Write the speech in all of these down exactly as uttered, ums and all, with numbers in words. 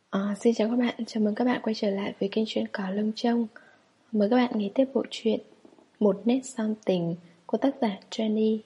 Ờ, Xin chào các bạn, chào mừng các bạn quay trở lại với kênh truyện Cỏ Lông Trông. Mời các bạn nghe tiếp bộ truyện Một nét son tình của tác giả Jenny.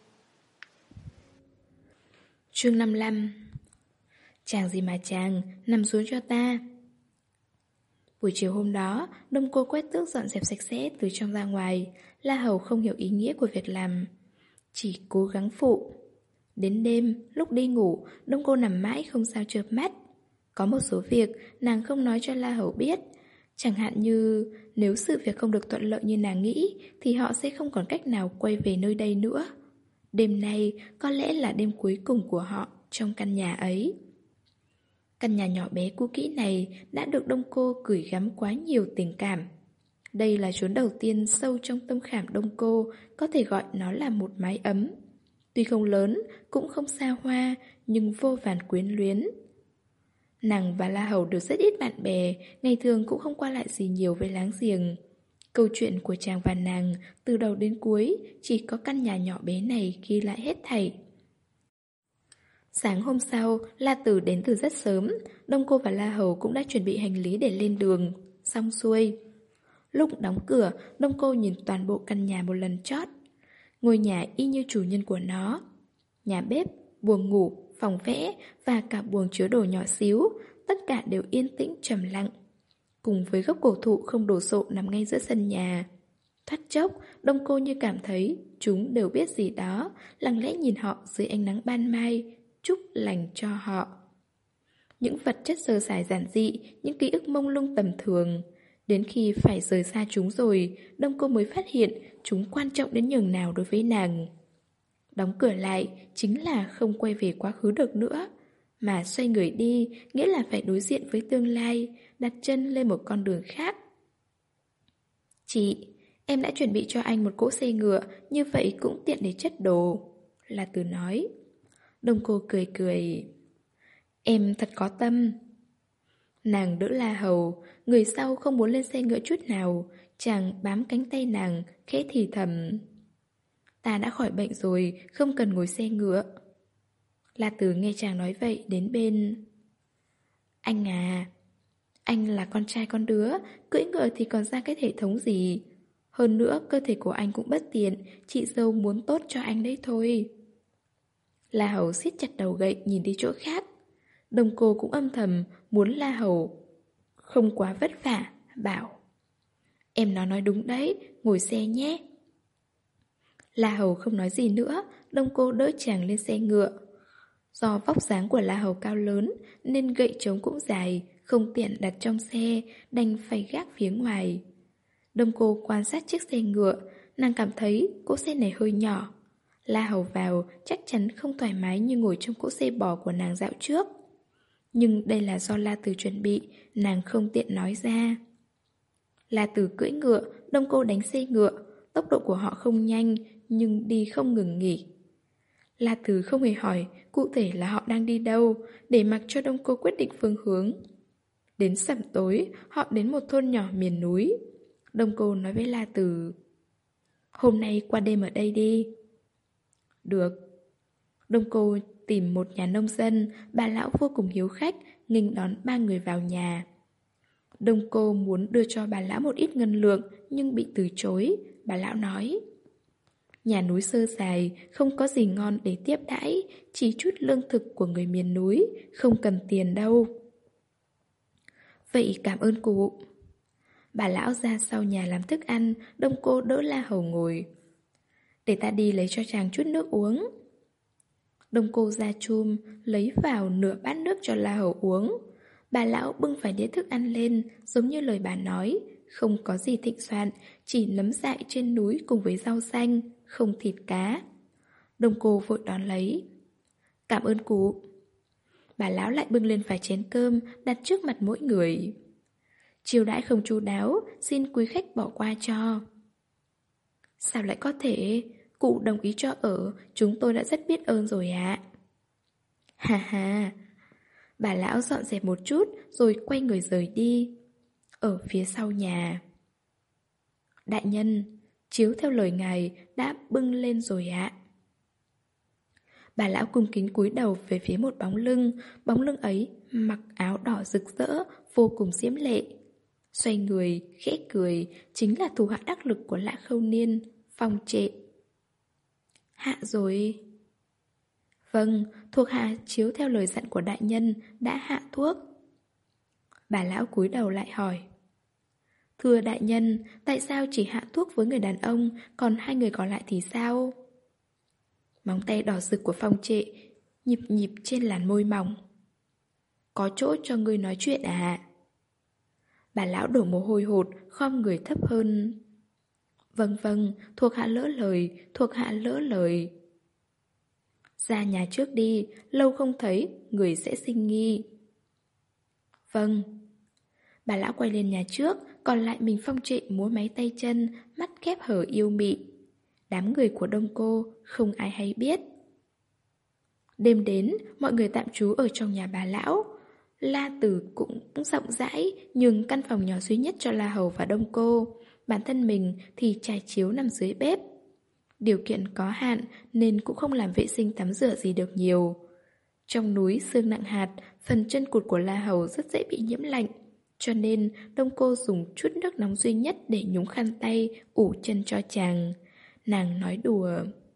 Chương năm mươi lăm. Chàng gì mà chàng, nằm xuống cho ta. Buổi chiều hôm đó, Đông Cô quét tước dọn dẹp sạch sẽ từ trong ra ngoài. La Hầu không hiểu ý nghĩa của việc làm, chỉ cố gắng phụ. Đến đêm, lúc đi ngủ, Đông Cô nằm mãi không sao chợp mắt. Có một số việc nàng không nói cho La Hầu biết. Chẳng hạn như nếu sự việc không được thuận lợi như nàng nghĩ thì họ sẽ không còn cách nào quay về nơi đây nữa. Đêm nay có lẽ là đêm cuối cùng của họ trong căn nhà ấy. Căn nhà nhỏ bé cũ kỹ này đã được Đông Cô gửi gắm quá nhiều tình cảm. Đây là chốn đầu tiên sâu trong tâm khảm Đông Cô, có thể gọi nó là một mái ấm. Tuy không lớn, cũng không xa hoa, nhưng vô vàn quyến luyến. Nàng và La Hầu được rất ít bạn bè, ngày thường cũng không qua lại gì nhiều với láng giềng. Câu chuyện của chàng và nàng từ đầu đến cuối chỉ có căn nhà nhỏ bé này ghi lại hết thảy. Sáng hôm sau, La Tử đến từ rất sớm, Đông Cô và La Hầu cũng đã chuẩn bị hành lý để lên đường, xong xuôi. Lúc đóng cửa, Đông Cô nhìn toàn bộ căn nhà một lần chót. Ngôi nhà y như chủ nhân của nó. Nhà bếp, buồng ngủ, phòng vẽ và cả buồng chứa đồ nhỏ xíu, tất cả đều yên tĩnh trầm lặng. Cùng với gốc cổ thụ không đồ sộ nằm ngay giữa sân nhà. Thoát chốc, Đông Cô như cảm thấy chúng đều biết gì đó, lặng lẽ nhìn họ dưới ánh nắng ban mai, chúc lành cho họ. Những vật chất sơ sài giản dị, những ký ức mông lung tầm thường. Đến khi phải rời xa chúng rồi, Đông Cô mới phát hiện chúng quan trọng đến nhường nào đối với nàng. Đóng cửa lại chính là không quay về quá khứ được nữa, mà xoay người đi nghĩa là phải đối diện với tương lai, đặt chân lên một con đường khác. Chị, em đã chuẩn bị cho anh một cỗ xe ngựa, như vậy cũng tiện để chất đồ. La Từ nói. Đông Cô cười cười. Em thật có tâm. Nàng đỡ La Hầu, người sau không muốn lên xe ngựa chút nào, chàng bám cánh tay nàng, khẽ thì thầm. Ta đã khỏi bệnh rồi, không cần ngồi xe ngựa. La Từ nghe chàng nói vậy đến bên. Anh à, anh là con trai con đứa, cưỡi ngựa thì còn ra cái hệ thống gì. Hơn nữa cơ thể của anh cũng bất tiện, chị dâu muốn tốt cho anh đấy thôi. La Hầu siết chặt đầu gậy nhìn đi chỗ khác. Đông Cô cũng âm thầm muốn La Hầu không quá vất vả, bảo. Em nó nói đúng đấy, ngồi xe nhé. La Hầu không nói gì nữa, Đông Cô đỡ chàng lên xe ngựa. Do vóc dáng của La Hầu cao lớn nên gậy trống cũng dài, không tiện đặt trong xe, đành phải gác phía ngoài. Đông Cô quan sát chiếc xe ngựa, nàng cảm thấy cỗ xe này hơi nhỏ. La Hầu vào chắc chắn không thoải mái như ngồi trong cỗ xe bò của nàng dạo trước. Nhưng đây là do La Tử chuẩn bị, nàng không tiện nói ra. La Tử cưỡi ngựa, Đông Cô đánh xe ngựa, tốc độ của họ không nhanh nhưng đi không ngừng nghỉ. La Tử không hề hỏi cụ thể là họ đang đi đâu, để mặc cho Đông Cô quyết định phương hướng. Đến sẩm tối, họ đến một thôn nhỏ miền núi. Đông Cô nói với La Tử, hôm nay qua đêm ở đây đi. Được. Đông Cô tìm một nhà nông dân, bà lão vô cùng hiếu khách, nghênh đón ba người vào nhà. Đông Cô muốn đưa cho bà lão một ít ngân lượng, nhưng bị từ chối. Bà lão nói, nhà núi sơ sài, không có gì ngon để tiếp đãi, chỉ chút lương thực của người miền núi, không cần tiền đâu. Vậy cảm ơn cụ. Bà lão ra sau nhà làm thức ăn, Đông Cô đỡ La Hầu ngồi. Để ta đi lấy cho chàng chút nước uống. Đông Cô ra chum, lấy vào nửa bát nước cho La Hầu uống. Bà lão bưng vài đĩa thức ăn lên, giống như lời bà nói, không có gì thịnh soạn, chỉ nấm dại trên núi cùng với rau xanh, không thịt cá. Đông Cô vội đón lấy. Cảm ơn cụ. Bà lão lại bưng lên vài chén cơm, đặt trước mặt mỗi người. Chiêu đãi không chu đáo, xin quý khách bỏ qua cho. Sao lại có thể? Cụ đồng ý cho ở, chúng tôi đã rất biết ơn rồi ạ. Hà hà. Bà lão dọn dẹp một chút rồi quay người rời đi. Ở phía sau nhà. Đại nhân, chiếu theo lời ngài đã bưng lên rồi ạ. Bà lão cung kính cúi đầu về phía một bóng lưng. Bóng lưng ấy mặc áo đỏ rực rỡ, vô cùng diễm lệ. Xoay người, khẽ cười, chính là thủ hạ đắc lực của Lã Khâu Niên, Phong Trệ. Hạ rồi. Vâng, thuộc hạ chiếu theo lời dặn của đại nhân, đã hạ thuốc. Bà lão cúi đầu lại hỏi. Thưa đại nhân, tại sao chỉ hạ thuốc với người đàn ông, còn hai người còn lại thì sao? Móng tay đỏ rực của Phong Trệ nhịp nhịp trên làn môi mỏng. Có chỗ cho ngươi nói chuyện à? Bà lão đổ mồ hôi hột, khom người thấp hơn. Vâng vâng, thuộc hạ lỡ lời, thuộc hạ lỡ lời. Ra nhà trước đi, lâu không thấy, người sẽ sinh nghi. Vâng. Bà lão quay lên nhà trước, còn lại mình Phong Trệ múa máy tay chân, mắt khép hở yêu mị. Đám người của Đông Cô không ai hay biết. Đêm đến, mọi người tạm trú ở trong nhà bà lão. La Tử cũng rộng rãi, nhường căn phòng nhỏ duy nhất cho La Hầu và Đông Cô. Bản thân mình thì trải chiếu nằm dưới bếp. Điều kiện có hạn nên cũng không làm vệ sinh tắm rửa gì được nhiều. Trong núi sương nặng hạt, phần chân cụt của La Hầu rất dễ bị nhiễm lạnh. Cho nên Đông Cô dùng chút nước nóng duy nhất để nhúng khăn tay, ủ chân cho chàng. Nàng nói đùa.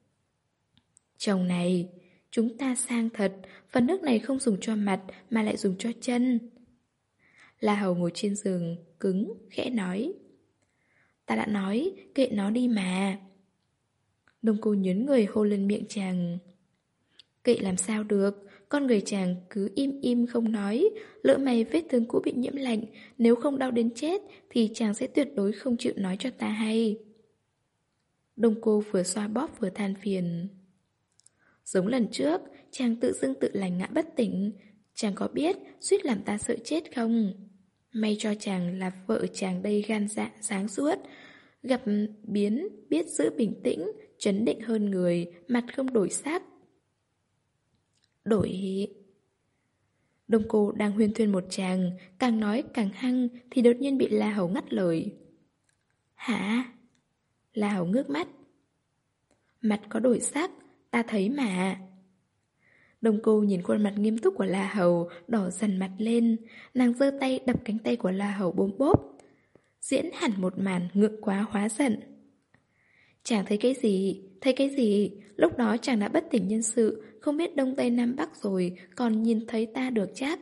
Chồng này, chúng ta sang thật, phần nước này không dùng cho mặt mà lại dùng cho chân. La Hầu ngồi trên giường, cứng, khẽ nói. Ta đã nói, kệ nó đi mà. Đông Cô nhớn người hôn lên miệng chàng. Kệ làm sao được, con người chàng cứ im im không nói. Lỡ may vết thương cũ bị nhiễm lạnh, nếu không đau đến chết thì chàng sẽ tuyệt đối không chịu nói cho ta hay. Đông Cô vừa xoa bóp vừa than phiền. Giống lần trước, chàng tự dưng tự lành ngã bất tỉnh. Chàng có biết suýt làm ta sợ chết không? May cho chàng là vợ chàng đây gan dạ sáng suốt. Gặp biến, biết giữ bình tĩnh, trấn định hơn người, mặt không đổi sắc. Đổi... Đông Cô đang huyên thuyên một chàng, càng nói càng hăng thì đột nhiên bị La Hầu ngắt lời. Hả? La Hầu ngước mắt. Mặt có đổi sắc, ta thấy mà. Đông Cô nhìn khuôn mặt nghiêm túc của La Hầu, đỏ dần mặt lên. Nàng giơ tay đập cánh tay của La Hầu bốm bốp. Diễn hẳn một màn ngượng quá hóa giận. Chàng thấy cái gì? Thấy cái gì? Lúc đó chàng đã bất tỉnh nhân sự, không biết Đông Tây Nam Bắc rồi, còn nhìn thấy ta được chắc.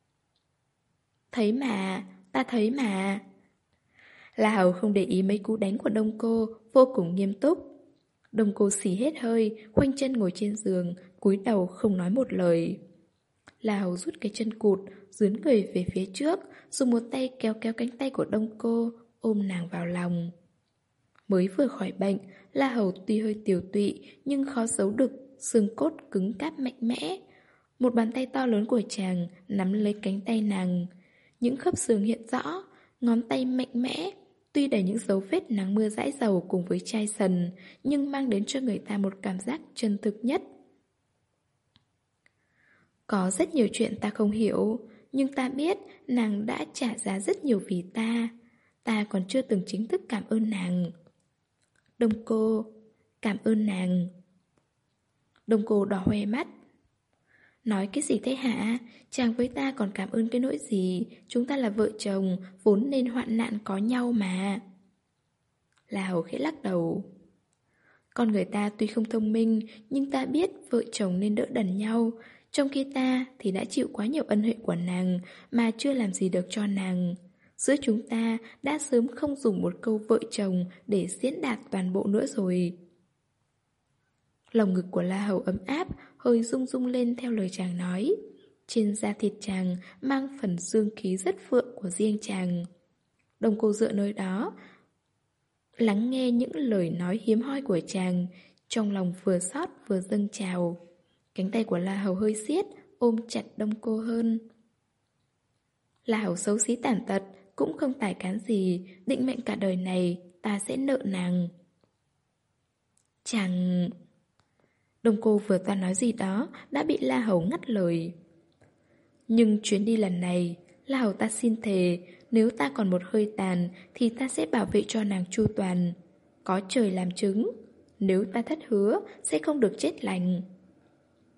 Thấy mà, ta thấy mà. La Hầu không để ý mấy cú đánh của Đông Cô, vô cùng nghiêm túc. Đông Cô xì hết hơi, khoanh chân ngồi trên giường, cúi đầu không nói một lời. La Hầu rút cái chân cụt, dướn người về phía trước, dùng một tay kéo kéo cánh tay của Đông Cô, ôm nàng vào lòng. Mới vừa khỏi bệnh, La Hầu tuy hơi tiều tụy nhưng khó giấu được xương cốt cứng cáp mạnh mẽ. Một bàn tay to lớn của chàng nắm lấy cánh tay nàng. Những khớp xương hiện rõ, ngón tay mạnh mẽ. Tuy đầy những dấu vết nắng mưa dãi dầu cùng với chai sần, nhưng mang đến cho người ta một cảm giác chân thực nhất. Có rất nhiều chuyện ta không hiểu, nhưng ta biết nàng đã trả giá rất nhiều vì ta. Ta còn chưa từng chính thức cảm ơn nàng. Đông Cô, cảm ơn nàng. Đông Cô đỏ hoe mắt. Nói cái gì thế hả? Chàng với ta còn cảm ơn cái nỗi gì? Chúng ta là vợ chồng, vốn nên hoạn nạn có nhau mà. La Hầu khẽ lắc đầu. Con người ta tuy không thông minh, nhưng ta biết vợ chồng nên đỡ đần nhau. Trong khi ta thì đã chịu quá nhiều ân huệ của nàng mà chưa làm gì được cho nàng. Giữa chúng ta đã sớm không dùng một câu vợ chồng để diễn đạt toàn bộ nữa rồi. Lòng ngực của La Hầu ấm áp, hơi rung rung lên theo lời chàng nói. Trên da thịt chàng mang phần dương khí rất phượng của riêng chàng. Đông Cô dựa nơi đó, lắng nghe những lời nói hiếm hoi của chàng, trong lòng vừa xót vừa dâng trào. Cánh tay của La Hầu hơi siết, ôm chặt Đông Cô hơn. La Hầu xấu xí tàn tật, cũng không tài cán gì, định mệnh cả đời này ta sẽ nợ nàng. Chàng... Đông Cô vừa toan nói gì đó đã bị La Hầu ngắt lời. Nhưng chuyến đi lần này, La Hầu ta xin thề, nếu ta còn một hơi tàn thì ta sẽ bảo vệ cho nàng chu toàn. Có trời làm chứng, nếu ta thất hứa sẽ không được chết lành.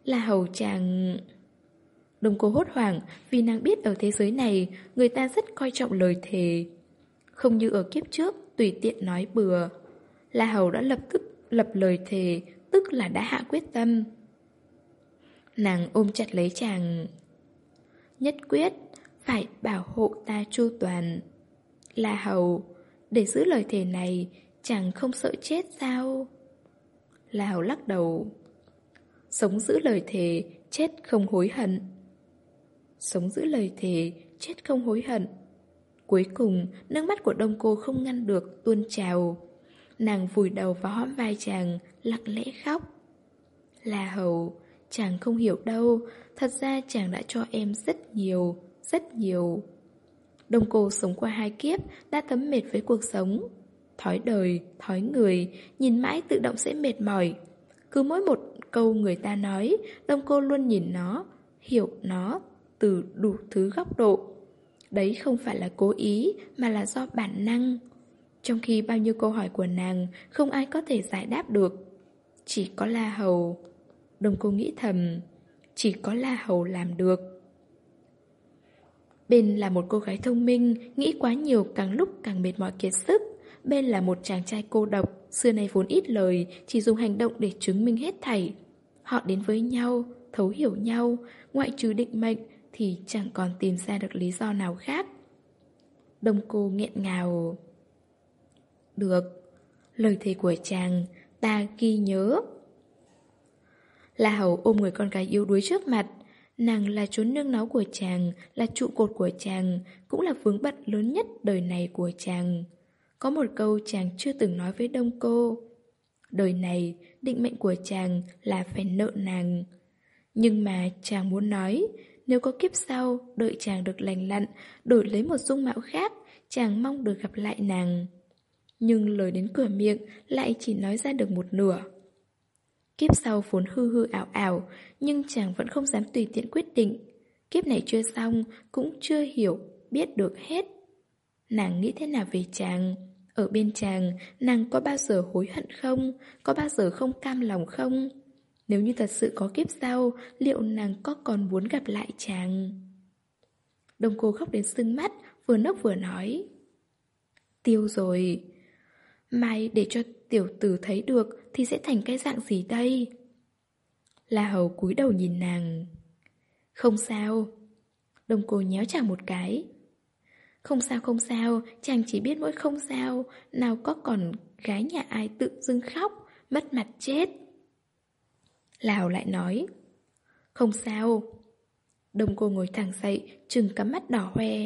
La Hầu chàng... Đông Cô hốt hoảng vì nàng biết ở thế giới này người ta rất coi trọng lời thề. Không như ở kiếp trước tùy tiện nói bừa. La Hầu đã lập tức lập lời thề, tức là đã hạ quyết tâm. Nàng ôm chặt lấy chàng. Nhất quyết phải bảo hộ ta chu toàn. La Hầu, để giữ lời thề này, chàng không sợ chết sao? La Hầu lắc đầu. Sống giữ lời thề, chết không hối hận. Sống giữ lời thề, chết không hối hận. Cuối cùng, nước mắt của Đông Cô không ngăn được tuôn trào. Nàng vùi đầu vào hõm vai chàng, lặng lẽ khóc. La Hầu, chàng không hiểu đâu, thật ra chàng đã cho em rất nhiều, rất nhiều. Đông Cô sống qua hai kiếp, đã thấm mệt với cuộc sống. Thói đời, thói người, nhìn mãi tự động sẽ mệt mỏi. Cứ mỗi một câu người ta nói, Đông Cô luôn nhìn nó, hiểu nó từ đủ thứ góc độ. Đấy không phải là cố ý, mà là do bản năng. Trong khi bao nhiêu câu hỏi của nàng, không ai có thể giải đáp được. Chỉ có La Hầu. Đông Cô nghĩ thầm, chỉ có La Hầu làm được. Bên là một cô gái thông minh, nghĩ quá nhiều càng lúc càng mệt mỏi kiệt sức. Bên là một chàng trai cô độc, xưa nay vốn ít lời, chỉ dùng hành động để chứng minh hết thảy. Họ đến với nhau, thấu hiểu nhau, ngoại trừ định mệnh thì chẳng còn tìm ra được lý do nào khác. Đông Cô nghẹn ngào. Được, lời thề của chàng, ta ghi nhớ. La Hầu ôm người con gái yếu đuối trước mặt. Nàng là chốn nương náu của chàng, là trụ cột của chàng, cũng là vướng bận lớn nhất đời này của chàng. Có một câu chàng chưa từng nói với Đông Cô. Đời này, định mệnh của chàng là phải nợ nàng. Nhưng mà chàng muốn nói, nếu có kiếp sau, đợi chàng được lành lặn, đổi lấy một dung mạo khác, chàng mong được gặp lại nàng. Nhưng lời đến cửa miệng lại chỉ nói ra được một nửa. Kiếp sau vốn hư hư ảo ảo, nhưng chàng vẫn không dám tùy tiện quyết định. Kiếp này chưa xong, cũng chưa hiểu, biết được hết. Nàng nghĩ thế nào về chàng? Ở bên chàng, nàng có bao giờ hối hận không? Có bao giờ không cam lòng không? Nếu như thật sự có kiếp sau, liệu nàng có còn muốn gặp lại chàng? Đông Cô khóc đến sưng mắt, vừa nấc vừa nói. Tiêu rồi. Mai để cho tiểu tử thấy được thì sẽ thành cái dạng gì đây? La Hầu cúi đầu nhìn nàng. Không sao. Đông Cô nhéo chàng một cái. Không sao không sao, chàng chỉ biết mỗi không sao, nào có còn gái nhà ai tự dưng khóc, mất mặt chết. La Hầu lại nói. Không sao. Đông Cô ngồi thẳng dậy, trừng cắm mắt đỏ hoe.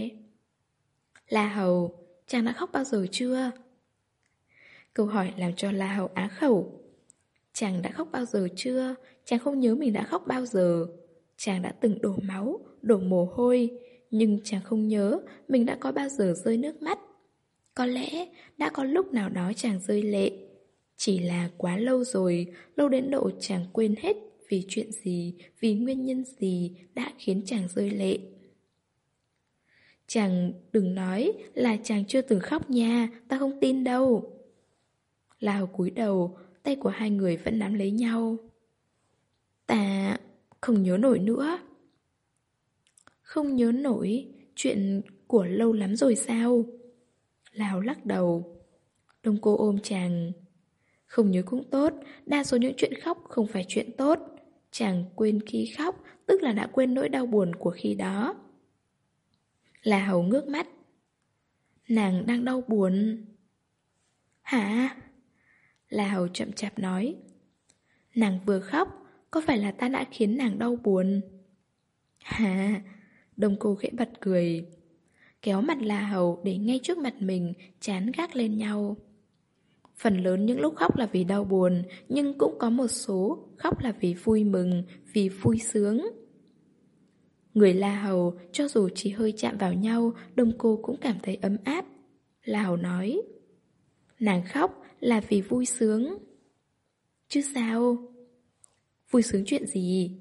La Hầu, chàng đã khóc bao giờ chưa? Câu hỏi làm cho La Hầu á khẩu. Chàng đã khóc bao giờ chưa? Chàng không nhớ mình đã khóc bao giờ. Chàng đã từng đổ máu, đổ mồ hôi, nhưng chàng không nhớ mình đã có bao giờ rơi nước mắt. Có lẽ đã có lúc nào đó chàng rơi lệ. Chỉ là quá lâu rồi, lâu đến độ chàng quên hết vì chuyện gì, vì nguyên nhân gì đã khiến chàng rơi lệ. Chàng đừng nói là chàng chưa từng khóc nha, ta không tin đâu. La Hầu cúi đầu, tay của hai người vẫn nắm lấy nhau. Ta không nhớ nổi nữa. Không nhớ nổi? Chuyện của lâu lắm rồi sao? La Hầu lắc đầu. Đông Cô ôm chàng. Không nhớ cũng tốt, đa số những chuyện khóc không phải chuyện tốt. Chàng quên khi khóc, tức là đã quên nỗi đau buồn của khi đó. La Hầu ngước mắt. Nàng đang đau buồn. Hả? La Hầu chậm chạp nói. Nàng vừa khóc, có phải là ta đã khiến nàng đau buồn? Hả? Đông Cô khẽ bật cười, kéo mặt La Hầu để ngay trước mặt mình, chán gác lên nhau. Phần lớn những lúc khóc là vì đau buồn, nhưng cũng có một số khóc là vì vui mừng, vì vui sướng. Người La Hầu cho dù chỉ hơi chạm vào nhau, Đông Cô cũng cảm thấy ấm áp. La Hầu nói, nàng khóc là vì vui sướng. Chứ sao? Vui sướng chuyện gì?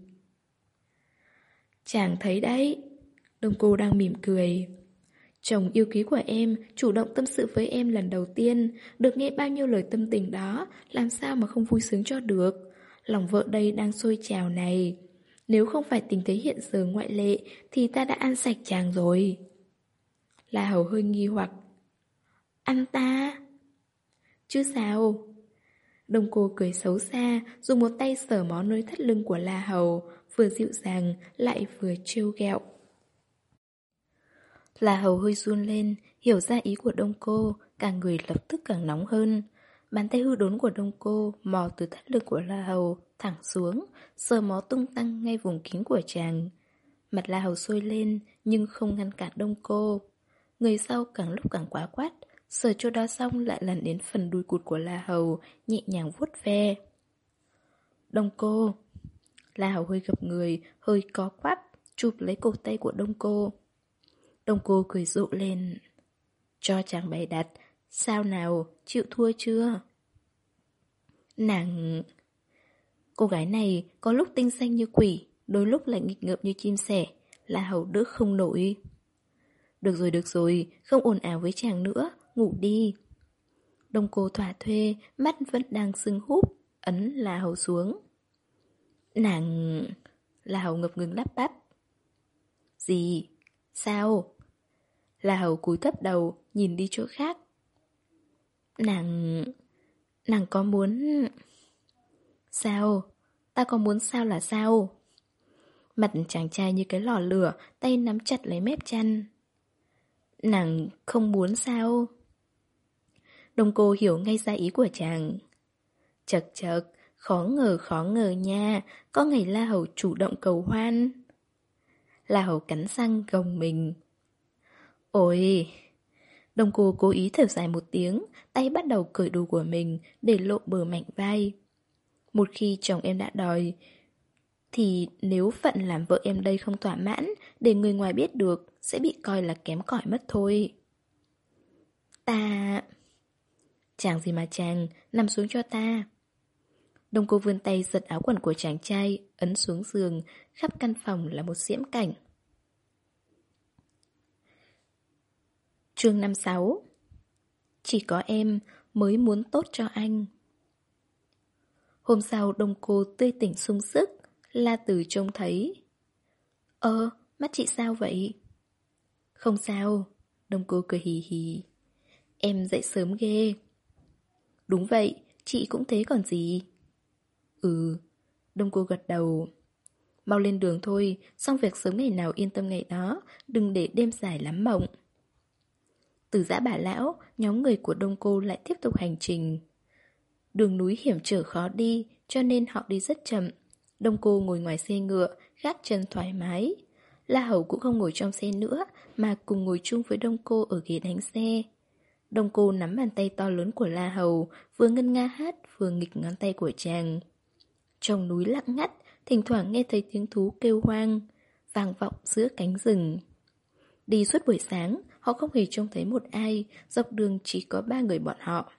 Chàng thấy đấy. Đông Cô đang mỉm cười. Chồng yêu quý của em chủ động tâm sự với em lần đầu tiên, được nghe bao nhiêu lời tâm tình đó, làm sao mà không vui sướng cho được. Lòng vợ đây đang sôi trào này. Nếu không phải tình thế hiện giờ ngoại lệ thì ta đã ăn sạch chàng rồi. La Hầu hơi nghi hoặc. Ăn ta? Chứ sao? Đông cô cười xấu xa, dùng một tay sờ mó nơi thắt lưng của La Hầu, vừa dịu dàng lại vừa trêu ghẹo. La Hầu hơi run lên, hiểu ra ý của Đông cô, cả người lập tức càng nóng hơn. Bàn tay hư đốn của Đông cô mò từ thắt lưng của La Hầu thẳng xuống, sờ mó tung tăng ngay vùng kín của chàng. Mặt La Hầu sôi lên nhưng không ngăn cản Đông cô. Người sau càng lúc càng quá quát, sờ chỗ đó xong lại lần đến phần đùi cụt của La Hầu, nhẹ nhàng vuốt ve. Đông cô. La Hầu hơi gập người, hơi có quắp, chụp lấy cổ tay của Đông cô. Đông cô cười rộ lên. Cho chàng bày đặt, sao nào, chịu thua chưa? Nàng... Cô gái này có lúc tinh xanh như quỷ, đôi lúc lại nghịch ngợm như chim sẻ. La Hầu đỡ không nổi. Được rồi, được rồi, không ồn ào với chàng nữa, ngủ đi. Đông cô thỏa thuê, mắt vẫn đang sưng húp, ấn La Hầu xuống. Nàng... La Hầu ngập ngừng lắp bắp. Gì? Sao? La Hầu cúi thấp đầu, nhìn đi chỗ khác. Nàng... Nàng có muốn... Sao? Ta có muốn sao là sao? Mặt chàng trai như cái lò lửa, tay nắm chặt lấy mép chăn. Nàng không muốn sao? Đông cô hiểu ngay ra ý của chàng. Chật chật, khó ngờ khó ngờ nha, có ngày La Hầu chủ động cầu hoan. La Hầu cắn răng gồng mình. Ôi! Đông cô cố ý thở dài một tiếng, tay bắt đầu cởi đồ của mình để lộ bờ mảnh vai. Một khi chồng em đã đòi, thì nếu phận làm vợ em đây không thỏa mãn, để người ngoài biết được, sẽ bị coi là kém cỏi mất thôi. Ta... Chàng gì mà chàng, nằm xuống cho ta. Đông cô vươn tay giật áo quần của chàng trai, ấn xuống giường, khắp căn phòng là một diễm cảnh. Chương năm sáu. Chỉ có em mới muốn tốt cho anh. Hôm sau Đông cô tươi tỉnh sung sức, La Từ trông thấy. Ơ, mắt chị sao vậy? Không sao, Đông cô cười hì hì. Em dậy sớm ghê. Đúng vậy, chị cũng thế còn gì. Ừ, Đông cô gật đầu. Mau lên đường thôi, xong việc sớm ngày nào yên tâm ngày đó, đừng để đêm dài lắm mộng. Từ Giã Bà Lão, nhóm người của Đông cô lại tiếp tục hành trình. Đường núi hiểm trở khó đi, cho nên họ đi rất chậm. Đông cô ngồi ngoài xe ngựa, gác chân thoải mái. La Hầu cũng không ngồi trong xe nữa, mà cùng ngồi chung với Đông cô ở ghế đánh xe. Đông cô nắm bàn tay to lớn của La Hầu, vừa ngân nga hát, vừa nghịch ngón tay của chàng. Trong núi lặng ngắt, thỉnh thoảng nghe thấy tiếng thú kêu hoang, vang vọng giữa cánh rừng. Đi suốt buổi sáng, họ không hề trông thấy một ai, dọc đường chỉ có ba người bọn họ.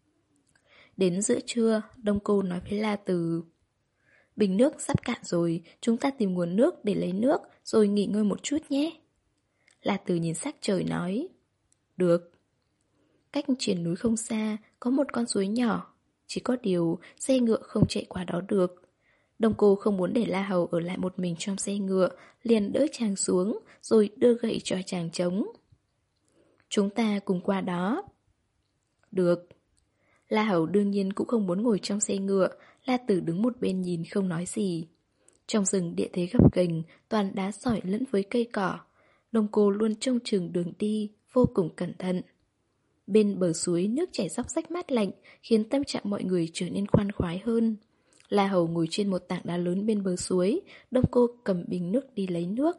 Đến giữa trưa, Đông cô nói với La Từ. Bình nước sắp cạn rồi, chúng ta tìm nguồn nước để lấy nước, rồi nghỉ ngơi một chút nhé. La Từ nhìn sắc trời nói. Được. Cách triển núi không xa, có một con suối nhỏ. Chỉ có điều, xe ngựa không chạy qua đó được. Đông cô không muốn để La Hầu ở lại một mình trong xe ngựa, liền đỡ chàng xuống, rồi đưa gậy cho chàng trống. Chúng ta cùng qua đó. Được. La Hầu đương nhiên cũng không muốn ngồi trong xe ngựa, La Tử đứng một bên nhìn không nói gì. Trong rừng địa thế gập ghềnh, toàn đá sỏi lẫn với cây cỏ. Đông cô luôn trông chừng đường đi, vô cùng cẩn thận. Bên bờ suối nước chảy róc rách mát lạnh, khiến tâm trạng mọi người trở nên khoan khoái hơn. La Hầu ngồi trên một tảng đá lớn bên bờ suối, Đông cô cầm bình nước đi lấy nước.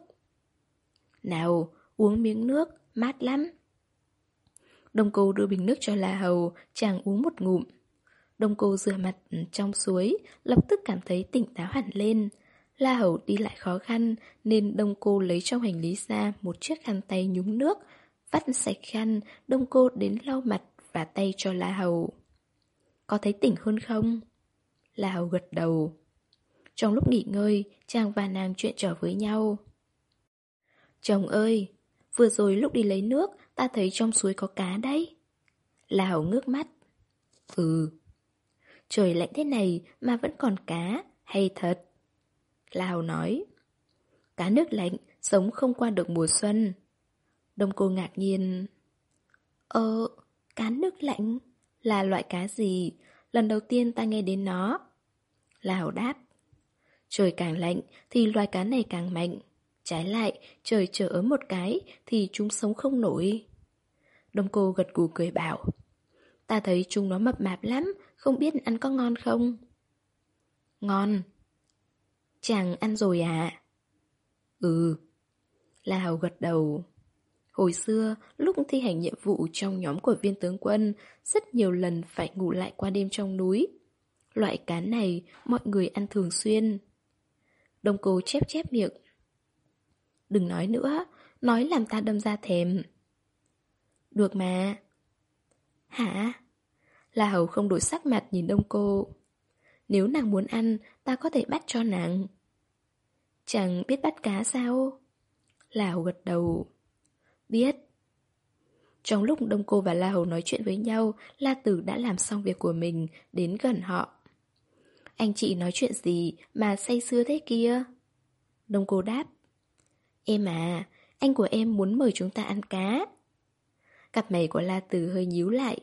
Nào, uống miếng nước, mát lắm. Đông cô đưa bình nước cho La Hầu, chàng uống một ngụm. Đông cô rửa mặt trong suối, lập tức cảm thấy tỉnh táo hẳn lên. La Hầu đi lại khó khăn, nên Đông cô lấy trong hành lý ra một chiếc khăn tay nhúng nước. Vắt sạch khăn, Đông cô đến lau mặt và tay cho La Hầu. Có thấy tỉnh hơn không? La Hầu gật đầu. Trong lúc nghỉ ngơi, chàng và nàng chuyện trò với nhau. Chồng ơi, vừa rồi lúc đi lấy nước, ta thấy trong suối có cá đấy. La Hầu ngước mắt. Ừ. Trời lạnh thế này mà vẫn còn cá, hay thật. Lào nói. Cá nước lạnh, sống không qua được mùa xuân. Đông cô ngạc nhiên. Ờ, cá nước lạnh là loại cá gì? Lần đầu tiên ta nghe đến nó. Lào đáp. Trời càng lạnh thì loài cá này càng mạnh. Trái lại, trời trở ấm một cái thì chúng sống không nổi. Đông cô gật gù cười bảo. Ta thấy chúng nó mập mạp lắm, không biết ăn có ngon không? Ngon. Chàng ăn rồi à? Ừ. Lào gật đầu. Hồi xưa, lúc thi hành nhiệm vụ trong nhóm của viên tướng quân, rất nhiều lần phải ngủ lại qua đêm trong núi. Loại cá này mọi người ăn thường xuyên. Đông cô chép chép miệng. Đừng nói nữa, nói làm ta đâm ra thèm. Được mà. Hả? Lào không đổi sắc mặt nhìn Đông cô. Nếu nàng muốn ăn, ta có thể bắt cho nàng. Chẳng biết bắt cá sao? Lào gật đầu. Biết. Trong lúc Đông cô và La Hầu nói chuyện với nhau, La Tử đã làm xong việc của mình, đến gần họ. Anh chị nói chuyện gì mà say sưa thế kia? Đông cô đáp. Em à, anh của em muốn mời chúng ta ăn cá. Cặp mày của La Tử hơi nhíu lại.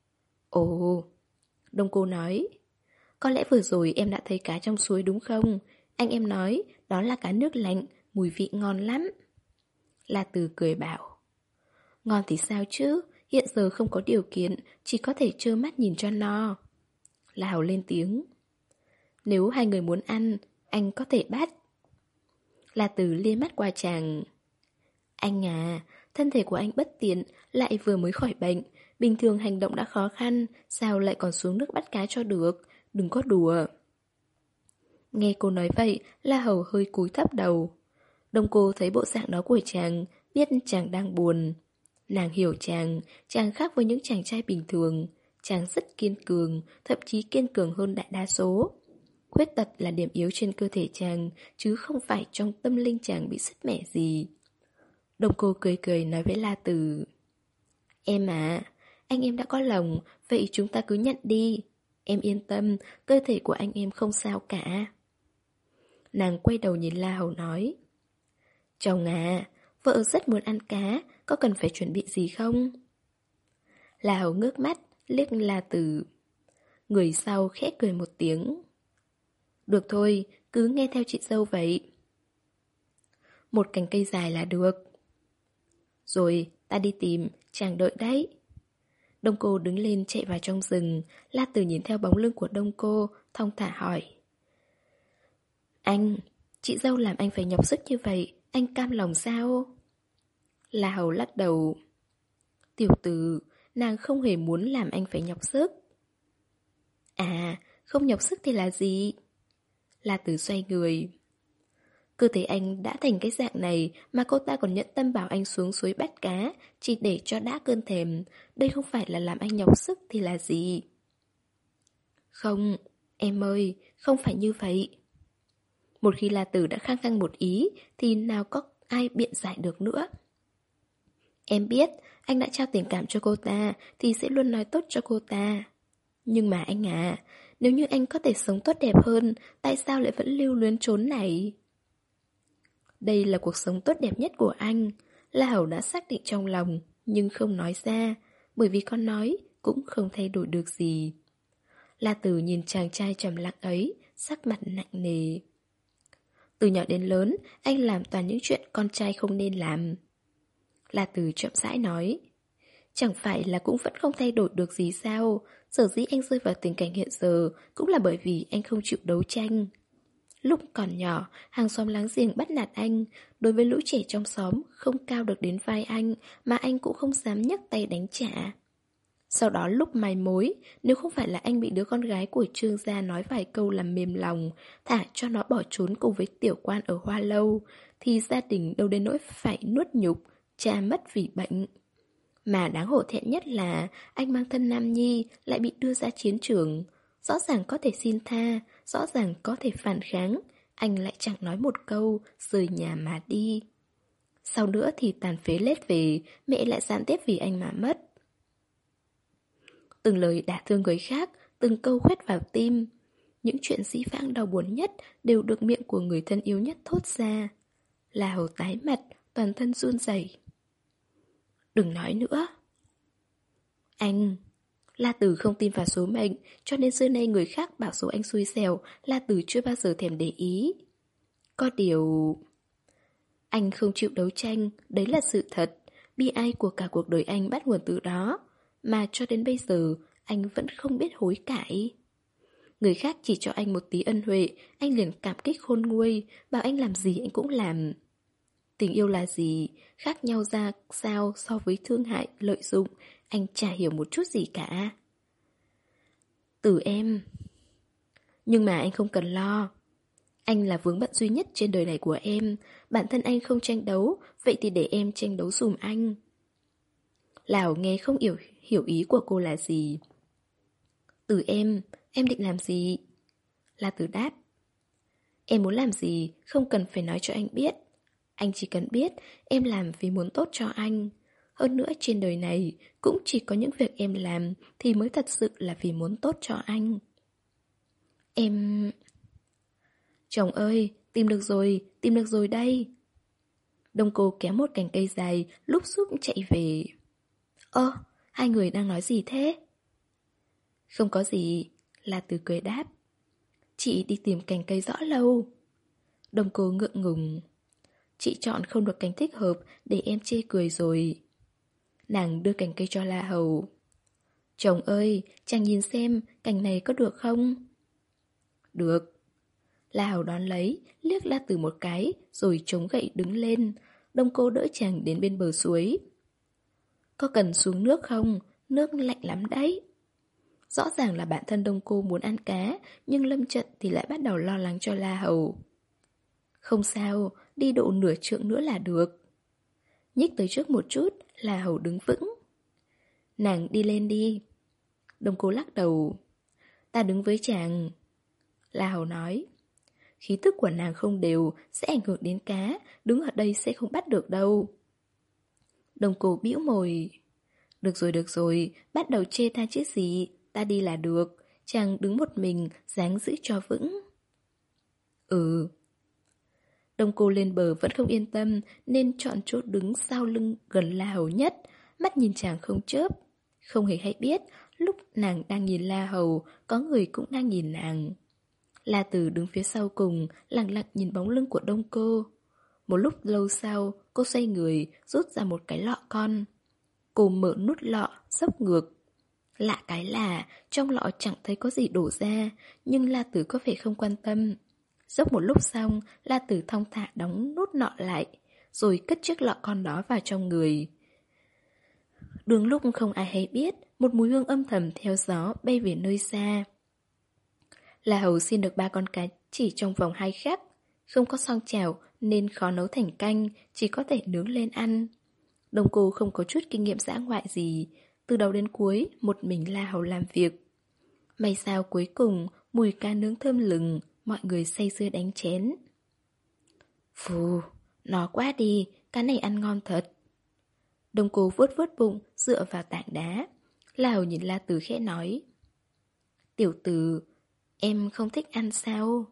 Ồ, Đông cô nói. Có lẽ vừa rồi em đã thấy cá trong suối đúng không? Anh em nói đó là cá nước lạnh, mùi vị ngon lắm. La Tử cười bảo. Ngon thì sao chứ, hiện giờ không có điều kiện, chỉ có thể trơ mắt nhìn cho no. Lào lên tiếng. Nếu hai người muốn ăn, anh có thể bắt. La Tử lia mắt qua chàng. Anh à, thân thể của anh bất tiện, lại vừa mới khỏi bệnh, bình thường hành động đã khó khăn, sao lại còn xuống nước bắt cá cho được, đừng có đùa. Nghe cô nói vậy, La Hầu hơi cúi thấp đầu. Đông cô thấy bộ dạng đó của chàng, biết chàng đang buồn. Nàng hiểu chàng, chàng khác với những chàng trai bình thường. Chàng rất kiên cường, thậm chí kiên cường hơn đại đa số. Khuyết tật là điểm yếu trên cơ thể chàng, chứ không phải trong tâm linh chàng bị sứt mẻ gì. Đông cô cười cười nói với La Tử. Em à, anh em đã có lòng, vậy chúng ta cứ nhận đi. Em yên tâm, cơ thể của anh em không sao cả. Nàng quay đầu nhìn La Hầu nói. Chồng à, vợ rất muốn ăn cá, có cần phải chuẩn bị gì không? La Hầu ngước mắt, liếc La Tử. Người sau khẽ cười một tiếng. Được thôi, cứ nghe theo chị dâu vậy. Một cành cây dài là được. Rồi, ta đi tìm, chàng đợi đấy. Đông cô đứng lên chạy vào trong rừng. La Tử nhìn theo bóng lưng của Đông cô, thong thả hỏi. Anh, chị dâu làm anh phải nhọc sức như vậy, anh cam lòng sao? La Hầu lắc đầu. Tiểu tử, nàng không hề muốn làm anh phải nhọc sức. À, không nhọc sức thì là gì? La Tử xoay người. Cơ thể anh đã thành cái dạng này mà cô ta còn nhẫn tâm bảo anh xuống suối bắt cá, chỉ để cho đã cơn thèm. Đây không phải là làm anh nhọc sức thì là gì? Không, em ơi, không phải như vậy. Một khi La Tử đã khăng khăng một ý thì nào có ai biện giải được nữa. Em biết, anh đã trao tình cảm cho cô ta thì sẽ luôn nói tốt cho cô ta. Nhưng mà anh à, nếu như anh có thể sống tốt đẹp hơn, tại sao lại vẫn lưu luyến chốn này? Đây là cuộc sống tốt đẹp nhất của anh. La Hầu đã xác định trong lòng, nhưng không nói ra, bởi vì con nói cũng không thay đổi được gì. La Tử nhìn chàng trai trầm lặng ấy, sắc mặt nặng nề. Từ nhỏ đến lớn, anh làm toàn những chuyện con trai không nên làm. La Tử chậm rãi nói. Chẳng phải là cũng vẫn không thay đổi được gì sao? Sở dĩ anh rơi vào tình cảnh hiện giờ cũng là bởi vì anh không chịu đấu tranh. Lúc còn nhỏ, hàng xóm láng giềng bắt nạt anh. Đối với lũ trẻ trong xóm, không cao được đến vai anh, mà anh cũng không dám nhấc tay đánh trả. Sau đó lúc mai mối, nếu không phải là anh bị đứa con gái của Trương gia nói vài câu làm mềm lòng, thả cho nó bỏ trốn cùng với tiểu quan ở Hoa Lâu, thì gia đình đâu đến nỗi phải nuốt nhục, cha mất vì bệnh. Mà đáng hổ thẹn nhất là anh mang thân nam nhi lại bị đưa ra chiến trường. Rõ ràng có thể xin tha, rõ ràng có thể phản kháng, anh lại chẳng nói một câu, rời nhà mà đi. Sau nữa thì tàn phế lết về, mẹ lại gián tiếp vì anh mà mất. Từng lời đả thương người khác, từng câu khoét vào tim. những chuyện dĩ vãng đau buồn nhất đều được miệng của người thân yêu nhất thốt ra. La Hầu tái mặt, toàn thân run rẩy. Đừng nói nữa. Anh... La Tử không tin vào số mệnh, cho nên xưa nay người khác bảo số anh xui xẻo, La Tử chưa bao giờ thèm để ý. Có điều... Anh không chịu đấu tranh, đấy là sự thật. Bi ai của cả cuộc đời anh bắt nguồn từ đó. Mà cho đến bây giờ, anh vẫn không biết hối cải. Người khác chỉ cho anh một tí ân huệ, anh liền cảm kích khôn nguôi, bảo anh làm gì anh cũng làm. Tình yêu là gì, khác nhau ra sao so với thương hại, lợi dụng, anh chả hiểu một chút gì cả. Từ em. Nhưng mà anh không cần lo. Anh là vướng bận duy nhất trên đời này của em. Bản thân anh không tranh đấu, vậy thì để em tranh đấu dùm anh. Lào nghe không hiểu, hiểu ý của cô là gì. Từ em, em định làm gì? La Tử đáp. Em muốn làm gì, không cần phải nói cho anh biết. Anh chỉ cần biết em làm vì muốn tốt cho anh. Hơn nữa trên đời này cũng chỉ có những việc em làm thì mới thật sự là vì muốn tốt cho anh. Em... Chồng ơi, tìm được rồi, tìm được rồi đây. Đông Cô kéo một cành cây dài, lúc xúc chạy về. Ơ, hai người đang nói gì thế? Không có gì, La Tử cười đáp. Chị đi tìm cành cây rõ lâu. Đông Cô ngượng ngùng. Chị chọn không được cành thích hợp để em chê cười rồi. Nàng đưa cành cây cho La Hầu. Chồng ơi, chàng nhìn xem cành này có được không? Được. La Hầu đón lấy, liếc La Tử một cái, rồi chống gậy đứng lên. Đông Cô đỡ chàng đến bên bờ suối. Có cần xuống nước không? Nước lạnh lắm đấy. Rõ ràng là bản thân Đông Cô muốn ăn cá, nhưng Lâm Trận thì lại bắt đầu lo lắng cho La Hầu. Không sao, đi độ nửa trượng nữa là được. Nhích tới trước một chút, La Hầu đứng vững. Nàng đi lên đi. Đông Cô lắc đầu. Ta đứng với chàng. La Hầu nói. Khí tức của nàng không đều, sẽ ảnh hưởng đến cá, đứng ở đây sẽ không bắt được đâu. Đông Cô bĩu môi. Được rồi, được rồi, bắt đầu chê ta chứ gì, ta đi là được, chàng đứng một mình, dáng giữ cho vững. Ừ. Đông Cô lên bờ vẫn không yên tâm, nên chọn chỗ đứng sau lưng gần La Hầu nhất, mắt nhìn chàng không chớp. Không hề hay biết, lúc nàng đang nhìn La Hầu, có người cũng đang nhìn nàng. La Tử đứng phía sau cùng, lặng lặng nhìn bóng lưng của Đông Cô. Một lúc lâu sau, cô xoay người, rút ra một cái lọ con. Cô mở nút lọ, dốc ngược. Lạ cái là, trong lọ chẳng thấy có gì đổ ra, nhưng La Tử có vẻ không quan tâm. Dốc một lúc xong, La Tử thong thả đóng nút nọ lại, rồi cất chiếc lọ con đó vào trong người. Đường lúc không ai hay biết, một mùi hương âm thầm theo gió bay về nơi xa. La Hầu xin được ba con cá chỉ trong vòng hai khắc. Không có xoong chảo nên khó nấu thành canh, chỉ có thể nướng lên ăn. Đông Cô không có chút kinh nghiệm dã ngoại gì, từ đầu đến cuối một mình La Hầu làm việc. May sao cuối cùng mùi cá nướng thơm lừng, mọi người say sưa đánh chén. Phù, nó quá đi, cá này ăn ngon thật. Đông Cô vuốt vuốt bụng, dựa vào tảng đá. La Hầu nhìn La Tử khẽ nói. Tiểu tử, em không thích ăn sao?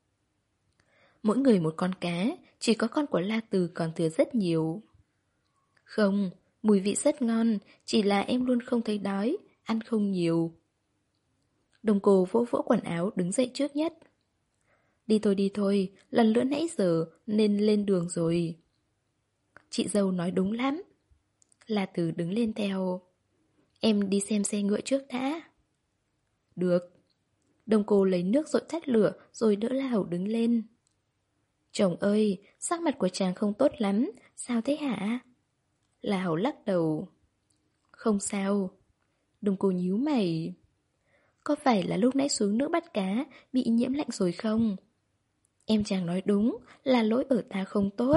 Mỗi người một con cá, chỉ có con của La Tử còn thừa rất nhiều. Không, mùi vị rất ngon, chỉ là em luôn không thấy đói, ăn không nhiều. Đông Cô vỗ vỗ quần áo đứng dậy trước nhất. Đi thôi đi thôi, lần nữa nãy giờ nên lên đường rồi. Chị dâu nói đúng lắm. La Tử đứng lên theo. Em đi xem xe ngựa trước đã. Được. Đông Cô lấy nước dội tắt lửa rồi đỡ La Hầu đứng lên. Chồng ơi, sắc mặt của chàng không tốt lắm, sao thế hả? La Hầu lắc đầu. Không sao. Đông Cô nhíu mày. Có phải là lúc nãy xuống nước bắt cá bị nhiễm lạnh rồi không? Em chàng nói đúng, là lỗi ở ta không tốt.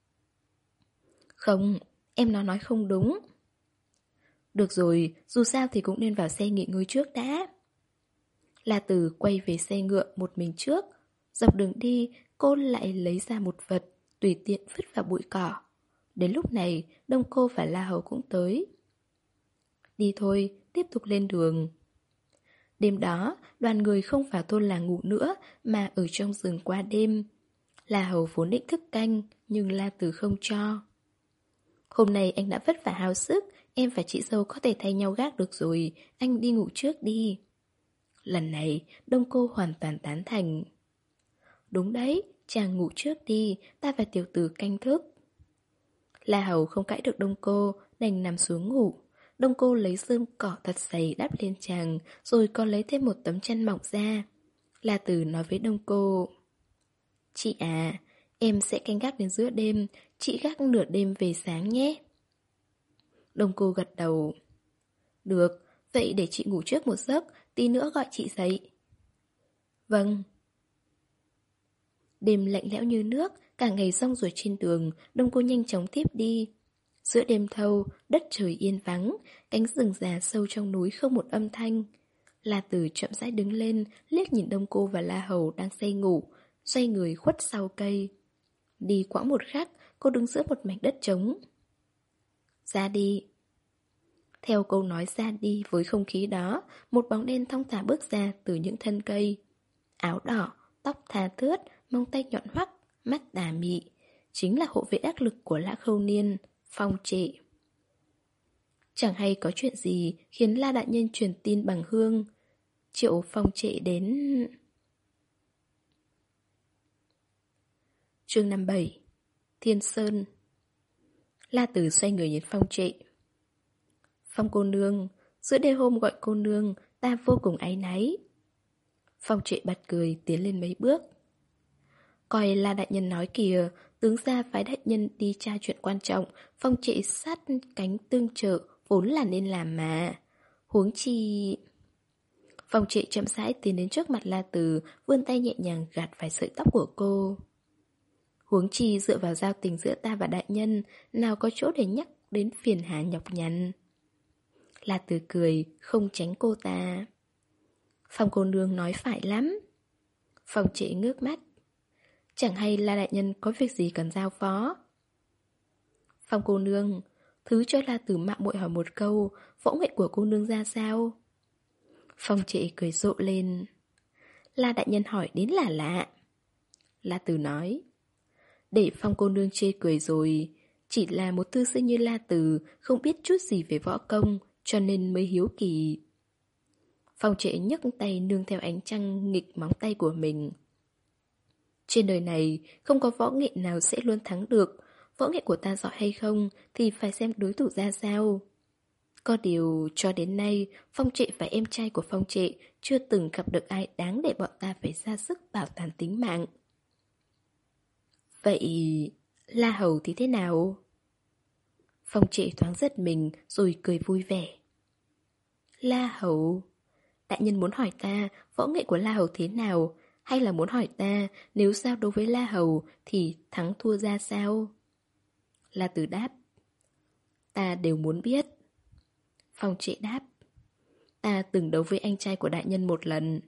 Không, em nó nói không đúng. Được rồi, dù sao thì cũng nên vào xe nghỉ ngơi trước đã. La Tử quay về xe ngựa một mình trước. Dọc đường đi, cô lại lấy ra một vật, tùy tiện vứt vào bụi cỏ. Đến lúc này, Đông Cô và La Hầu cũng tới. Đi thôi, tiếp tục lên đường. Đêm đó, đoàn người không vào thôn làng ngủ nữa mà ở trong rừng qua đêm. La Hầu vốn định thức canh, nhưng La Từ không cho. Hôm nay anh đã vất vả hao sức, em và chị dâu có thể thay nhau gác được rồi, anh đi ngủ trước đi. Lần này, Đông Cô hoàn toàn tán thành. Đúng đấy, chàng ngủ trước đi, ta và tiểu tử canh thức. La Hầu không cãi được Đông Cô, đành nằm xuống ngủ. Đông Cô lấy rơm cỏ thật dày đắp lên chàng, rồi còn lấy thêm một tấm chăn mỏng ra. La Từ nói với Đông Cô: Chị à, em sẽ canh gác đến giữa đêm, chị gác nửa đêm về sáng nhé. Đông Cô gật đầu. Được, vậy để chị ngủ trước một giấc, tí nữa gọi chị dậy. Vâng. Đêm lạnh lẽo như nước, cả ngày rong ruổi trên đường, Đông Cô nhanh chóng tiếp đi. Giữa đêm thâu, đất trời yên vắng, cánh rừng già sâu trong núi không một âm thanh. La Tử chậm rãi đứng lên, liếc nhìn Đông Cô và La Hầu đang say ngủ, xoay người khuất sau cây. Đi quãng một khắc, cô đứng giữa một mảnh đất trống. Ra đi. Theo câu nói ra đi với không khí đó, một bóng đen thong thả bước ra từ những thân cây. Áo đỏ, tóc tha thướt, mông tay nhọn hoắt, mắt tà mị. Chính là hộ vệ đắc lực của Lã Khâu Niên, Phong Trệ. Chẳng hay có chuyện gì khiến La đại nhân truyền tin bằng hương. Triệu Phong Trệ đến... Chương năm mươi bảy. Thiên Sơn. La Tử xoay người nhìn Phong Trệ. Phong cô nương, giữa đêm hôm gọi cô nương, ta vô cùng áy náy. Phong Trệ bật cười tiến lên mấy bước. Coi La đại nhân nói kìa, tướng gia phái đại nhân đi tra chuyện quan trọng, Phong Trệ sát cánh tương trợ, vốn là nên làm mà. Huống chi... Phong Trệ chậm rãi tiến đến trước mặt La Tử, vươn tay nhẹ nhàng gạt vài sợi tóc của cô. Huống chi dựa vào giao tình giữa ta và đại nhân, nào có chỗ để nhắc đến phiền hà nhọc nhằn. La Tử cười, không tránh cô ta. Phong cô nương nói phải lắm. Phong Trệ ngước mắt. Chẳng hay La đại nhân có việc gì cần giao phó. Phong cô nương, thứ cho La Tử mạo muội hỏi một câu, võ nghệ của cô nương ra sao? Phong Trệ cười rộ lên. La đại nhân hỏi đến là lạ. La Tử nói. Để Phong cô nương chê cười rồi, chỉ là một thư sinh như La Tử, không biết chút gì về võ công, cho nên mới hiếu kỳ. Phong Trệ nhấc tay nương theo ánh trăng nghịch móng tay của mình. Trên đời này, không có võ nghệ nào sẽ luôn thắng được. Võ nghệ của ta giỏi hay không thì phải xem đối thủ ra sao. Có điều, cho đến nay, Phong Trệ và em trai của Phong Trệ chưa từng gặp được ai đáng để bọn ta phải ra sức bảo toàn tính mạng. Vậy, La Hầu thì thế nào? Phong Trệ thoáng giật mình rồi cười vui vẻ. La Hầu? Đại nhân muốn hỏi ta võ nghệ của La Hầu thế nào, hay là muốn hỏi ta nếu giao đấu với La Hầu thì thắng thua ra sao? La Tử đáp. Ta đều muốn biết. Phong Trệ đáp. Ta từng đấu với anh trai của đại nhân một lần.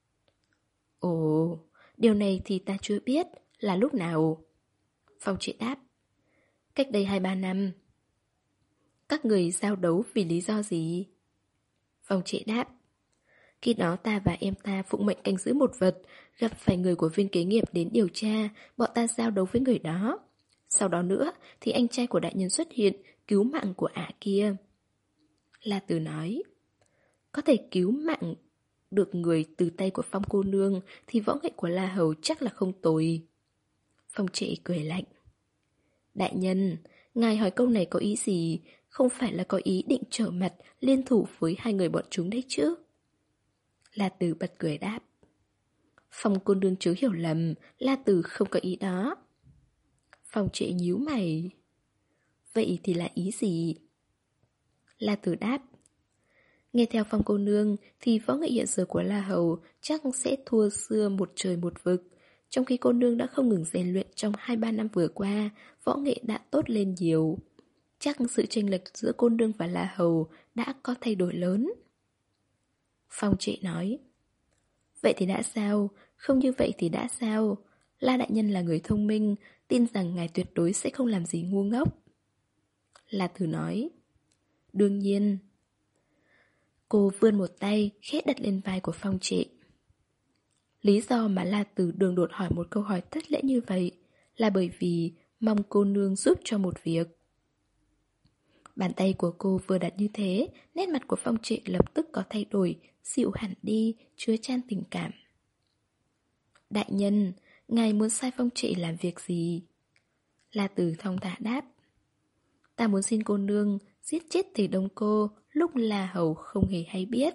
Ồ, điều này thì ta chưa biết, là lúc nào? Phong Trệ đáp. Cách đây hai ba năm. Các người giao đấu vì lý do gì? Phong Trệ đáp. Khi đó ta và em ta phụng mệnh canh giữ một vật, gặp phải người của viên kế nghiệp đến điều tra, bọn ta giao đấu với người đó. Sau đó nữa thì anh trai của đại nhân xuất hiện, cứu mạng của ả kia. La Tử nói. Có thể cứu mạng được người từ tay của Phong cô nương thì võ nghệ của La Hầu chắc là không tồi. Phong Trệ cười lạnh. Đại nhân, ngài hỏi câu này có ý gì? Không phải là có ý định trở mặt liên thủ với hai người bọn chúng đấy chứ? La Tử bật cười đáp. Phong cô nương chớ hiểu lầm, La Tử không có ý đó. Phong Trệ nhíu mày. Vậy thì là ý gì? La Tử đáp. Nghe theo Phong cô nương thì võ nghệ hiện giờ của La Hầu chắc sẽ thua xưa một trời một vực. Trong khi cô nương đã không ngừng rèn luyện trong hai ba năm vừa qua, võ nghệ đã tốt lên nhiều. Chắc sự chênh lệch giữa cô nương và La Hầu đã có thay đổi lớn. Phong Trệ nói. Vậy thì đã sao? Không như vậy thì đã sao? La đại nhân là người thông minh, tin rằng ngài tuyệt đối sẽ không làm gì ngu ngốc. La Tử nói. Đương nhiên. Cô vươn một tay, khẽ đặt lên vai của Phong Trệ. Lý do mà La Tử đường đột hỏi một câu hỏi thất lễ như vậy là bởi vì mong cô nương giúp cho một việc. Bàn tay của cô vừa đặt như thế, nét mặt của Phong Trệ lập tức có thay đổi, dịu hẳn đi, chứa chan tình cảm. Đại nhân, ngài muốn sai Phong Trệ làm việc gì? La Tử thong thả đáp. Ta muốn xin cô nương giết chết Tề Đông Cô lúc La Hầu không hề hay biết.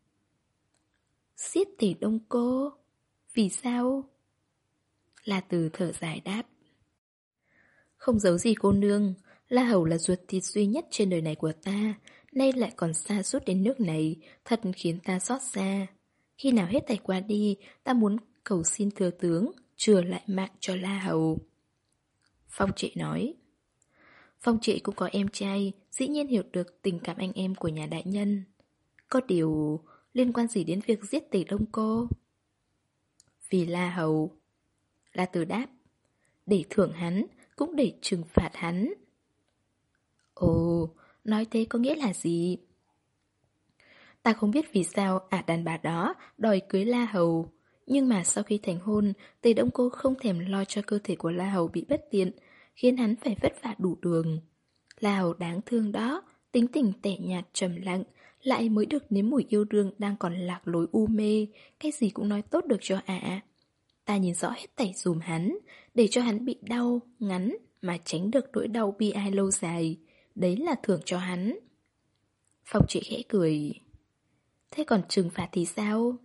Giết Tề Đông Cô? Vì sao? La Tử thở dài đáp. Không giấu gì cô nương, La Hầu là ruột thịt duy nhất trên đời này của ta, nay lại còn xa suốt đến nước này, thật khiến ta xót xa. Khi nào hết thảy qua đi, ta muốn cầu xin thừa tướng chừa lại mạng cho La Hầu. Phong Trệ nói. Phong Trệ cũng có em trai, dĩ nhiên hiểu được tình cảm anh em của nhà đại nhân. Có điều liên quan gì đến việc giết Tề Đông Cô? Vì La Hầu. La Tử đáp. Để thưởng hắn, cũng để trừng phạt hắn. Ồ, nói thế có nghĩa là gì? Ta không biết vì sao ả đàn bà đó đòi cưới La Hầu. Nhưng mà sau khi thành hôn, Tề Đông Cô không thèm lo cho cơ thể của La Hầu bị bất tiện, khiến hắn phải vất vả đủ đường. La Hầu đáng thương đó, tính tình tẻ nhạt trầm lặng, lại mới được nếm mùi yêu đương đang còn lạc lối u mê, cái gì cũng nói tốt được cho ả. Ta nhìn rõ hết thảy dùm hắn, để cho hắn bị đau, ngắn, mà tránh được nỗi đau bi ai lâu dài. Đấy là thưởng cho hắn. Phong Trệ khẽ cười. Thế còn trừng phạt thì sao?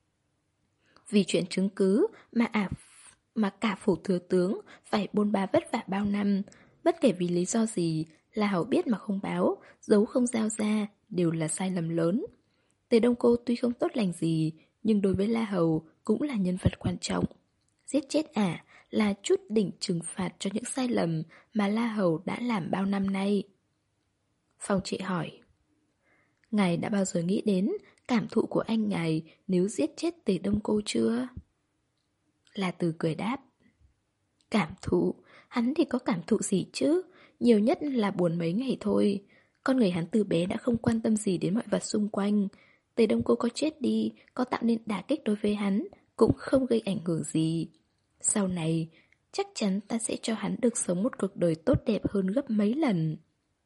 Vì chuyện chứng cứ mà ả mà cả phủ thừa tướng phải bôn ba vất vả bao năm, bất kể vì lý do gì, La Hầu biết mà không báo, giấu không giao ra, đều là sai lầm lớn. Tề Đông Cô tuy không tốt lành gì, nhưng đối với La Hầu cũng là nhân vật quan trọng. Giết chết ả là chút đỉnh trừng phạt cho những sai lầm mà La Hầu đã làm bao năm nay. Phong Trệ hỏi. Ngài đã bao giờ nghĩ đến cảm thụ của anh ngài nếu giết chết Tề Đông Cô chưa? La Tử cười đáp. Cảm thụ? Hắn thì có cảm thụ gì chứ? Nhiều nhất là buồn mấy ngày thôi. Con người hắn từ bé đã không quan tâm gì đến mọi vật xung quanh. Tề Đông Cô có chết đi, có tạo nên đả kích đối với hắn, cũng không gây ảnh hưởng gì. Sau này, chắc chắn ta sẽ cho hắn được sống một cuộc đời tốt đẹp hơn gấp mấy lần.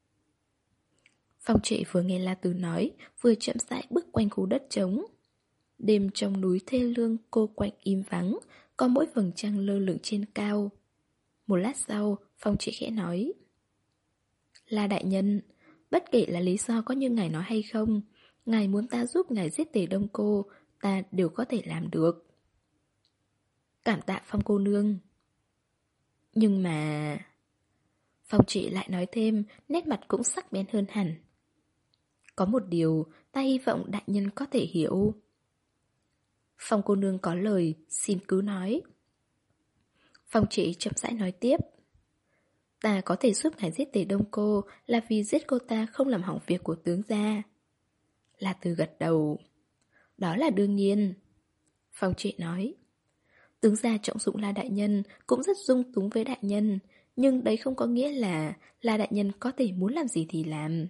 Phong Trệ vừa nghe La Tử nói, vừa chậm rãi bước quanh khu đất trống. Đêm trong núi thê lương cô quạnh im vắng, có mỗi vầng trăng lơ lửng trên cao. Một lát sau, Phong Trệ khẽ nói. La đại nhân, bất kể là lý do có như ngài nói hay không, ngài muốn ta giúp ngài giết Tề Đông Cô, ta đều có thể làm được. Cảm tạ Phong cô nương. Nhưng mà... Phong Trệ lại nói thêm, nét mặt cũng sắc bén hơn hẳn. Có một điều ta hy vọng đại nhân có thể hiểu. Phong cô nương có lời, xin cứ nói. Phong Trệ chậm rãi nói tiếp. Ta có thể giúp ngài giết Tề Đông Cô là vì giết cô ta không làm hỏng việc của tướng gia. La Tử gật đầu. Đó là đương nhiên. Phong Trệ nói. Tướng gia trọng dụng La đại nhân cũng rất dung túng với đại nhân, nhưng đấy không có nghĩa là La đại nhân có thể muốn làm gì thì làm.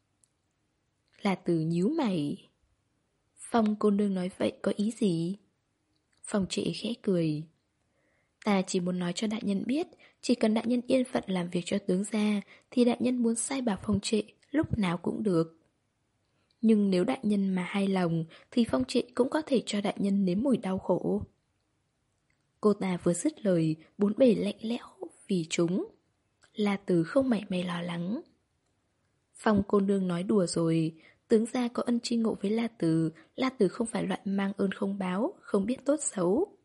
La Tử nhíu mày. Phong cô nương nói vậy có ý gì? Phong Trệ khẽ cười. Ta chỉ muốn nói cho đại nhân biết, chỉ cần đại nhân yên phận làm việc cho tướng gia, thì đại nhân muốn sai bảo Phong Trệ lúc nào cũng được. Nhưng nếu đại nhân mà hài lòng, thì Phong Trệ cũng có thể cho đại nhân nếm mùi đau khổ. Cô ta vừa dứt lời, bốn bề lạnh lẽo vì chúng. La Tử không mảy may lo lắng. Phong cô nương nói đùa rồi, tướng gia có ân tri ngộ với La Tử, La Tử không phải loại mang ơn không báo, không biết tốt xấu.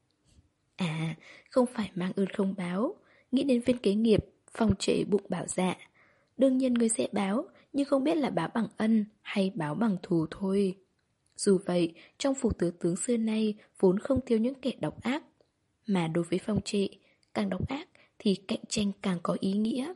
À, không phải mang ơn không báo. Nghĩ đến viên kế nghiệp, Phong Trệ bụng bảo dạ. Đương nhiên ngươi sẽ báo, nhưng không biết là báo bằng ân hay báo bằng thù thôi. Dù vậy, trong phủ tứ tướng xưa nay vốn không thiếu những kẻ độc ác. Mà đối với Phong Trệ, càng độc ác thì cạnh tranh càng có ý nghĩa.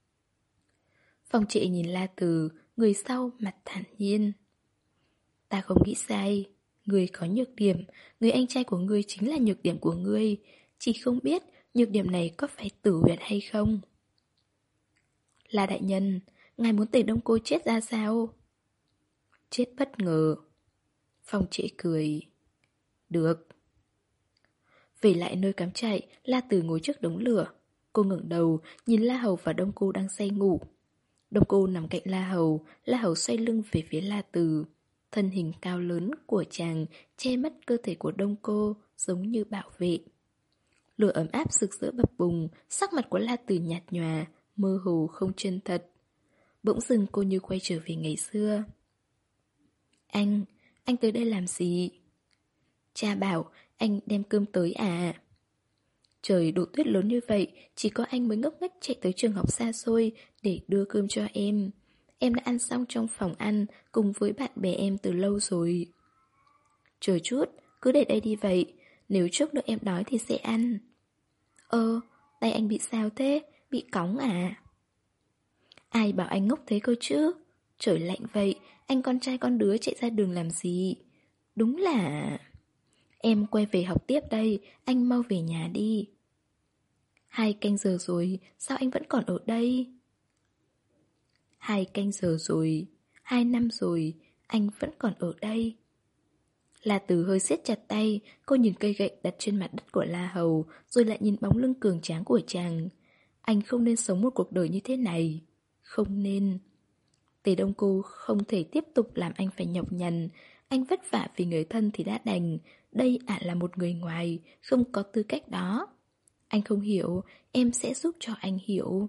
Phong Trệ nhìn La Tử, người sau mặt thản nhiên. Ta không nghĩ sai, ngươi có nhược điểm, người anh trai của ngươi chính là nhược điểm của ngươi, chỉ không biết nhược điểm này có phải tử huyệt hay không. La đại nhân, ngài muốn Tề Đông Cô chết ra sao? chết bất ngờ. Phong Trễ cười. Được. Về lại nơi cắm trại, La Tử ngồi trước đống lửa. Cô ngẩng đầu, nhìn La Hầu và Đông Cô đang say ngủ. Đông Cô nằm cạnh La Hầu, La Hầu xoay lưng về phía La Tử. Thân hình cao lớn của chàng che mất cơ thể của Đông Cô, giống như bảo vệ. Lửa ấm áp rực rỡ bập bùng, sắc mặt của La Tử nhạt nhòa, mơ hồ không chân thật. Bỗng dưng cô như quay trở về ngày xưa. Anh, anh tới đây làm gì? Cha bảo, anh đem cơm tới à? Trời đổ tuyết lớn như vậy, chỉ có anh mới ngốc nghếch chạy tới trường học xa xôi để đưa cơm cho em. Em đã ăn xong trong phòng ăn cùng với bạn bè em từ lâu rồi. Chờ chút, cứ để đây đi vậy. Nếu chốc nữa em đói thì sẽ ăn. Ơ, tay anh bị sao thế? Bị cóng à? Ai bảo anh ngốc thế cơ chứ? Trời lạnh vậy, anh con trai con đứa chạy ra đường làm gì? Đúng là... Em quay về học tiếp đây, anh mau về nhà đi. Hai canh giờ rồi, sao anh vẫn còn ở đây? Hai canh giờ rồi, hai năm rồi, anh vẫn còn ở đây. La Từ hơi siết chặt tay, cô nhìn cây gậy đặt trên mặt đất của La Hầu, rồi lại nhìn bóng lưng cường tráng của chàng. Anh không nên sống một cuộc đời như thế này. Không nên. Tề Đông Cô không thể tiếp tục làm anh phải nhọc nhằn. Anh vất vả vì người thân thì đã đành. Đây ả là một người ngoài, không có tư cách đó. Anh không hiểu, em sẽ giúp cho anh hiểu.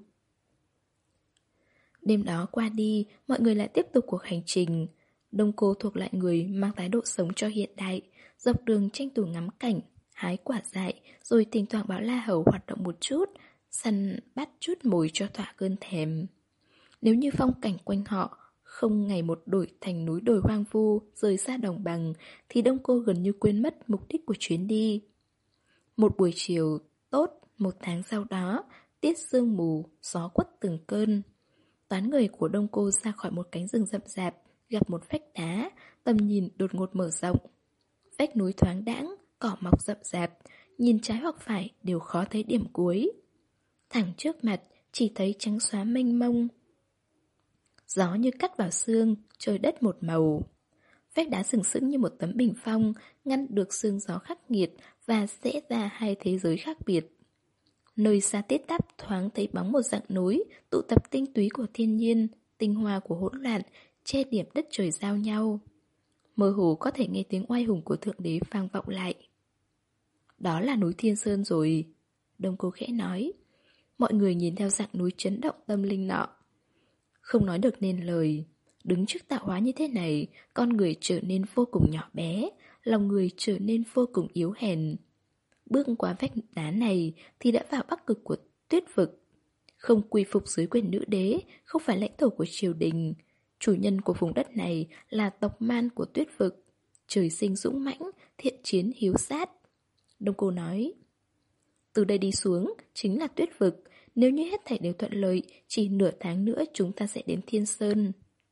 Đêm đó qua đi, mọi người lại tiếp tục cuộc hành trình. Đông Cô thuộc lại người mang thái độ sống cho hiện đại, dọc đường tranh thủ ngắm cảnh, hái quả dại, rồi thỉnh thoảng bảo La Hầu hoạt động một chút, săn bắt chút mồi cho thỏa cơn thèm. Nếu như phong cảnh quanh họ không ngày một đổi thành núi đồi hoang vu, rời xa đồng bằng, thì Đông Cô gần như quên mất mục đích của chuyến đi. Một buổi chiều tốt, một tháng sau đó, tiết sương mù, gió quất từng cơn. Toán người của Đông Cô ra khỏi một cánh rừng rậm rạp, gặp một vách đá, tầm nhìn đột ngột mở rộng. Vách núi thoáng đãng, cỏ mọc rậm rạp, nhìn trái hoặc phải đều khó thấy điểm cuối. Thẳng trước mặt chỉ thấy trắng xóa mênh mông. Gió như cắt vào xương, trời đất một màu. Vách đá sừng sững như một tấm bình phong, ngăn được sương gió khắc nghiệt và sẽ ra hai thế giới khác biệt. Nơi xa tít tắp thoáng thấy bóng một dặng núi, tụ tập tinh túy của thiên nhiên, tinh hoa của hỗn loạn, che điểm đất trời giao nhau. Mơ hồ có thể nghe tiếng oai hùng của Thượng Đế vang vọng lại. Đó là núi Thiên Sơn rồi, Đông Cô khẽ nói. Mọi người nhìn theo dặng núi chấn động tâm linh nọ. Không nói được nên lời. Đứng trước tạo hóa như thế này, con người trở nên vô cùng nhỏ bé, lòng người trở nên vô cùng yếu hèn. Bước qua vách đá này thì đã vào bắc cực của tuyết vực. Không quy phục dưới quyền nữ đế, không phải lãnh thổ của triều đình. Chủ nhân của vùng đất này là tộc man của tuyết vực. Trời sinh dũng mãnh, thiện chiến hiếu sát. Đông Cô nói, từ đây đi xuống chính là tuyết vực. Nếu như hết thảy đều thuận lợi, chỉ nửa tháng nữa chúng ta sẽ đến Thiên Sơn.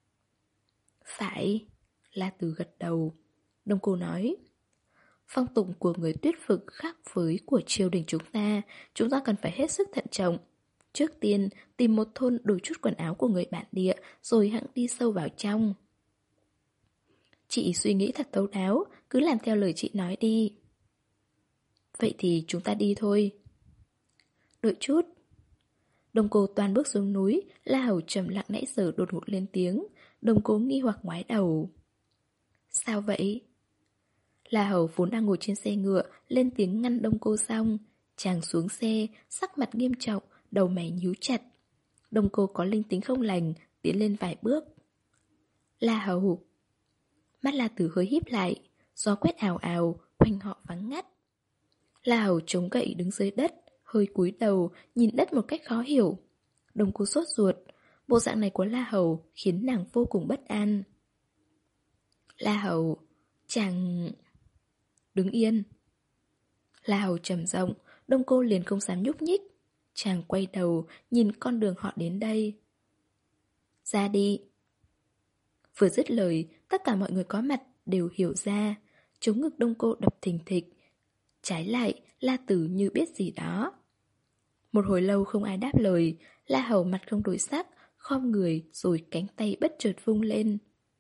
Phải, La Từ gật đầu. Đông Cô nói, phong tục của người tuyết vực khác với của triều đình chúng ta, chúng ta cần phải hết sức thận trọng. Trước tiên, tìm một thôn đổi chút quần áo của người bản địa, rồi hẵng đi sâu vào trong. Chị suy nghĩ thật thấu đáo, cứ làm theo lời chị nói đi. Vậy thì chúng ta đi thôi. Đợi chút. Đông Cô toàn bước xuống núi, La Hầu trầm lặng nãy giờ đột ngột lên tiếng. Đông Cô nghi hoặc ngoái đầu. Sao vậy? La Hầu vốn đang ngồi trên xe ngựa, lên tiếng ngăn Đông Cô xong. Chàng xuống xe, sắc mặt nghiêm trọng, đầu mày nhíu chặt. Đông Cô có linh tính không lành, tiến lên vài bước. La Hầu. Mắt La Tử hơi híp lại, gió quét ào ào, quanh họ vắng ngắt. La Hầu chống gậy đứng dưới đất, hơi cúi đầu, nhìn đất một cách khó hiểu. Đông Cô sốt ruột, bộ dạng này của La Hầu khiến nàng vô cùng bất an. La Hầu, chàng... Đứng yên. La Hầu trầm giọng, Đông Cô liền không dám nhúc nhích. Chàng quay đầu, nhìn con đường họ đến đây. Ra đi. Vừa dứt lời, tất cả mọi người có mặt đều hiểu ra. Chống ngực Đông Cô đập thình thịch. Trái lại, La Tử như biết gì đó. Một hồi lâu không ai đáp lời, La Hầu mặt không đổi sắc, khom người rồi cánh tay bất chợt vung lên.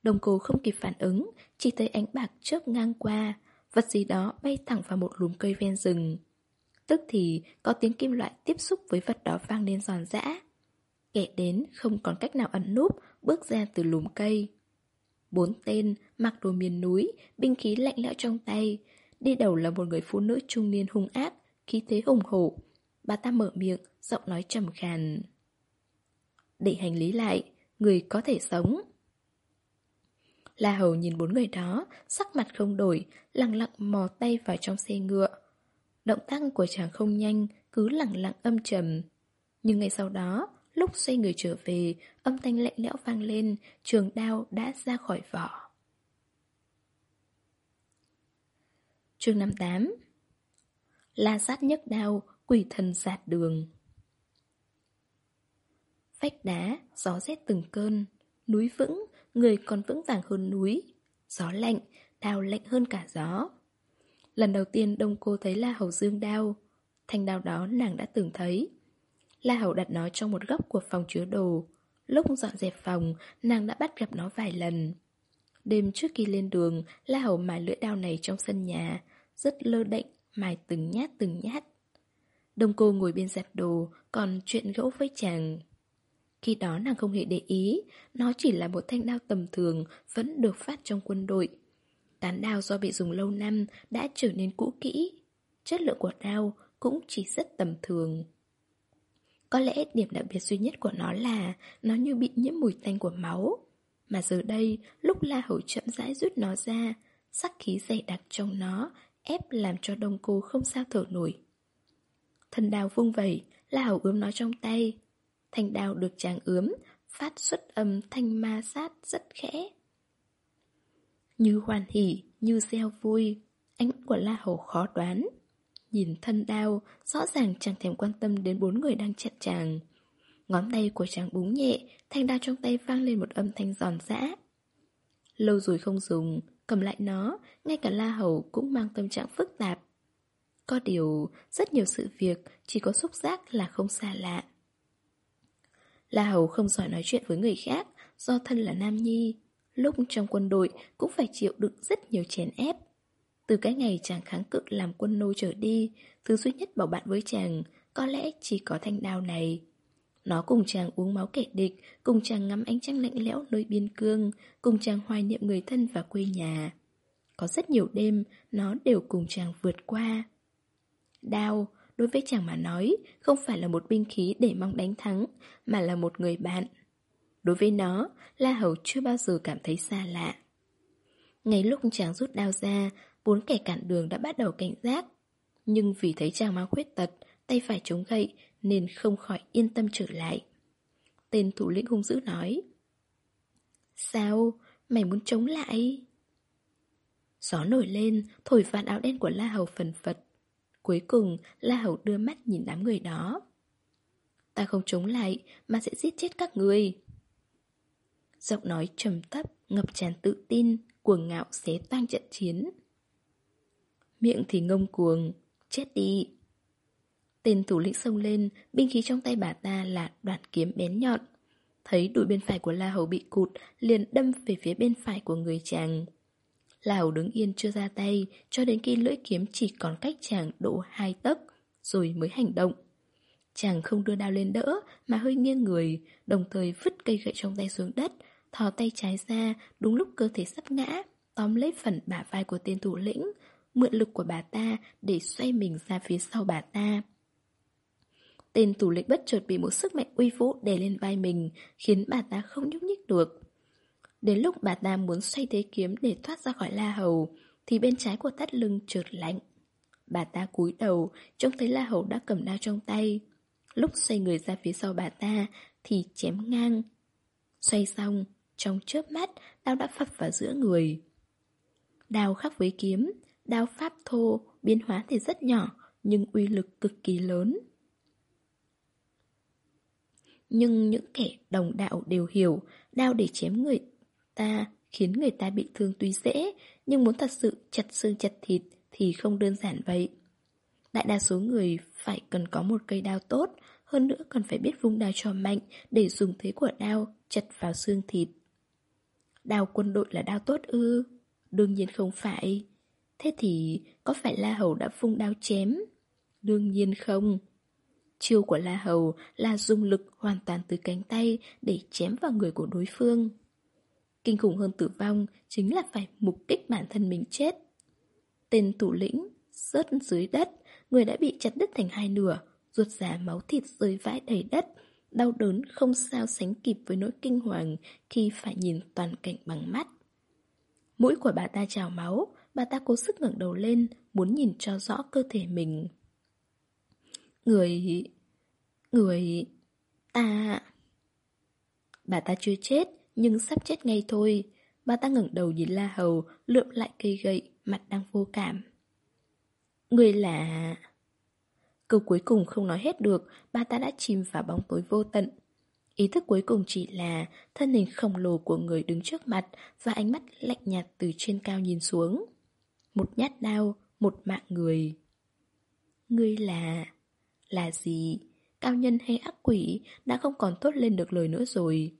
Đồng Cô không kịp phản ứng, chỉ thấy ánh bạc chớp ngang qua, vật gì đó bay thẳng vào một lùm cây ven rừng. Tức thì có tiếng kim loại tiếp xúc với vật đó vang lên giòn giã. Kẻ đến không còn cách nào ẩn núp, bước ra từ lùm cây. Bốn tên mặc đồ miền núi, binh khí lạnh lẽo trong tay. Đi đầu là một người phụ nữ trung niên hung ác, khí thế hùng hổ. Bà ta mở miệng, giọng nói trầm khàn. Để hành lý lại, người có thể sống. La Hầu nhìn bốn người đó, sắc mặt không đổi, lặng lặng mò tay vào trong xe ngựa. Động tác của chàng không nhanh, cứ lặng lặng âm trầm. Nhưng ngay sau đó, lúc xoay người trở về, âm thanh lạnh lẽo vang lên, trường đao đã ra khỏi vỏ. Chương năm mươi tám. La Sát nhấc đao, quỷ thần giạt đường. Vách đá, gió rét từng cơn. Núi vững, người còn vững vàng hơn núi. Gió lạnh, đao lạnh hơn cả gió. Lần đầu tiên Đông Cô thấy La Hầu giương đao. Thanh đao đó nàng đã từng thấy. La Hầu đặt nó trong một góc của phòng chứa đồ. Lúc dọn dẹp phòng, nàng đã bắt gặp nó vài lần. Đêm trước khi lên đường, La Hầu mài lưỡi đao này trong sân nhà, rất lơ đễnh, mài từng nhát từng nhát. Đông Cô ngồi bên dẹp đồ, còn chuyện gẫu với chàng. Khi đó nàng không hề để ý, nó chỉ là một thanh đao tầm thường vẫn được phát trong quân đội. Tán đao do bị dùng lâu năm đã trở nên cũ kỹ. Chất lượng của đao cũng chỉ rất tầm thường. Có lẽ điểm đặc biệt duy nhất của nó là nó như bị nhiễm mùi tanh của máu. Mà giờ đây, lúc La Hầu chậm rãi rút nó ra, sắc khí dày đặc trong nó ép làm cho Đông Cô không sao thở nổi. Thân đao vung vẩy, La Hầu ướm nó trong tay. Thanh đao được chàng ướm, phát xuất âm thanh ma sát rất khẽ. Như hoan hỉ, như reo vui, ánh mắt của La Hầu khó đoán. Nhìn thân đao, rõ ràng chẳng thèm quan tâm đến bốn người đang chặn chàng. Ngón tay của chàng búng nhẹ, thanh đao trong tay vang lên một âm thanh giòn giã. Lâu rồi không dùng, cầm lại nó, ngay cả La Hầu cũng mang tâm trạng phức tạp. Có điều, rất nhiều sự việc chỉ có xúc giác là không xa lạ. La Hầu không giỏi nói chuyện với người khác, do thân là nam nhi. Lúc trong quân đội cũng phải chịu đựng rất nhiều chèn ép. Từ cái ngày chàng kháng cự làm quân nô trở đi, thứ duy nhất bảo bạn với chàng có lẽ chỉ có thanh đao này. Nó cùng chàng uống máu kẻ địch, cùng chàng ngắm ánh trăng lạnh lẽo nơi biên cương, cùng chàng hoài niệm người thân và quê nhà. Có rất nhiều đêm, nó đều cùng chàng vượt qua. Đao, đối với chàng mà nói, không phải là một binh khí để mong đánh thắng, mà là một người bạn. Đối với nó, La Hầu chưa bao giờ cảm thấy xa lạ. Ngay lúc chàng rút đao ra, bốn kẻ cản đường đã bắt đầu cảnh giác. Nhưng vì thấy chàng mang khuyết tật, tay phải chống gậy, nên không khỏi yên tâm trở lại. Tên thủ lĩnh hung dữ nói: Sao? Mày muốn chống lại? Gió nổi lên, thổi vạt áo đen của La Hầu phần phật. Cuối cùng, La Hầu đưa mắt nhìn đám người đó. Ta không chống lại, mà sẽ giết chết các người. Giọng nói trầm thấp, ngập tràn tự tin, cuồng ngạo xé toang trận chiến. Miệng thì ngông cuồng, chết đi. Tên thủ lĩnh xông lên, binh khí trong tay bà ta là đoạn kiếm bén nhọn. Thấy đùi bên phải của La Hầu bị cụt, liền đâm về phía bên phải của người chàng. La Hầu đứng yên chưa ra tay, cho đến khi lưỡi kiếm chỉ còn cách chàng độ hai tấc, rồi mới hành động. Chàng không đưa đao lên đỡ, mà hơi nghiêng người, đồng thời vứt cây gậy trong tay xuống đất, thò tay trái ra, đúng lúc cơ thể sắp ngã, tóm lấy phần bả vai của tên thủ lĩnh, mượn lực của bà ta để xoay mình ra phía sau bà ta. Tên thủ lĩnh bất chợt bị một sức mạnh uy vũ đè lên vai mình, khiến bà ta không nhúc nhích được. Đến lúc bà ta muốn xoay thế kiếm để thoát ra khỏi La Hầu, thì bên trái của thắt lưng chợt lạnh. Bà ta cúi đầu, trông thấy La Hầu đã cầm đao trong tay. Lúc xoay người ra phía sau bà ta, thì chém ngang. Xoay xong, trong chớp mắt, đao đã phập vào giữa người. Đao khác với kiếm, đao pháp thô, biến hóa thì rất nhỏ, nhưng uy lực cực kỳ lớn. Nhưng những kẻ đồng đạo đều hiểu, đao để chém người ta khiến người ta bị thương tuy dễ, nhưng muốn thật sự chặt xương chặt thịt thì không đơn giản vậy. Đại đa số người phải cần có một cây đao tốt, hơn nữa còn phải biết vung đao cho mạnh để dùng thế của đao chặt vào xương thịt. Đao quân đội là đao tốt ư? Đương nhiên không phải. Thế thì có phải La Hầu đã vung đao chém? Đương nhiên không. Chiêu của La Hầu là dùng lực hoàn toàn từ cánh tay để chém vào người của đối phương. Kinh khủng hơn tử vong chính là phải mục kích bản thân mình chết. Tên thủ lĩnh rớt dưới đất, người đã bị chặt đứt thành hai nửa, ruột già máu thịt rơi vãi đầy đất, đau đớn không sao sánh kịp với nỗi kinh hoàng khi phải nhìn toàn cảnh bằng mắt. Mũi của bà ta trào máu, bà ta cố sức ngẩng đầu lên, muốn nhìn cho rõ cơ thể mình. Người... Người... Ta... Bà ta chưa chết, nhưng sắp chết ngay thôi. Bà ta ngẩng đầu nhìn La Hầu, lượm lại cây gậy, mặt đang vô cảm. Người là... Câu cuối cùng không nói hết được, bà ta đã chìm vào bóng tối vô tận. Ý thức cuối cùng chỉ là thân hình khổng lồ của người đứng trước mặt và ánh mắt lạnh nhạt từ trên cao nhìn xuống. Một nhát đao, một mạng người. Ngươi là... Là gì? Cao nhân hay ác quỷ đã không còn thốt lên được lời nữa rồi.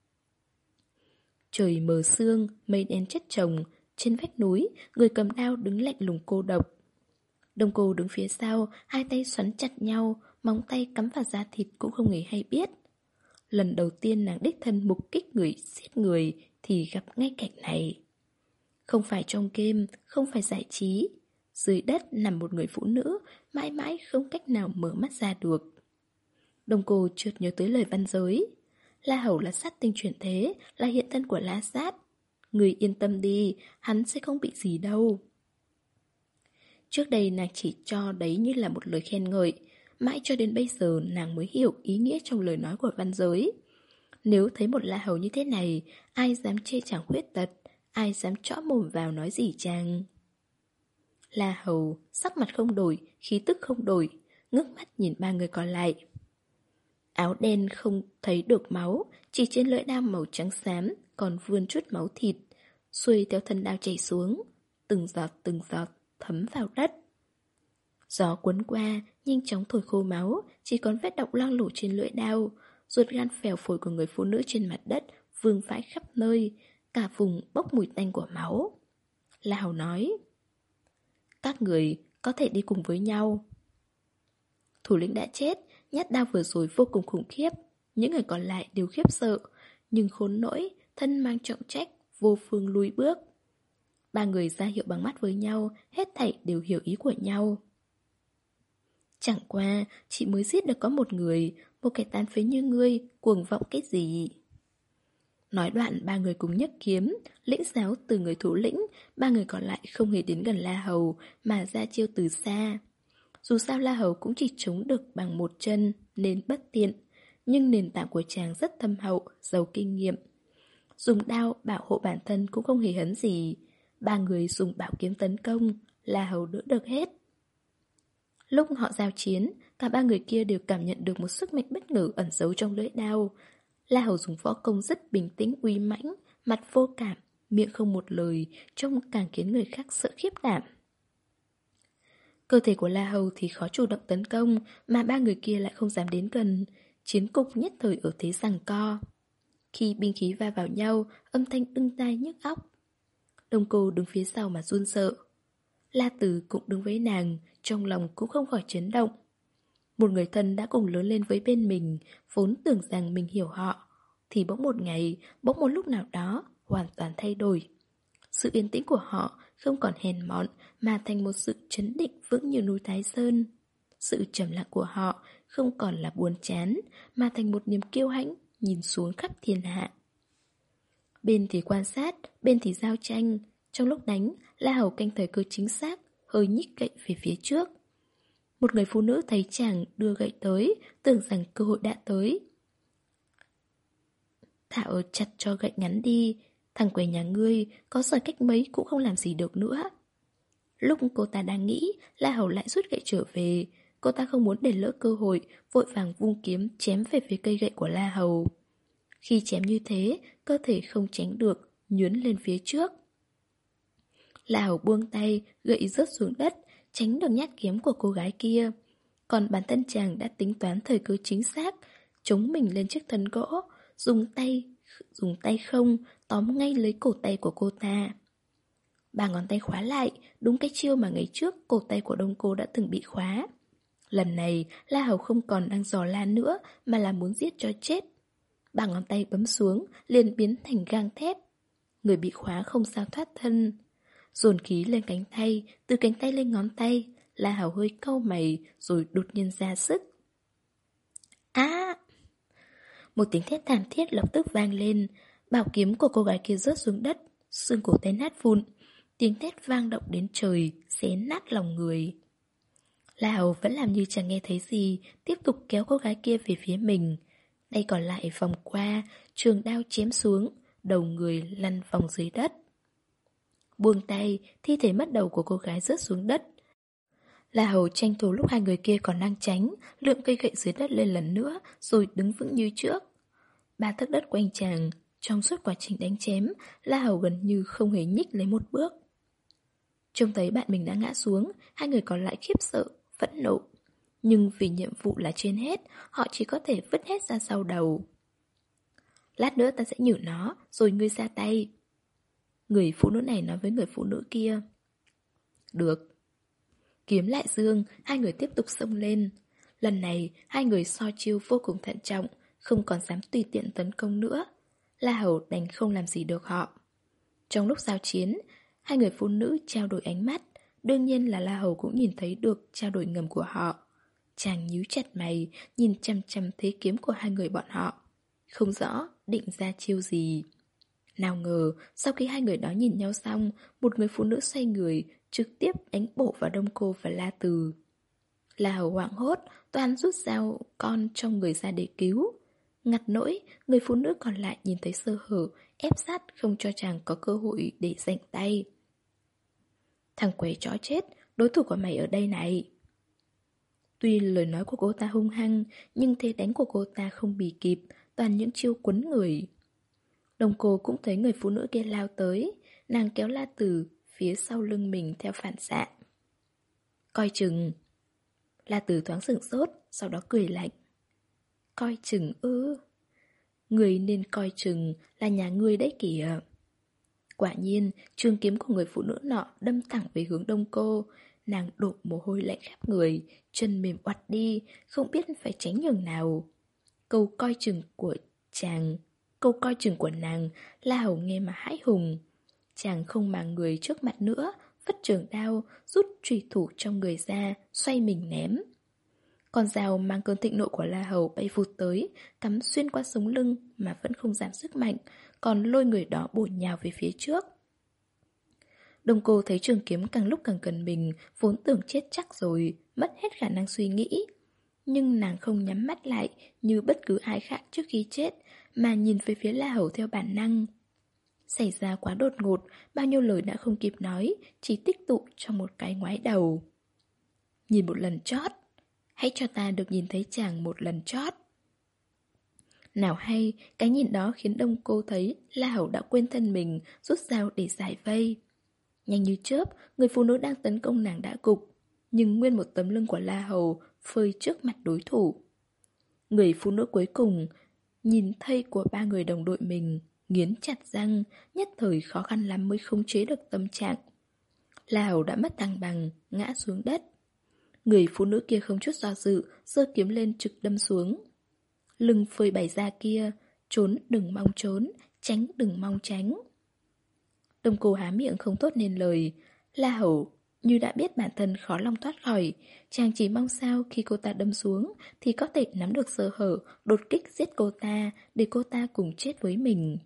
Trời mờ sương, mây đen chất chồng. Trên vách núi, người cầm đao đứng lạnh lùng cô độc. Đông Cô đứng phía sau, hai tay xoắn chặt nhau, móng tay cắm vào da thịt cũng không hề hay biết. Lần đầu tiên nàng đích thân mục kích người giết người thì gặp ngay cảnh này. Không phải trong game, không phải giải trí. Dưới đất nằm một người phụ nữ, mãi mãi không cách nào mở mắt ra được. Đông Cô chợt nhớ tới lời văn giới. La Hầu là sát tinh chuyển thế, là hiện thân của La Sát. Người yên tâm đi, hắn sẽ không bị gì đâu. Trước đây nàng chỉ cho đấy như là một lời khen ngợi, mãi cho đến bây giờ nàng mới hiểu ý nghĩa trong lời nói của văn giới. Nếu thấy một La Hầu như thế này, ai dám chê chàng khuyết tật, ai dám chõ mồm vào nói gì chàng. La Hầu sắc mặt không đổi, khí tức không đổi, ngước mắt nhìn ba người còn lại. Áo đen không thấy được máu, chỉ trên lưỡi đao màu trắng xám còn vươn chút máu thịt, xuôi theo thân đao chảy xuống, từng giọt từng giọt thấm vào đất. Gió cuốn qua, nhanh chóng thổi khô máu, chỉ còn vết độc loang lổ trên lưỡi đao, ruột gan phèo phổi của người phụ nữ trên mặt đất vương vãi khắp nơi, cả vùng bốc mùi tanh của máu. La Hầu nói: các người có thể đi cùng với nhau. Thủ lĩnh đã chết, nhát đao vừa rồi vô cùng khủng khiếp, những người còn lại đều khiếp sợ, nhưng khốn nỗi, thân mang trọng trách, vô phương lùi bước. Ba người ra hiệu bằng mắt với nhau, hết thảy đều hiểu ý của nhau. Chẳng qua, chị mới giết được có một người, một kẻ tàn phế như ngươi, cuồng vọng cái gì? Nói đoạn ba người cùng nhấc kiếm, lĩnh giáo từ người thủ lĩnh, ba người còn lại không hề đến gần La Hầu, mà ra chiêu từ xa. Dù sao La Hầu cũng chỉ chống được bằng một chân, nên bất tiện, nhưng nền tảng của chàng rất thâm hậu, giàu kinh nghiệm. Dùng đao bảo hộ bản thân cũng không hề hấn gì. Ba người dùng bảo kiếm tấn công, La Hầu đỡ được hết. Lúc họ giao chiến, cả ba người kia đều cảm nhận được một sức mạnh bất ngờ ẩn giấu trong lưỡi đao. La Hầu dùng võ công rất bình tĩnh uy mãnh, mặt vô cảm, miệng không một lời, trông càng khiến người khác sợ khiếp đảm. Cơ thể của La Hầu thì khó chủ động tấn công, mà ba người kia lại không dám đến gần. Chiến cục nhất thời ở thế giằng co. Khi binh khí va vào nhau, âm thanh ưng tai nhức óc. Đông Cô đứng phía sau mà run sợ. La Tử cũng đứng với nàng, trong lòng cũng không khỏi chấn động. Một người thân đã cùng lớn lên với bên mình, vốn tưởng rằng mình hiểu họ, thì bỗng một ngày, bỗng một lúc nào đó, hoàn toàn thay đổi. Sự yên tĩnh của họ không còn hèn mọn, mà thành một sự chấn định vững như núi Thái Sơn. Sự trầm lặng của họ không còn là buồn chán, mà thành một niềm kiêu hãnh, nhìn xuống khắp thiên hạ. Bên thì quan sát, bên thì giao tranh. Trong lúc đánh, La Hầu canh thời cơ chính xác, hơi nhích gậy về phía trước. Một người phụ nữ thấy chàng đưa gậy tới, tưởng rằng cơ hội đã tới. Thảo chặt cho gậy ngắn đi, thằng quầy nhà ngươi có giỏi cách mấy cũng không làm gì được nữa. Lúc cô ta đang nghĩ, La Hầu lại rút gậy trở về. Cô ta không muốn để lỡ cơ hội, vội vàng vung kiếm chém về phía cây gậy của La Hầu. Khi chém như thế, cơ thể không tránh được, nhướn lên phía trước. La Hầu buông tay, gậy rớt xuống đất, tránh được nhát kiếm của cô gái kia. Còn bản thân chàng đã tính toán thời cơ chính xác, chống mình lên chiếc thân gỗ, dùng tay dùng tay không tóm ngay lấy cổ tay của cô ta. Ba ngón tay khóa lại, đúng cái chiêu mà ngày trước cổ tay của Đông Cô đã từng bị khóa. Lần này, La Hầu không còn đang dò la nữa mà là muốn giết cho chết. Ba ngón tay bấm xuống, liền biến thành gang thép. Người bị khóa không sao thoát thân. Dồn khí lên cánh tay, từ cánh tay lên ngón tay, La Hầu hơi cau mày rồi đột nhiên ra sức. Á! Một tiếng thét thảm thiết lập tức vang lên. Bảo kiếm của cô gái kia rớt xuống đất, xương cổ tay nát vụn. Tiếng thét vang động đến trời, xé nát lòng người. La Hầu vẫn làm như chẳng nghe thấy gì, tiếp tục kéo cô gái kia về phía mình. Tay còn lại vòng qua, trường đao chém xuống, đầu người lăn vòng dưới đất. Buông tay, thi thể mất đầu của cô gái rớt xuống đất. La Hầu tranh thủ lúc hai người kia còn đang tránh, lượm cây gậy dưới đất lên lần nữa, rồi đứng vững như trước. Ba tấc đất quanh chàng, trong suốt quá trình đánh chém, La Hầu gần như không hề nhích lấy một bước. Trông thấy bạn mình đã ngã xuống, hai người còn lại khiếp sợ, phẫn nộ. Nhưng vì nhiệm vụ là trên hết, họ chỉ có thể vứt hết ra sau đầu. Lát nữa ta sẽ nhử nó, rồi ngươi ra tay. Người phụ nữ này nói với người phụ nữ kia. Được. Kiếm lại dương, hai người tiếp tục xông lên. Lần này, hai người so chiêu vô cùng thận trọng, không còn dám tùy tiện tấn công nữa. La Hầu đành không làm gì được họ. Trong lúc giao chiến, hai người phụ nữ trao đổi ánh mắt. Đương nhiên là La Hầu cũng nhìn thấy được trao đổi ngầm của họ. Chàng nhíu chặt mày, nhìn chăm chăm thế kiếm của hai người bọn họ. Không rõ định ra chiêu gì. Nào ngờ, sau khi hai người đó nhìn nhau xong, một người phụ nữ xoay người, trực tiếp đánh bổ vào Đông Cô và La Từ. La Hầu hoảng hốt, toàn rút dao con trong người ra để cứu. Ngặt nỗi, người phụ nữ còn lại nhìn thấy sơ hở, ép sát không cho chàng có cơ hội để giành tay. Thằng quấy chó chết, đối thủ của mày ở đây này. Tuy lời nói của cô ta hung hăng, nhưng thế đánh của cô ta không bì kịp, toàn những chiêu quấn người. Đồng Cô cũng thấy người phụ nữ kia lao tới, nàng kéo La Tử phía sau lưng mình theo phản xạ. Coi chừng. La Tử thoáng sửng sốt, sau đó cười lạnh. Coi chừng ư? Người nên coi chừng là nhà ngươi đấy kìa. Quả nhiên, trường kiếm của người phụ nữ nọ đâm thẳng về hướng Đông Cô. Nàng đổ mồ hôi lạnh khắp người, chân mềm oặt đi, không biết phải tránh nhường nào. Câu coi chừng của chàng, câu coi chừng của nàng, La Hầu nghe mà hãi hùng. Chàng không màng người trước mặt nữa, vất trường đao, rút chùy thủ trong người ra, xoay mình ném. Con dao mang cơn thịnh nộ của La Hầu bay vụt tới, cắm xuyên qua sống lưng mà vẫn không giảm sức mạnh, còn lôi người đó bổ nhào về phía trước. Đông Cô thấy trường kiếm càng lúc càng gần mình, vốn tưởng chết chắc rồi, mất hết khả năng suy nghĩ. Nhưng nàng không nhắm mắt lại như bất cứ ai khác trước khi chết, mà nhìn về phía La Hầu theo bản năng. Xảy ra quá đột ngột, bao nhiêu lời đã không kịp nói, chỉ tích tụ trong một cái ngoái đầu. Nhìn một lần chót, hãy cho ta được nhìn thấy chàng một lần chót. Nào hay, cái nhìn đó khiến Đông Cô thấy La Hầu đã quên thân mình, rút dao để giải vây. Nhanh như chớp, người phụ nữ đang tấn công nàng đã gục, nhưng nguyên một tấm lưng của La Hầu phơi trước mặt đối thủ. Người phụ nữ cuối cùng nhìn thây của ba người đồng đội mình, nghiến chặt răng, nhất thời khó khăn lắm mới khống chế được tâm trạng. La Hầu đã mất thăng bằng, ngã xuống đất. Người phụ nữ kia không chút do dự, giơ kiếm lên trực đâm xuống. Lưng phơi bày ra kia, trốn đừng mong trốn, tránh đừng mong tránh. Đông Cô há miệng không thốt nên lời. La Hầu như đã biết bản thân khó lòng thoát khỏi, chàng chỉ mong sao khi cô ta đâm xuống thì có thể nắm được sơ hở, đột kích giết cô ta, để cô ta cùng chết với mình.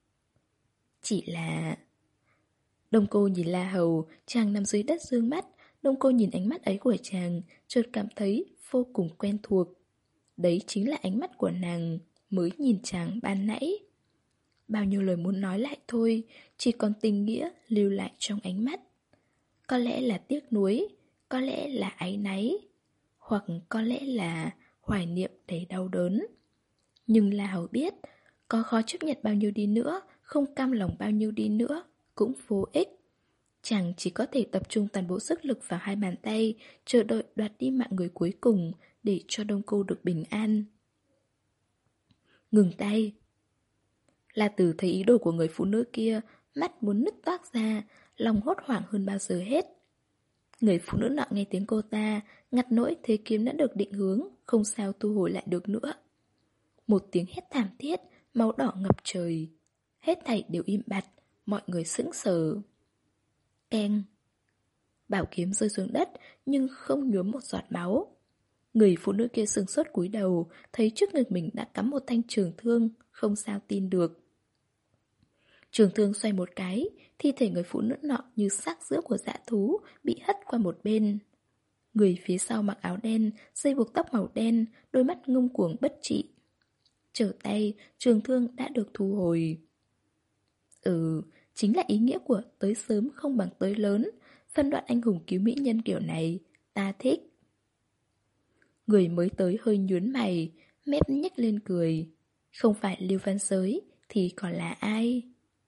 Chỉ là... Đông Cô nhìn La Hầu, chàng nằm dưới đất dương mắt. Đông Cô nhìn ánh mắt ấy của chàng, chợt cảm thấy vô cùng quen thuộc. Đấy chính là ánh mắt của nàng mới nhìn chàng ban nãy. Bao nhiêu lời muốn nói lại thôi, chỉ còn tình nghĩa lưu lại trong ánh mắt. Có lẽ là tiếc nuối, có lẽ là áy náy, hoặc có lẽ là hoài niệm đầy đau đớn. Nhưng La Hầu biết, có khó chấp nhận bao nhiêu đi nữa, không cam lòng bao nhiêu đi nữa, cũng vô ích. Chàng chỉ có thể tập trung toàn bộ sức lực vào hai bàn tay, chờ đợi đoạt đi mạng người cuối cùng, để cho Đông Cô được bình an. Ngừng tay. La Tử thấy ý đồ của người phụ nữ kia, mắt muốn nứt toác ra, lòng hốt hoảng hơn bao giờ hết. Người phụ nữ nọ nghe tiếng cô ta, ngặt nỗi thế kiếm đã được định hướng, không sao thu hồi lại được nữa. Một tiếng hét thảm thiết, máu đỏ ngập trời. Hết thảy đều im bặt, mọi người sững sờ. Keng. Bảo kiếm rơi xuống đất, nhưng không nhuốm một giọt máu. Người phụ nữ kia sừng sốt cúi đầu, thấy trước ngực mình đã cắm một thanh trường thương, không sao tin được. Trường thương xoay một cái, thi thể người phụ nữ nọ như xác giữa của dã thú, bị hất qua một bên. Người phía sau mặc áo đen, dây buộc tóc màu đen, đôi mắt ngông cuồng bất trị. Trở tay, trường thương đã được thu hồi. Ừ, chính là ý nghĩa của tới sớm không bằng tới lớn. Phân đoạn anh hùng cứu mỹ nhân kiểu này, ta thích. Người mới tới hơi nhướng mày, mép nhếch lên cười. Không phải Lưu Văn Giới, thì còn là ai?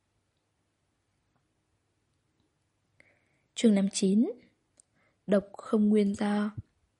Chương năm mươi chín. Độc không nguyên do.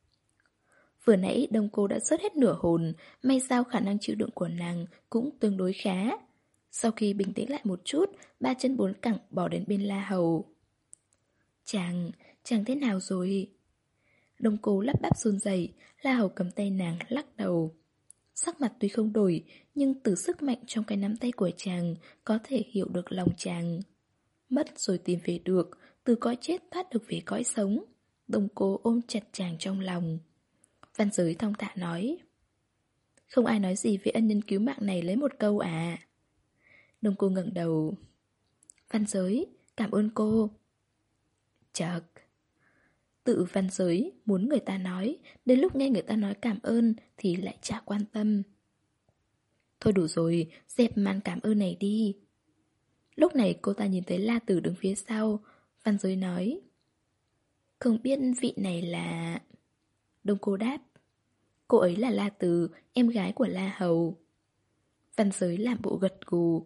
Vừa nãy Đông Cô đã rớt hết nửa hồn, may sao khả năng chịu đựng của nàng cũng tương đối khá. Sau khi bình tĩnh lại một chút, ba chân bốn cẳng bỏ đến bên La Hầu. Chàng, chàng thế nào rồi? Đông Cô lắp bắp run rẩy, La Hầu cầm tay nàng lắc đầu. Sắc mặt tuy không đổi, nhưng từ sức mạnh trong cái nắm tay của chàng có thể hiểu được lòng chàng. Mất rồi tìm về được, từ cõi chết thoát được về cõi sống. Đông Cô ôm chặt chàng trong lòng. Văn Giới thong thả nói. Không ai nói gì về ân nhân cứu mạng này lấy một câu à? Đông Cô ngẩng đầu. Văn Giới, cảm ơn cô. Chợt. Tự Văn Giới muốn người ta nói, đến lúc nghe người ta nói cảm ơn thì lại chả quan tâm. Thôi đủ rồi, dẹp màn cảm ơn này đi. Lúc này cô ta nhìn thấy La Tử đứng phía sau. Văn Giới nói. Không biết vị này là... Đông Cô đáp. Cô ấy là La Tử, em gái của La Hầu. Văn Giới làm bộ gật gù,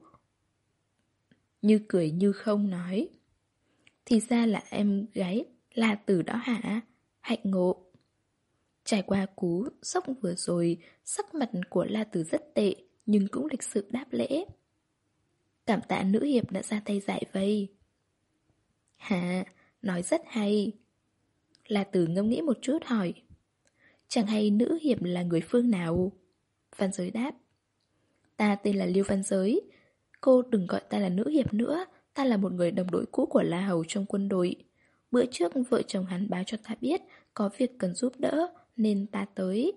như cười như không nói. Thì ra là em gái La Tử đó hả? Hạnh ngộ. Trải qua cú sốc vừa rồi, sắc mặt của La Tử rất tệ, nhưng cũng lịch sự đáp lễ. Cảm tạ nữ hiệp đã ra tay giải vây. Hả? Nói rất hay. La Tử ngẫm nghĩ một chút hỏi. Chẳng hay nữ hiệp là người phương nào? Văn Giới đáp. Ta tên là Lưu Văn Giới. Cô đừng gọi ta là nữ hiệp nữa. Ta là một người đồng đội cũ của La Hầu trong quân đội. Bữa trước vợ chồng hắn báo cho ta biết có việc cần giúp đỡ, nên ta tới.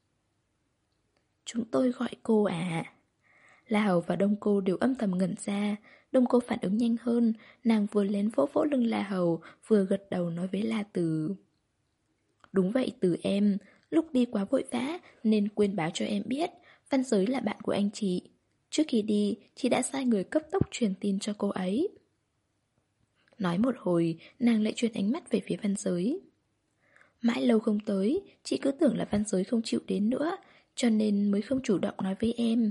Chúng tôi gọi cô à? La Hầu và Đông Cô đều âm thầm ngẩn ra. Đông Cô phản ứng nhanh hơn, nàng vừa lén vỗ vỗ lưng La Hầu, vừa gật đầu nói với La Tử. Đúng vậy Tử em, lúc đi quá vội vã nên quên báo cho em biết Văn Giới là bạn của anh chị. Trước khi đi, chị đã sai người cấp tốc truyền tin cho cô ấy. Nói một hồi, nàng lại chuyển ánh mắt về phía Văn Giới. Mãi lâu không tới, chị cứ tưởng là Văn Giới không chịu đến nữa, cho nên mới không chủ động nói với em.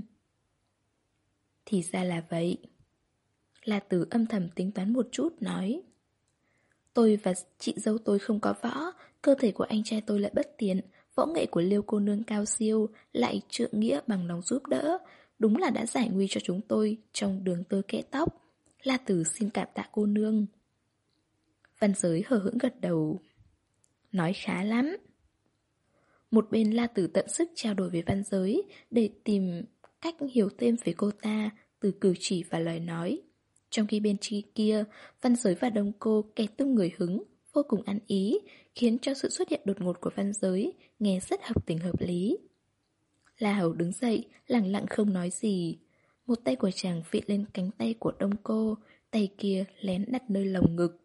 Thì ra là vậy. La Tử âm thầm tính toán một chút, nói. Tôi và chị dâu tôi không có võ, cơ thể của anh trai tôi lại bất tiện, võ nghệ của Liêu cô nương cao siêu, lại trượng nghĩa bằng lòng giúp đỡ. Đúng là đã giải nguy cho chúng tôi trong đường tơ kẽ tóc. La Tử xin cảm tạ cô nương. Văn Giới hờ hững gật đầu. Nói khá lắm. Một bên La Tử tận sức trao đổi với Văn Giới để tìm cách hiểu thêm về cô ta từ cử chỉ và lời nói. Trong khi bên chi kia, Văn Giới và Đông Cô kẻ tung người hứng, vô cùng ăn ý, khiến cho sự xuất hiện đột ngột của Văn Giới nghe rất hợp tình hợp lý. La Hầu đứng dậy, lặng lặng không nói gì. Một tay của chàng vịn lên cánh tay của Đông Cô, tay kia lén đặt nơi lồng ngực.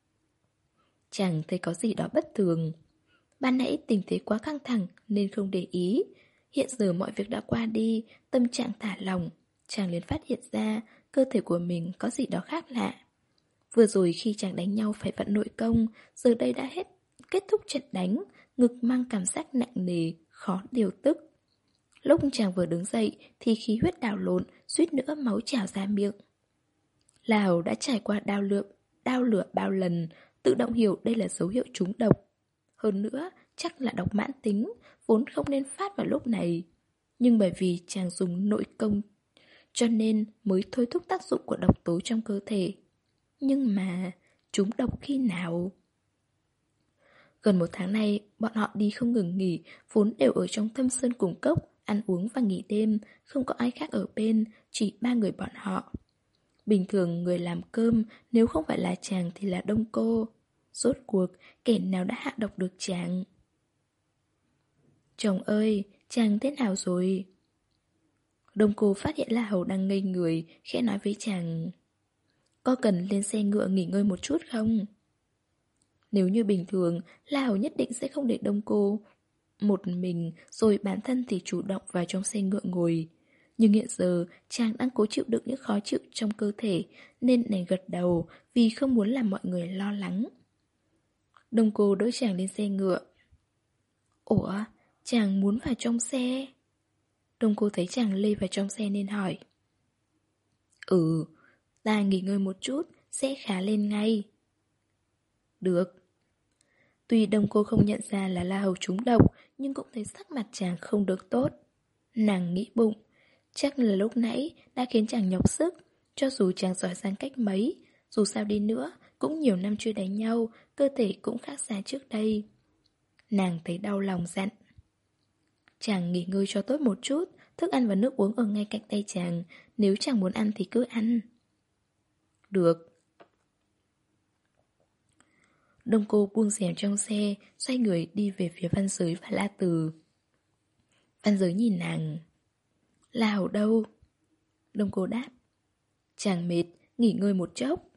Chàng thấy có gì đó bất thường. Ban nãy tình thế quá căng thẳng nên không để ý. Hiện giờ mọi việc đã qua đi, tâm trạng thả lỏng. Chàng liền phát hiện ra cơ thể của mình có gì đó khác lạ. Vừa rồi khi chàng đánh nhau phải vận nội công, giờ đây đã hết kết thúc trận đánh, ngực mang cảm giác nặng nề, khó điều tức. Lúc chàng vừa đứng dậy thì khí huyết đảo lộn, suýt nữa máu trào ra miệng. Lào đã trải qua đau lửa, đau lửa bao lần, tự động hiểu đây là dấu hiệu trúng độc. Hơn nữa, chắc là độc mãn tính, vốn không nên phát vào lúc này. Nhưng bởi vì chàng dùng nội công cho nên mới thôi thúc tác dụng của độc tố trong cơ thể. Nhưng mà chúng độc khi nào? Gần một tháng nay, bọn họ đi không ngừng nghỉ, vốn đều ở trong thâm sơn cùng cốc, ăn uống và nghỉ đêm, không có ai khác ở bên, chỉ ba người bọn họ. Bình thường người làm cơm, nếu không phải là chàng thì là Đông Cô. Rốt cuộc, kẻ nào đã hạ độc được chàng? Chồng ơi, chàng thế nào rồi? Đông Cô phát hiện La Hầu đang ngây người, khẽ nói với chàng: có cần lên xe ngựa nghỉ ngơi một chút không? Nếu như bình thường, La Hầu nhất định sẽ không để Đông Cô một mình, rồi bản thân thì chủ động vào trong xe ngựa ngồi. Nhưng hiện giờ, chàng đang cố chịu đựng những khó chịu trong cơ thể, nên đành gật đầu vì không muốn làm mọi người lo lắng. Đông Cô đỡ chàng lên xe ngựa. Ủa, chàng muốn vào trong xe? Đông Cô thấy chàng lê vào trong xe nên hỏi. Ừ, ta nghỉ ngơi một chút, sẽ khá lên ngay. Được. Tuy Đông Cô không nhận ra là La Hầu trúng độc, nhưng cũng thấy sắc mặt chàng không được tốt. Nàng nghĩ bụng, chắc là lúc nãy đã khiến chàng nhọc sức. Cho dù chàng giỏi giang cách mấy, dù sao đi nữa, cũng nhiều năm chưa đánh nhau, cơ thể cũng khác xa trước đây. Nàng thấy đau lòng dặn. Chàng nghỉ ngơi cho tốt một chút, thức ăn và nước uống ở ngay cạnh tay chàng, nếu chàng muốn ăn thì cứ ăn. Được. Đông Cô buông rèm trong xe, xoay người đi về phía Văn Giới và La Từ. Văn Giới nhìn nàng. La Hầu đâu? Đông Cô đáp. Chàng mệt, nghỉ ngơi một chốc.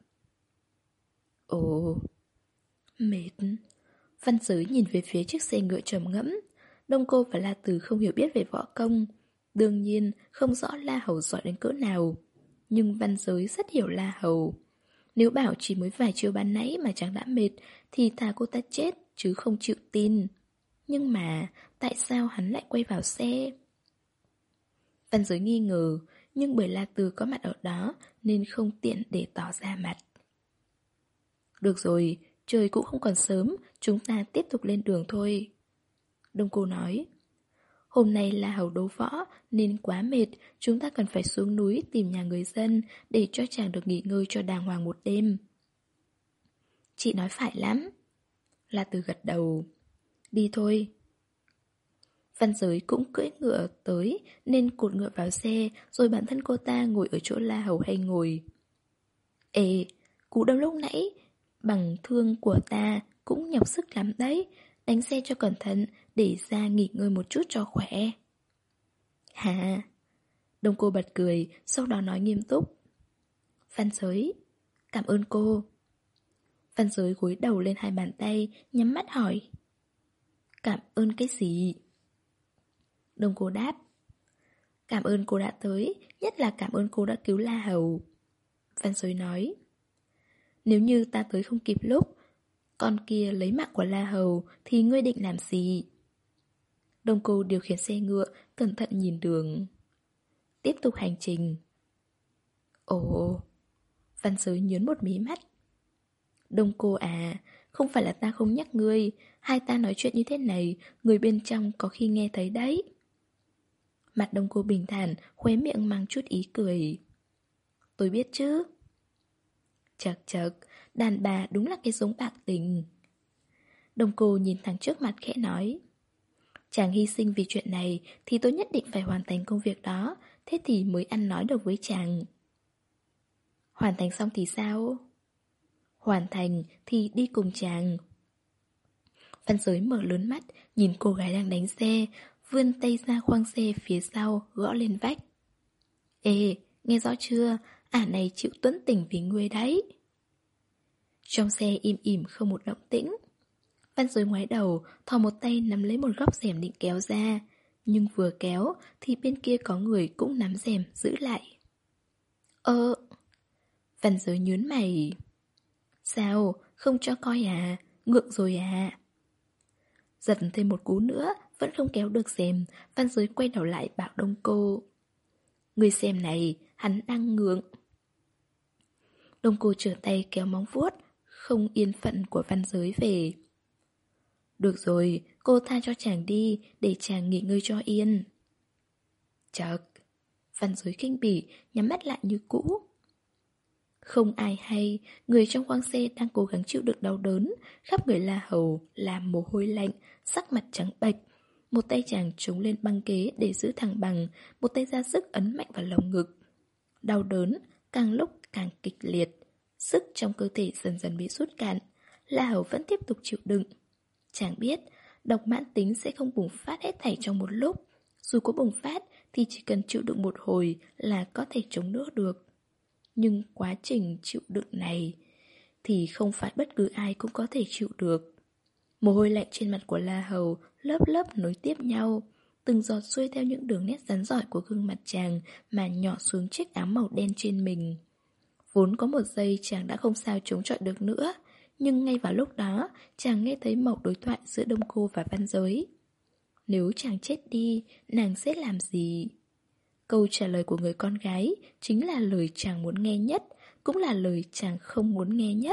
Ồ, mệt. Văn Giới nhìn về phía chiếc xe ngựa trầm ngẫm. Đông Cô và La Từ không hiểu biết về võ công, đương nhiên không rõ La Hầu giỏi đến cỡ nào. Nhưng Văn Giới rất hiểu La Hầu. Nếu bảo chỉ mới vài chiều ban nãy mà chẳng đã mệt thì thà cô ta chết chứ không chịu tin. Nhưng mà tại sao hắn lại quay vào xe? Văn Giới nghi ngờ, nhưng bởi La Từ có mặt ở đó nên không tiện để tỏ ra mặt. Được rồi, trời cũng không còn sớm, chúng ta tiếp tục lên đường thôi. Đông Cô nói. Hôm nay là hầu đấu võ nên quá mệt, chúng ta cần phải xuống núi tìm nhà người dân để cho chàng được nghỉ ngơi cho đàng hoàng một đêm. Chị nói phải lắm. La Từ gật đầu. Đi thôi. Văn Giới cũng cưỡi ngựa tới nên cột ngựa vào xe, rồi bản thân cô ta ngồi ở chỗ La Hầu hay ngồi. Ê, cú đâm lúc nãy bằng thương của ta cũng nhọc sức lắm đấy. Đánh xe cho cẩn thận để ra nghỉ ngơi một chút cho khỏe. Hà. Đông Cô bật cười, sau đó nói nghiêm túc. Văn Giới, cảm ơn cô. Văn Giới gối đầu lên hai bàn tay, nhắm mắt hỏi. Cảm ơn cái gì? Đông Cô đáp. Cảm ơn cô đã tới, nhất là cảm ơn cô đã cứu La Hầu. Văn Giới nói. Nếu như ta tới không kịp lúc, con kia lấy mạng của La Hầu thì ngươi định làm gì? Đông Cô điều khiển xe ngựa, cẩn thận nhìn đường. Tiếp tục hành trình. Ồ, Văn Giới nhớn một mí mắt. Đông Cô à, không phải là ta không nhắc ngươi, hai ta nói chuyện như thế này, người bên trong có khi nghe thấy đấy. Mặt Đông Cô bình thản, khóe miệng mang chút ý cười. Tôi biết chứ. Chật chật, đàn bà đúng là cái giống bạc tình. Đông Cô nhìn thẳng trước mặt khẽ nói. Chàng hy sinh vì chuyện này thì tôi nhất định phải hoàn thành công việc đó, thế thì mới ăn nói được với chàng. Hoàn thành xong thì sao? Hoàn thành thì đi cùng chàng. Văn Giới mở lớn mắt, nhìn cô gái đang đánh xe, vươn tay ra khoang xe phía sau, gõ lên vách. Ê, nghe rõ chưa? Ả này chịu tuẫn tình vì ngươi đấy. Trong xe im ỉm không một động tĩnh. Văn Giới ngoái đầu, thò một tay nắm lấy một góc rèm định kéo ra. Nhưng vừa kéo thì bên kia có người cũng nắm rèm giữ lại. Ơ... Văn Giới nhớn mày. Sao? Không cho coi à? Ngượng rồi à? Giật thêm một cú nữa, vẫn không kéo được rèm. Văn Giới quay đầu lại bảo Đông Cô. Người xem này, hắn đang ngượng. Đông Cô trở tay kéo móng vuốt, không yên phận của Văn Giới về. Được rồi, cô tha cho chàng đi, để chàng nghỉ ngơi cho yên. Chật. Văn Giới kinh bỉ, nhắm mắt lại như cũ. Không ai hay, người trong khoang xe đang cố gắng chịu đựng đau đớn, khắp người La Hầu làm mồ hôi lạnh, sắc mặt trắng bệch. Một tay chàng chống lên băng ghế để giữ thăng bằng, một tay ra sức ấn mạnh vào lồng ngực. Đau đớn, càng lúc càng kịch liệt. Sức trong cơ thể dần dần bị rút cạn. La Hầu vẫn tiếp tục chịu đựng. Chàng biết, độc mãn tính sẽ không bùng phát hết thảy trong một lúc. Dù có bùng phát thì chỉ cần chịu đựng một hồi là có thể chống đỡ được. Nhưng quá trình chịu đựng này thì không phải bất cứ ai cũng có thể chịu được. Mồ hôi lạnh trên mặt của La Hầu lớp lớp nối tiếp nhau, từng giọt xuôi theo những đường nét rắn rỏi của gương mặt chàng mà nhỏ xuống chiếc áo màu đen trên mình. Vốn có một giây chàng đã không sao chống chọi được nữa, nhưng ngay vào lúc đó chàng nghe thấy mẩu đối thoại giữa Đông Cô và Văn Giới. Nếu chàng chết đi, nàng sẽ làm gì? Câu trả lời của người con gái chính là lời chàng muốn nghe nhất, cũng là lời chàng không muốn nghe nhất.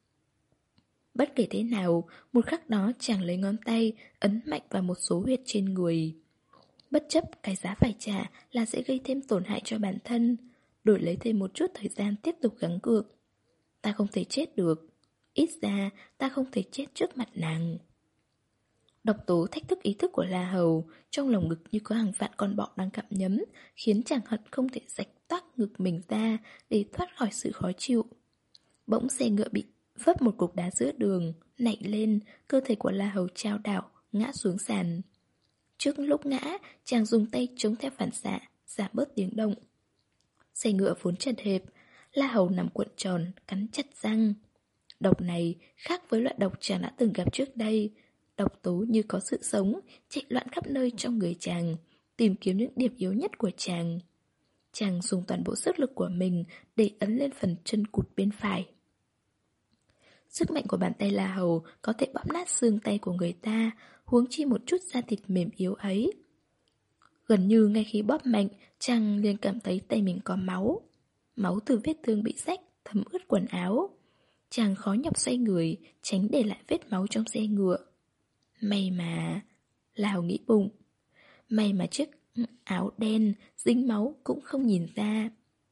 Bất kể thế nào, một khắc đó chàng lấy ngón tay ấn mạnh vào một số huyệt trên người. Bất chấp cái giá phải trả là sẽ gây thêm tổn hại cho bản thân, đổi lấy thêm một chút thời gian tiếp tục gắng cược. Ta không thể chết được, ít ra ta không thể chết trước mặt nàng. Độc tố thách thức ý thức của La Hầu, trong lồng ngực như có hàng vạn con bọ đang cặm nhấm, khiến chàng hận không thể rạch toác ngực mình ra để thoát khỏi sự khó chịu. Bỗng xe ngựa bị vấp một cục đá giữa đường, nảy lên, cơ thể của La Hầu chao đảo, ngã xuống sàn. Trước lúc ngã, chàng dùng tay chống theo phản xạ, giảm bớt tiếng động. Xe ngựa vốn chật hẹp, La Hầu nằm cuộn tròn, cắn chặt răng. Độc này khác với loại độc chàng đã từng gặp trước đây. Độc tố như có sự sống, chạy loạn khắp nơi trong người chàng, tìm kiếm những điểm yếu nhất của chàng. Chàng dùng toàn bộ sức lực của mình để ấn lên phần chân cụt bên phải. Sức mạnh của bàn tay La Hầu có thể bóp nát xương tay của người ta, huống chi một chút da thịt mềm yếu ấy. Gần như ngay khi bóp mạnh, chàng liền cảm thấy tay mình có máu. Máu từ vết thương bị rách, thấm ướt quần áo. Chàng khó nhọc xoay người, tránh để lại vết máu trong xe ngựa. May mà... La Hầu nghĩ bụng. May mà chiếc áo đen, dính máu cũng không nhìn ra.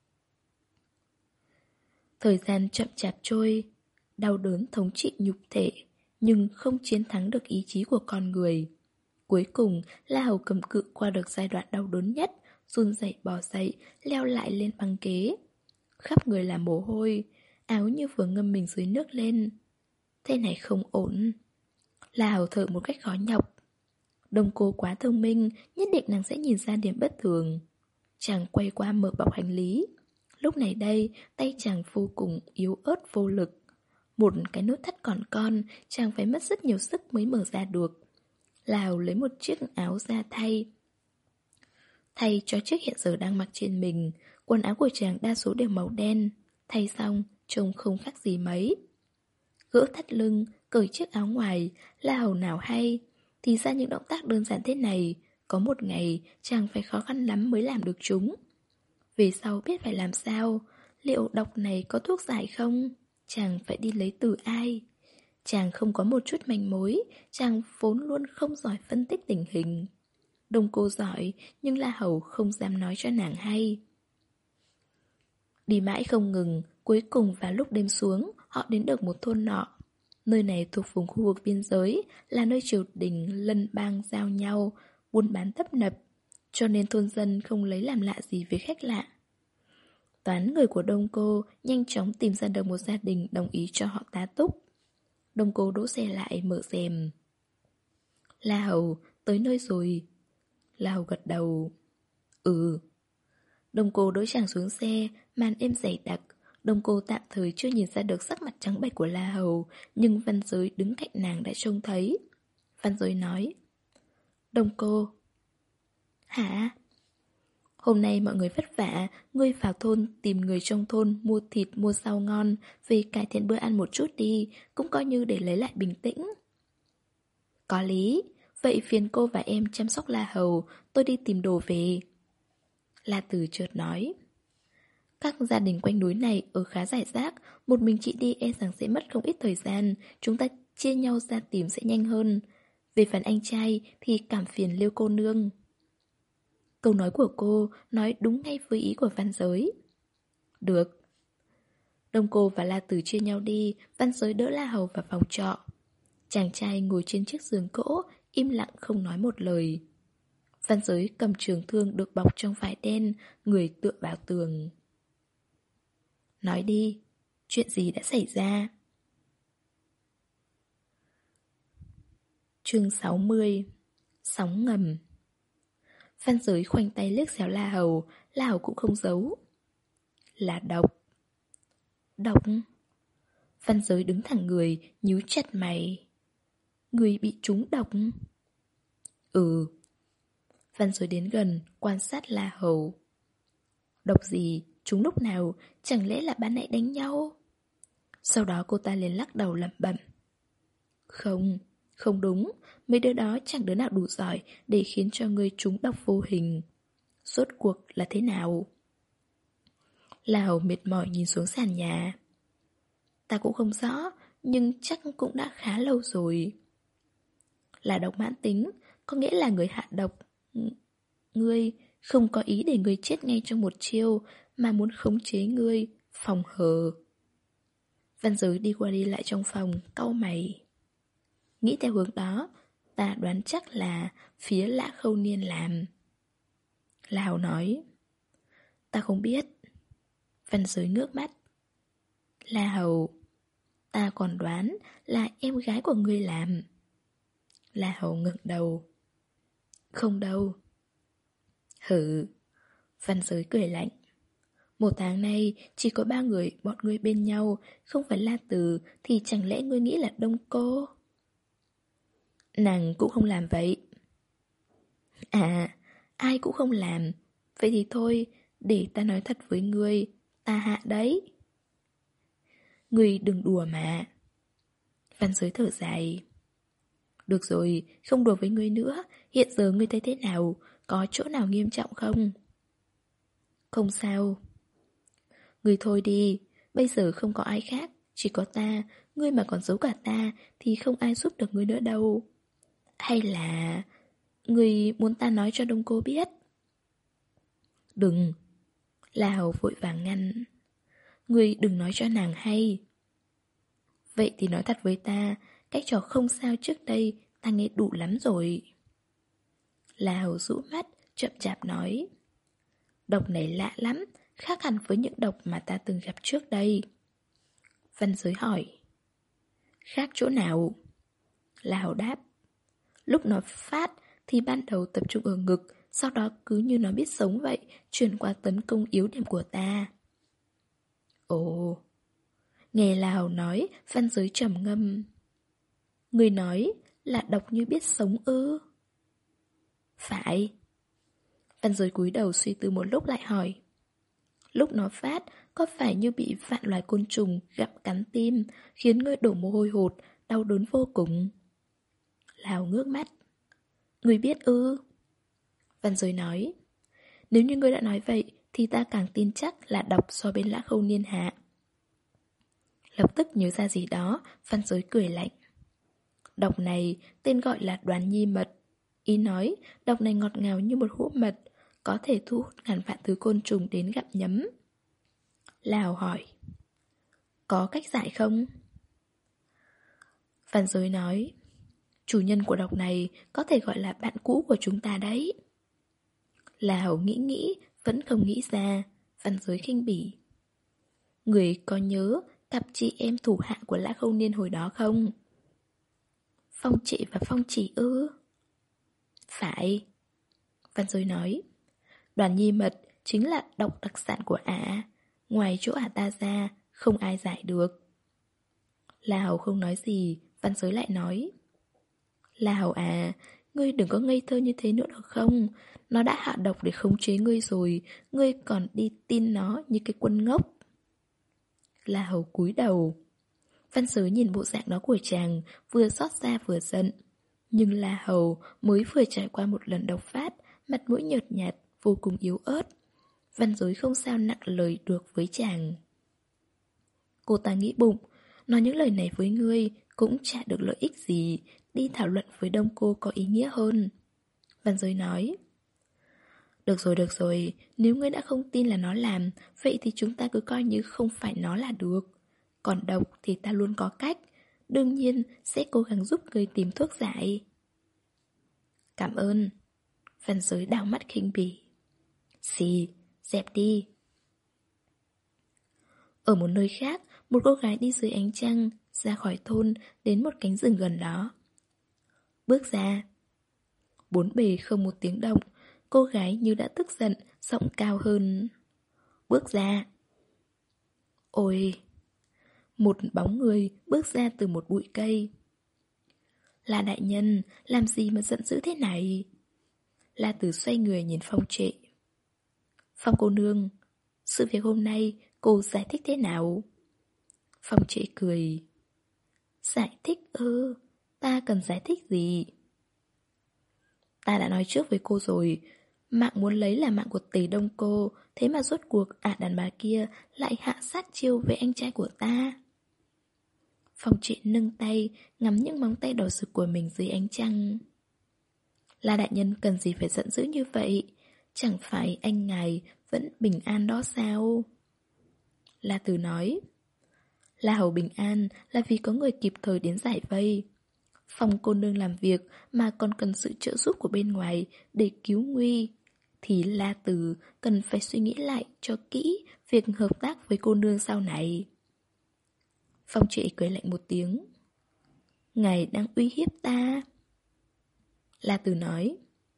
Thời gian chậm chạp trôi, đau đớn thống trị nhục thể, nhưng không chiến thắng được ý chí của con người. Cuối cùng, La Hầu cầm cự qua được giai đoạn đau đớn nhất, run rẩy bò dậy, leo lại lên băng ghế. Khắp người là mồ hôi, áo như vừa ngâm mình dưới nước lên. Thế này không ổn. La Hầu thở một cách khó nhọc. Đông Cô quá thông minh, nhất định nàng sẽ nhìn ra điểm bất thường. Chàng quay qua mở bọc hành lý. Lúc này đây, tay chàng vô cùng yếu ớt vô lực. Một cái nút thắt còn con, chàng phải mất rất nhiều sức mới mở ra được. La Hầu lấy một chiếc áo ra thay. Thay cho chiếc hiện giờ đang mặc trên mình. Quần áo của chàng đa số đều màu đen. Thay xong, trông không khác gì mấy. Gỡ thắt lưng, cởi chiếc áo ngoài, La Hầu nào hay. Thì ra những động tác đơn giản thế này, có một ngày chàng phải khó khăn lắm mới làm được chúng. Về sau biết phải làm sao, liệu độc này có thuốc giải không? Chàng phải đi lấy từ ai? Chàng không có một chút manh mối, chàng vốn luôn không giỏi phân tích tình hình. Đông Cô giỏi, nhưng La Hầu không dám nói cho nàng hay. Đi mãi không ngừng, cuối cùng vào lúc đêm xuống, họ đến được một thôn nọ. Nơi này thuộc vùng khu vực biên giới, là nơi triều đình lân bang giao nhau, buôn bán tấp nập, cho nên thôn dân không lấy làm lạ gì với khách lạ. Toán người của Đông Cô nhanh chóng tìm ra được một gia đình đồng ý cho họ tá túc. Đông Cô đỗ xe lại mở rèm. La Hầu, tới nơi rồi. La Hầu gật đầu. Ừ. Đông Cô đỗ chàng xuống xe, màn êm dày đặc. Đông Cô tạm thời chưa nhìn ra được sắc mặt trắng bệch của La Hầu, nhưng Văn Giới đứng cạnh nàng đã trông thấy. Văn Giới nói. Đông Cô. Hả? Hôm nay mọi người vất vả, ngươi vào thôn tìm người trong thôn mua thịt mua rau ngon, về cải thiện bữa ăn một chút đi, cũng coi như để lấy lại bình tĩnh. Có lý, vậy phiền cô và em chăm sóc La Hầu, tôi đi tìm đồ về. La Tử chợt nói. Các gia đình quanh núi này ở khá rải rác, một mình chị đi e rằng sẽ mất không ít thời gian, chúng ta chia nhau ra tìm sẽ nhanh hơn. Về phần anh trai thì cảm phiền Liêu cô nương. Câu nói của cô nói đúng ngay với ý của Văn Giới. Được. Đông Cô và La Tử chia nhau đi, Văn Giới đỡ La Hầu vào phòng trọ. Chàng trai ngồi trên chiếc giường gỗ, im lặng không nói một lời. Văn Giới cầm trường thương được bọc trong vải đen, người tựa vào tường. Nói đi, chuyện gì đã xảy ra? Chương sáu mươi. Sóng ngầm. Văn Giới khoanh tay liếc xéo La Hầu, La Hầu cũng không giấu. Là độc. Độc? Văn Giới đứng thẳng người, nhíu chặt mày. Người bị trúng độc? Ừ. Văn Giới đến gần, quan sát La Hầu. Độc gì? Trúng lúc nào? Chẳng lẽ là ban nãy đánh nhau? Sau đó cô ta liền lắc đầu lẩm bẩm. Không, không đúng. Mấy đứa đó chẳng đứa nào đủ giỏi để khiến cho ngươi trúng độc vô hình. Rốt cuộc là thế nào? La Hầu mệt mỏi nhìn xuống sàn nhà. Ta cũng không rõ, nhưng chắc cũng đã khá lâu rồi. Là độc mãn tính, có nghĩa là người hạ độc. Ngươi không có ý để ngươi chết ngay trong một chiêu, mà muốn khống chế ngươi, phòng hờ. Văn Giới đi qua đi lại trong phòng, cau mày. Nghĩ theo hướng đó, ta đoán chắc là phía Lã Khâu Niên làm. La Hầu nói. Ta không biết. Văn Giới ngước mắt. La Hầu, ta còn đoán là em gái của ngươi làm. La Hầu ngẩng đầu. Không đâu. Hử. Văn Giới cười lạnh. Một tháng nay chỉ có ba người bọn ngươi bên nhau, không phải La Từ thì chẳng lẽ ngươi nghĩ là Đông Cô? Nàng cũng không làm vậy. À, ai cũng không làm. Vậy thì thôi, để ta nói thật với ngươi, ta hạ đấy. Ngươi đừng đùa mà. Văn Giới thở dài. Được rồi, không đùa với ngươi nữa. Hiện giờ ngươi thấy thế nào? Có chỗ nào nghiêm trọng không? Không sao. Ngươi thôi đi. Bây giờ không có ai khác, chỉ có ta. Ngươi mà còn giấu cả ta thì không ai giúp được ngươi nữa đâu. Hay là ngươi muốn ta nói cho Đông Cô biết? Đừng. La Hầu vội vàng ngăn. Ngươi đừng nói cho nàng hay. Vậy thì nói thật với ta, cách trò không sao trước đây ta nghe đủ lắm rồi. La Hầu rũ mắt, chậm chạp nói. Độc này lạ lắm, khác hẳn với những độc mà ta từng gặp trước đây. Văn Giới hỏi. Khác chỗ nào? La Hầu đáp. Lúc nó phát thì ban đầu tập trung ở ngực, sau đó cứ như nó biết sống vậy, chuyển qua tấn công yếu điểm của ta. Ồ. Nghe La Hầu nói, Văn Giới trầm ngâm. Người nói là độc như biết sống ư? Phải. Văn Giới cúi đầu suy tư một lúc lại hỏi. Lúc nó phát, có phải như bị vạn loài côn trùng gặm cắn tim, khiến ngươi đổ mồ hôi hột, đau đớn vô cùng? La Hầu ngước mắt. Ngươi biết ư? Văn Giới nói. Nếu như ngươi đã nói vậy, thì ta càng tin chắc là độc so bên Lã Khâu Niên hạ. Lập tức nhớ ra gì đó, Văn Giới cười lạnh. Độc này tên gọi là Đoán Nhi Mật. Ý nói, độc này ngọt ngào như một hũ mật, có thể thu hút ngàn vạn thứ côn trùng đến gặm nhấm. La Hầu hỏi. Có cách giải không? Văn Giới nói. Chủ nhân của độc này có thể gọi là bạn cũ của chúng ta đấy. La Hầu nghĩ nghĩ, vẫn không nghĩ ra. Văn Giới khinh bỉ. Người có nhớ cặp chị em thủ hạ của Lã Khâu Niên hồi đó không? Phong Trị và Phong Chỉ ư? Phải. Văn Giới nói. Đoán Nhi Mật chính là độc đặc sản của ả. Ngoài chỗ ả ta ra, không ai giải được. La Hầu không nói gì, Văn Giới lại nói. La Hầu à, ngươi đừng có ngây thơ như thế nữa được không? Nó đã hạ độc để khống chế ngươi rồi, ngươi còn đi tin nó như cái quân ngốc. La Hầu cúi đầu. Văn Giới nhìn bộ dạng đó của chàng, vừa xót xa vừa giận. Nhưng La Hầu mới vừa trải qua một lần độc phát, mặt mũi nhợt nhạt, vô cùng yếu ớt. Văn Giới không sao nặng lời được với chàng. Cô ta nghĩ bụng, nói những lời này với ngươi cũng chả được lợi ích gì, đi thảo luận với Đông Cô có ý nghĩa hơn. Văn Giới nói. Được rồi, được rồi, nếu ngươi đã không tin là nó làm, vậy thì chúng ta cứ coi như không phải nó là được. Còn độc thì ta luôn có cách, đương nhiên sẽ cố gắng giúp ngươi tìm thuốc giải. Cảm ơn. Văn Giới đảo mắt khinh bỉ. Xì, dẹp đi. Ở một nơi khác, một cô gái đi dưới ánh trăng, ra khỏi thôn, đến một cánh rừng gần đó. Bước ra. Bốn bề không một tiếng động, cô gái như đã tức giận, giọng cao hơn. Bước ra. Ôi! Một bóng người bước ra từ một bụi cây. Là đại nhân, làm gì mà giận dữ thế này? La Tử xoay người nhìn Phong Trệ. Phong cô nương, sự việc hôm nay cô giải thích thế nào? Phong Trệ cười. Giải thích ư? Ta cần giải thích gì? Ta đã nói trước với cô rồi, mạng muốn lấy là mạng của Tề Đông Cô, thế mà rốt cuộc ả đàn bà kia lại hạ sát chiêu với anh trai của ta. Phong Trệ nâng tay, ngắm những móng tay đỏ sực của mình dưới ánh trăng. La đại nhân cần gì phải giận dữ như vậy? Chẳng phải anh ngài vẫn bình an đó sao? La Tử nói. La hầu bình an là vì có người kịp thời đến giải vây. Phong cô nương làm việc mà còn cần sự trợ giúp của bên ngoài để cứu nguy, thì La Tử cần phải suy nghĩ lại cho kỹ việc hợp tác với cô nương sau này. Phong Trệ cười lạnh một tiếng. Ngài đang uy hiếp ta. La Tử nói.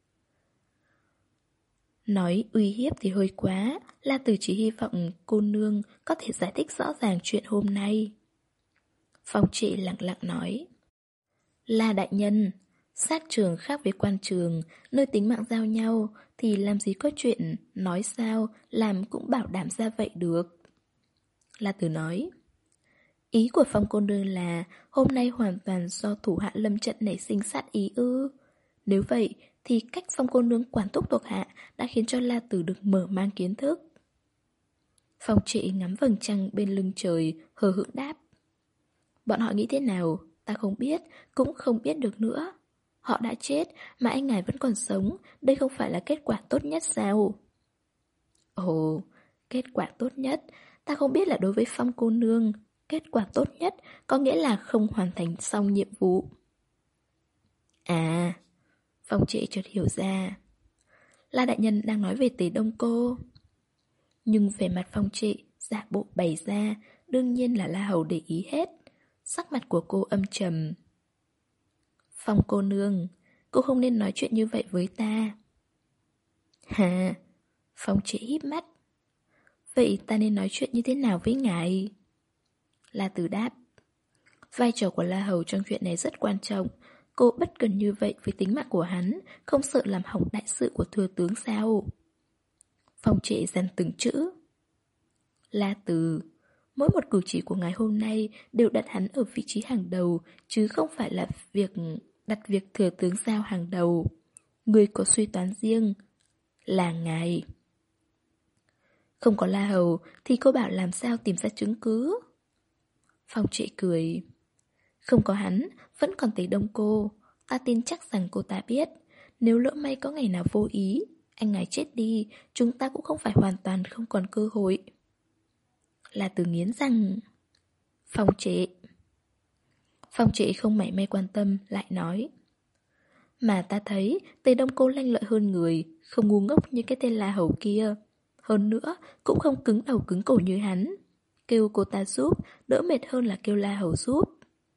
Nói uy hiếp thì hơi quá, La Tử chỉ hy vọng cô nương có thể giải thích rõ ràng chuyện hôm nay. Phong Trệ lặng lặng nói. La đại nhân, sát trường khác với quan trường, nơi tính mạng giao nhau, thì làm gì có chuyện nói sao, làm cũng bảo đảm ra vậy được. La Tử nói. Ý của Phong cô nương là hôm nay hoàn toàn do thủ hạ lâm trận nảy sinh sát ý ư? Nếu vậy thì cách Phong cô nương quản thúc thuộc hạ đã khiến cho La Tử được mở mang kiến thức. Phong Trệ ngắm vầng trăng bên lưng trời, hờ hững đáp. Bọn họ nghĩ thế nào, ta không biết, cũng không biết được nữa. Họ đã chết, mà anh ngài vẫn còn sống, đây không phải là kết quả tốt nhất sao? Ồ, kết quả tốt nhất, ta không biết là đối với Phong cô nương, kết quả tốt nhất có nghĩa là không hoàn thành xong nhiệm vụ. À, Phong Trệ chợt hiểu ra. La đại nhân đang nói về Tề Đông Cô. Nhưng vẻ mặt Phong Trệ giả bộ bày ra, đương nhiên là La hầu để ý hết. Sắc mặt của cô âm trầm. Phong cô nương, cô không nên nói chuyện như vậy với ta. Hà, Phong Trệ híp mắt. Vậy ta nên nói chuyện như thế nào với ngài? La Tử đáp. Vai trò của La hầu trong chuyện này rất quan trọng. Cô bất cần như vậy với tính mạng của hắn, không sợ làm hỏng đại sự của thừa tướng sao? Phong Trệ dằn từng chữ. La Tử, mỗi một cử chỉ của ngài hôm nay đều đặt hắn ở vị trí hàng đầu, chứ không phải là việc đặt việc thừa tướng giao hàng đầu. Người có suy toán riêng, là ngài. Không có La hầu thì cô bảo làm sao tìm ra chứng cứ? Phong Trệ cười. Không có hắn, vẫn còn Tề Đông Cô. Ta tin chắc rằng cô ta biết. Nếu lỡ may có ngày nào vô ý, anh ngài chết đi, chúng ta cũng không phải hoàn toàn không còn cơ hội. La Tử nghiến răng. Phong Trệ. Phong Trệ không mảy may quan tâm, lại nói. Mà ta thấy Tề Đông Cô lanh lợi hơn người, không ngu ngốc như cái tên La hầu kia. Hơn nữa, cũng không cứng đầu cứng cổ như hắn. Kêu cô ta giúp, đỡ mệt hơn là kêu La hầu giúp.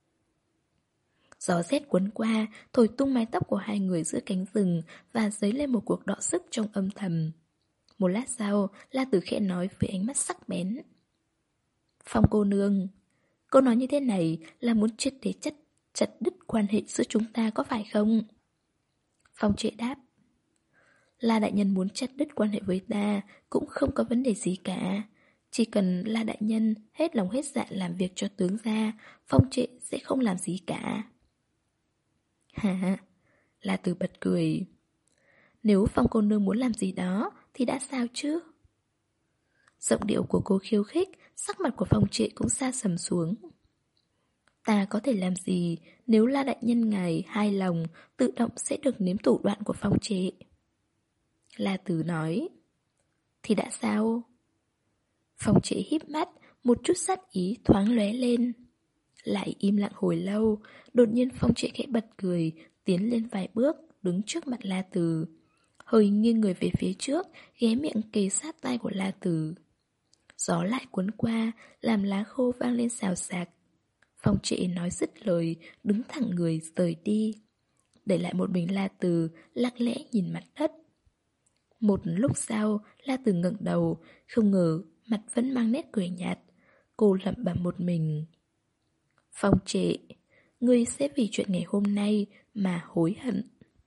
Gió rét cuốn qua, thổi tung mái tóc của hai người giữa cánh rừng và dấy lên một cuộc đọ sức trong âm thầm. Một lát sau, La Tử khẽ nói với ánh mắt sắc bén. Phong cô nương, cô nói như thế này là muốn triệt để chất chặt đứt quan hệ giữa chúng ta có phải không? Phong Trệ đáp. La đại nhân muốn chặt đứt quan hệ với ta cũng không có vấn đề gì cả. Chỉ cần La đại nhân hết lòng hết dạ làm việc cho tướng gia, Phong Trệ sẽ không làm gì cả. Hả? La Tử bật cười. Nếu Phong cô nương muốn làm gì đó thì đã sao chứ? Giọng điệu của cô khiêu khích, sắc mặt của Phong Trệ cũng xa sầm xuống. Ta có thể làm gì nếu La đại nhân ngài hài lòng, tự động sẽ được nếm thủ đoạn của Phong Trệ. La Tử nói. Thì đã sao? Phong Trệ híp mắt, một chút sát ý thoáng lóe lên. Lại im lặng hồi lâu, đột nhiên Phong Trệ khẽ bật cười, tiến lên vài bước, đứng trước mặt La Tử. Hơi nghiêng người về phía trước, ghé miệng kề sát tai của La Tử. Gió lại cuốn qua, làm lá khô vang lên xào xạc. Phong Trệ nói dứt lời, đứng thẳng người rời đi. Để lại một mình La Tử, lặng lẽ nhìn mặt đất. Một lúc sau, La Tử ngẩng đầu, không ngờ mặt vẫn mang nét cười nhạt. Cô lẩm bẩm một mình. Phong Trệ, ngươi sẽ vì chuyện ngày hôm nay mà hối hận.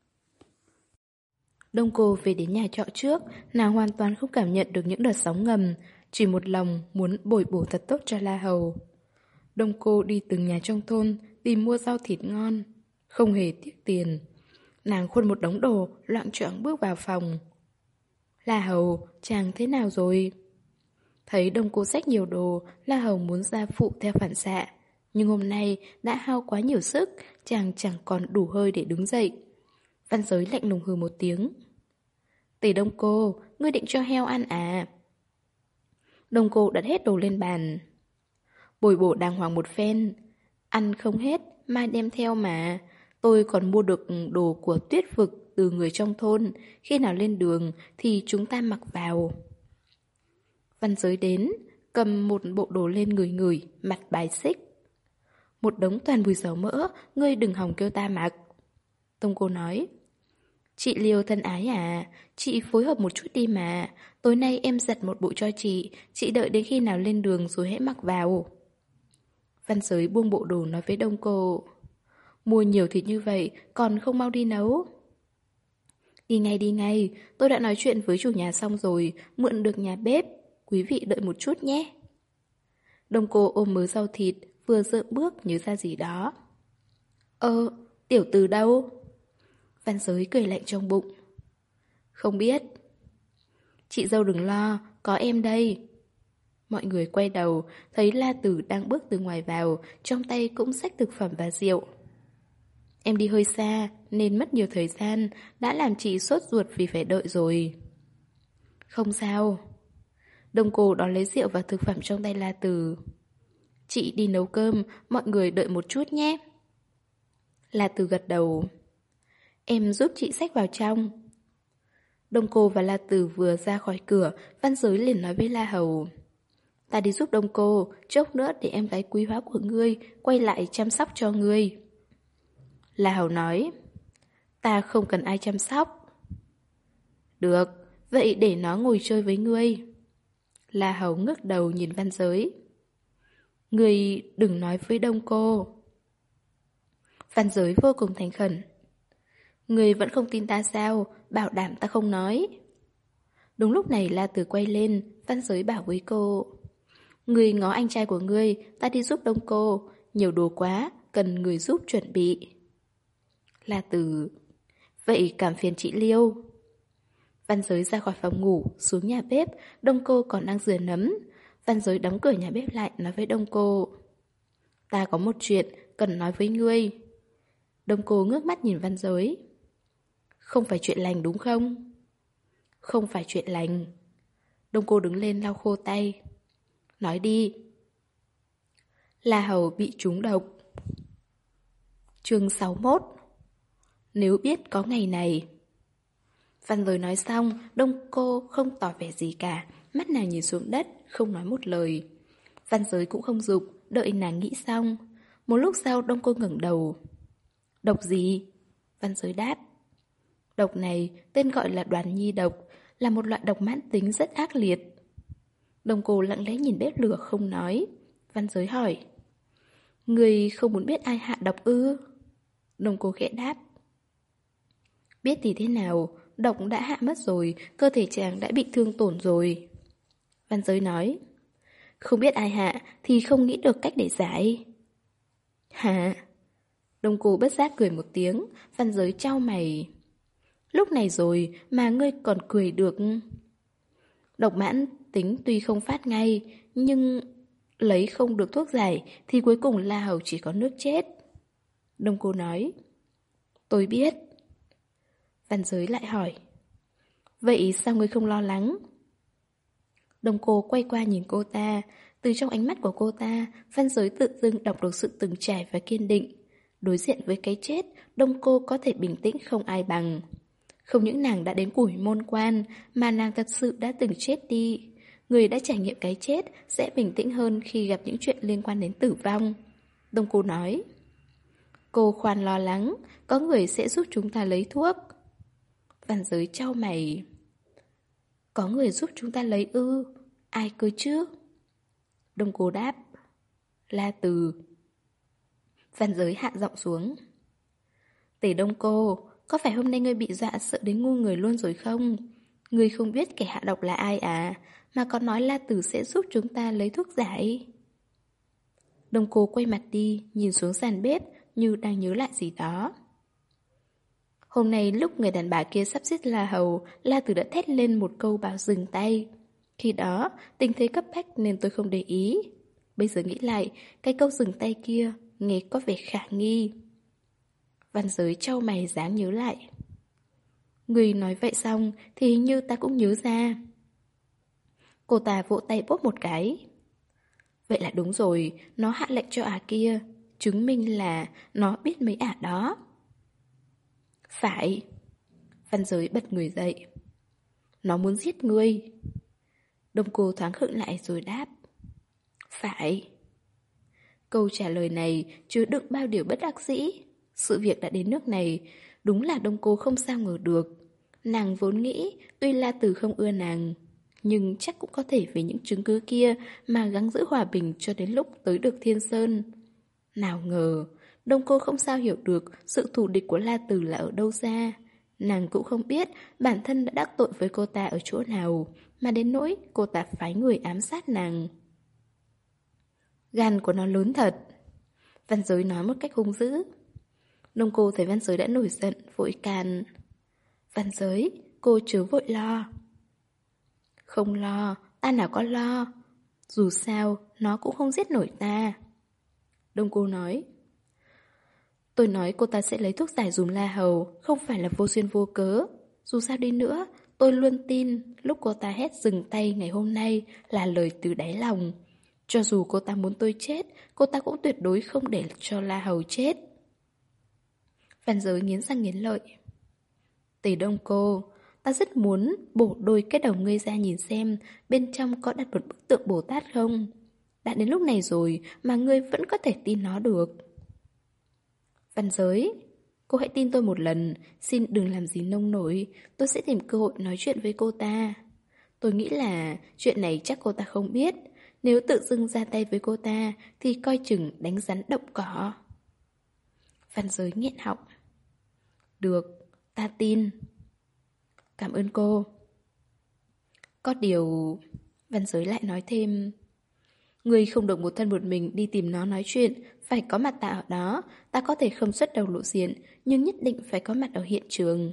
Đông Cô về đến nhà trọ trước, nàng hoàn toàn không cảm nhận được những đợt sóng ngầm, chỉ một lòng muốn bồi bổ thật tốt cho La Hầu. Đông Cô đi từng nhà trong thôn tìm mua rau thịt ngon, không hề tiếc tiền. Nàng khuân một đống đồ, loạng choạng bước vào phòng. La Hầu, chàng thế nào rồi? Thấy Đông Cô xách nhiều đồ, La Hầu muốn ra phụ theo phản xạ. Nhưng hôm nay đã hao quá nhiều sức, chàng chẳng còn đủ hơi để đứng dậy. Văn Giới lạnh lùng hừ một tiếng. Tỷ Đông Cô, ngươi định cho heo ăn à? Đông Cô đặt hết đồ lên bàn. Bồi bổ đàng hoàng một phen. Ăn không hết, mai đem theo mà. Tôi còn mua được đồ của Tuyết Vực từ người trong thôn. Khi nào lên đường thì chúng ta mặc vào. Văn Giới đến, cầm một bộ đồ lên ngửi ngửi, mặt bài xích. Một đống toàn mùi dầu mỡ, ngươi đừng hòng kêu ta mặc. Đông Cô nói. Chị Liêu thân ái à, chị phối hợp một chút đi mà. Tối nay em giặt một bộ cho chị, chị đợi đến khi nào lên đường rồi hãy mặc vào. Văn Giới buông bộ đồ nói với Đông Cô. Mua nhiều thịt như vậy, còn không mau đi nấu. Đi ngay đi ngay, tôi đã nói chuyện với chủ nhà xong rồi, mượn được nhà bếp. Quý vị đợi một chút nhé. Đông Cô ôm mớ rau thịt, vừa dựa bước nhớ ra gì đó. Ơ, tiểu từ đâu? Văn Giới cười lạnh trong bụng. Không biết. Chị dâu đừng lo, có em đây. Mọi người quay đầu, thấy La Tử đang bước từ ngoài vào, trong tay cũng xách thực phẩm và rượu. Em đi hơi xa, nên mất nhiều thời gian, đã làm chị sốt ruột vì phải đợi rồi. Không sao. Đông Cô đón lấy rượu và thực phẩm trong tay La Tử. Chị đi nấu cơm, mọi người đợi một chút nhé. La Tử gật đầu. Em giúp chị xách vào trong. Đông Cô và La Tử vừa ra khỏi cửa, Văn Giới liền nói với La Hầu. Ta đi giúp Đông Cô, chốc nữa để em gái quý hóa của ngươi quay lại chăm sóc cho ngươi. La Hầu nói. Ta không cần ai chăm sóc. Được, vậy để nó ngồi chơi với ngươi. La Hầu ngước đầu nhìn Văn Giới. Ngươi đừng nói với Đông Cô. Văn Giới vô cùng thành khẩn. Ngươi vẫn không tin ta sao, bảo đảm ta không nói. Đúng lúc này La Tử quay lên, Văn Giới bảo với cô. Ngươi ngó anh trai của ngươi, ta đi giúp Đông Cô, nhiều đồ quá, cần người giúp chuẩn bị. La Tử. Vậy cảm phiền chị Liêu. Văn Giới ra khỏi phòng ngủ, xuống nhà bếp, Đông Cô còn đang rửa nấm. Văn Giới đóng cửa nhà bếp lại, nói với Đông Cô. Ta có một chuyện, cần nói với ngươi. Đông Cô ngước mắt nhìn Văn Giới. Không phải chuyện lành đúng không? Không phải chuyện lành. Đông Cô đứng lên lau khô tay. Nói đi. La Hầu bị trúng độc. Chương sáu mươi mốt. Nếu biết có ngày này. Văn Giới nói xong, Đông Cô không tỏ vẻ gì cả, mắt nàng nhìn xuống đất, không nói một lời. Văn Giới cũng không giục, đợi nàng nghĩ xong. Một lúc sau Đông Cô ngẩng đầu. Độc gì? Văn Giới đáp. Độc này tên gọi là Đoàn Nhi độc, là một loại độc mãn tính rất ác liệt. Đông Cô lặng lẽ nhìn bếp lửa không nói. Văn Giới hỏi. Người không muốn biết ai hạ độc ư? Đông Cô khẽ đáp. Biết thì thế nào, độc đã hạ mất rồi, cơ thể chàng đã bị thương tổn rồi. Văn Giới nói. Không biết ai hạ thì không nghĩ được cách để giải. Hả? Đông Cô bất giác cười một tiếng, Văn Giới chau mày. Lúc này rồi mà ngươi còn cười được. Độc mãn tính tuy không phát ngay, nhưng lấy không được thuốc giải thì cuối cùng La Hầu chỉ có nước chết. Đông Cô nói. Tôi biết. Văn Giới lại hỏi. Vậy sao ngươi không lo lắng? Đông cô quay qua nhìn cô ta. Từ trong ánh mắt của cô ta, Văn Giới tự dưng đọc được sự từng trải và kiên định. Đối diện với cái chết, Đông cô có thể bình tĩnh không ai bằng. Không những nàng đã đến củi môn quan, mà nàng thật sự đã từng chết đi. Người đã trải nghiệm cái chết sẽ bình tĩnh hơn khi gặp những chuyện liên quan đến tử vong. Đông cô nói, cô khoan lo lắng, có người sẽ giúp chúng ta lấy thuốc. Văn Giới chau mày. Có người giúp chúng ta lấy ư? Ai cơ chứ? Đông cô đáp, La Từ. Văn Giới hạ giọng xuống. Tể Đông cô, có phải hôm nay ngươi bị dọa sợ đến ngu người luôn rồi không? Ngươi không biết kẻ hạ độc là ai à, mà còn nói La Tử sẽ giúp chúng ta lấy thuốc giải. Đông cô quay mặt đi, nhìn xuống sàn bếp như đang nhớ lại gì đó. Hôm nay lúc người đàn bà kia sắp giết La Hầu, La Tử đã thét lên một câu bảo dừng tay. Khi đó, tình thế cấp bách nên tôi không để ý. Bây giờ nghĩ lại, cái câu dừng tay kia nghe có vẻ khả nghi. Văn Giới trao mày dáng nhớ lại. Người nói vậy xong thì hình như ta cũng nhớ ra. Cô ta vỗ tay bóp một cái. Vậy là đúng rồi, nó hạ lệnh cho ả kia, chứng minh là nó biết mấy ả đó. Phải. Văn Giới bật người dậy. Nó muốn giết ngươi. Đông cô thoáng khựng lại rồi đáp. Phải. Câu trả lời này chứa đựng bao điều bất đắc dĩ. Sự việc đã đến nước này, đúng là Đông cô không sao ngờ được. Nàng vốn nghĩ tuy La Tử không ưa nàng, nhưng chắc cũng có thể vì những chứng cứ kia mà gắng giữ hòa bình cho đến lúc tới được Thiên Sơn. Nào ngờ, Đông cô không sao hiểu được sự thù địch của La Tử là ở đâu ra. Nàng cũng không biết bản thân đã đắc tội với cô ta ở chỗ nào, mà đến nỗi cô ta phái người ám sát nàng. Gan của nó lớn thật. Văn Giới nói một cách hung dữ. Đông cô thấy Văn Giới đã nổi giận, vội can. Văn Giới, cô chớ vội lo. Không lo, ta nào có lo. Dù sao, nó cũng không giết nổi ta. Đông cô nói. Tôi nói cô ta sẽ lấy thuốc giải dùm La Hầu, không phải là vô duyên vô cớ. Dù sao đi nữa, tôi luôn tin lúc cô ta hét dừng tay ngày hôm nay là lời từ đáy lòng. Cho dù cô ta muốn tôi chết, cô ta cũng tuyệt đối không để cho La Hầu chết. Văn Giới nghiến răng nghiến lợi. Tề Đông cô, ta rất muốn bổ đôi cái đầu ngươi ra nhìn xem bên trong có đặt một bức tượng Bồ Tát không. Đã đến lúc này rồi mà ngươi vẫn có thể tin nó được. Văn Giới, cô hãy tin tôi một lần, xin đừng làm gì nông nổi, tôi sẽ tìm cơ hội nói chuyện với cô ta. Tôi nghĩ là chuyện này chắc cô ta không biết, nếu tự dưng ra tay với cô ta thì coi chừng đánh rắn động cỏ. Văn Giới nghẹn họng. Được, ta tin. Cảm ơn cô. Có điều... Văn Giới lại nói thêm. Người không được một thân một mình đi tìm nó nói chuyện, phải có mặt ta ở đó. Ta có thể không xuất đầu lộ diện, nhưng nhất định phải có mặt ở hiện trường.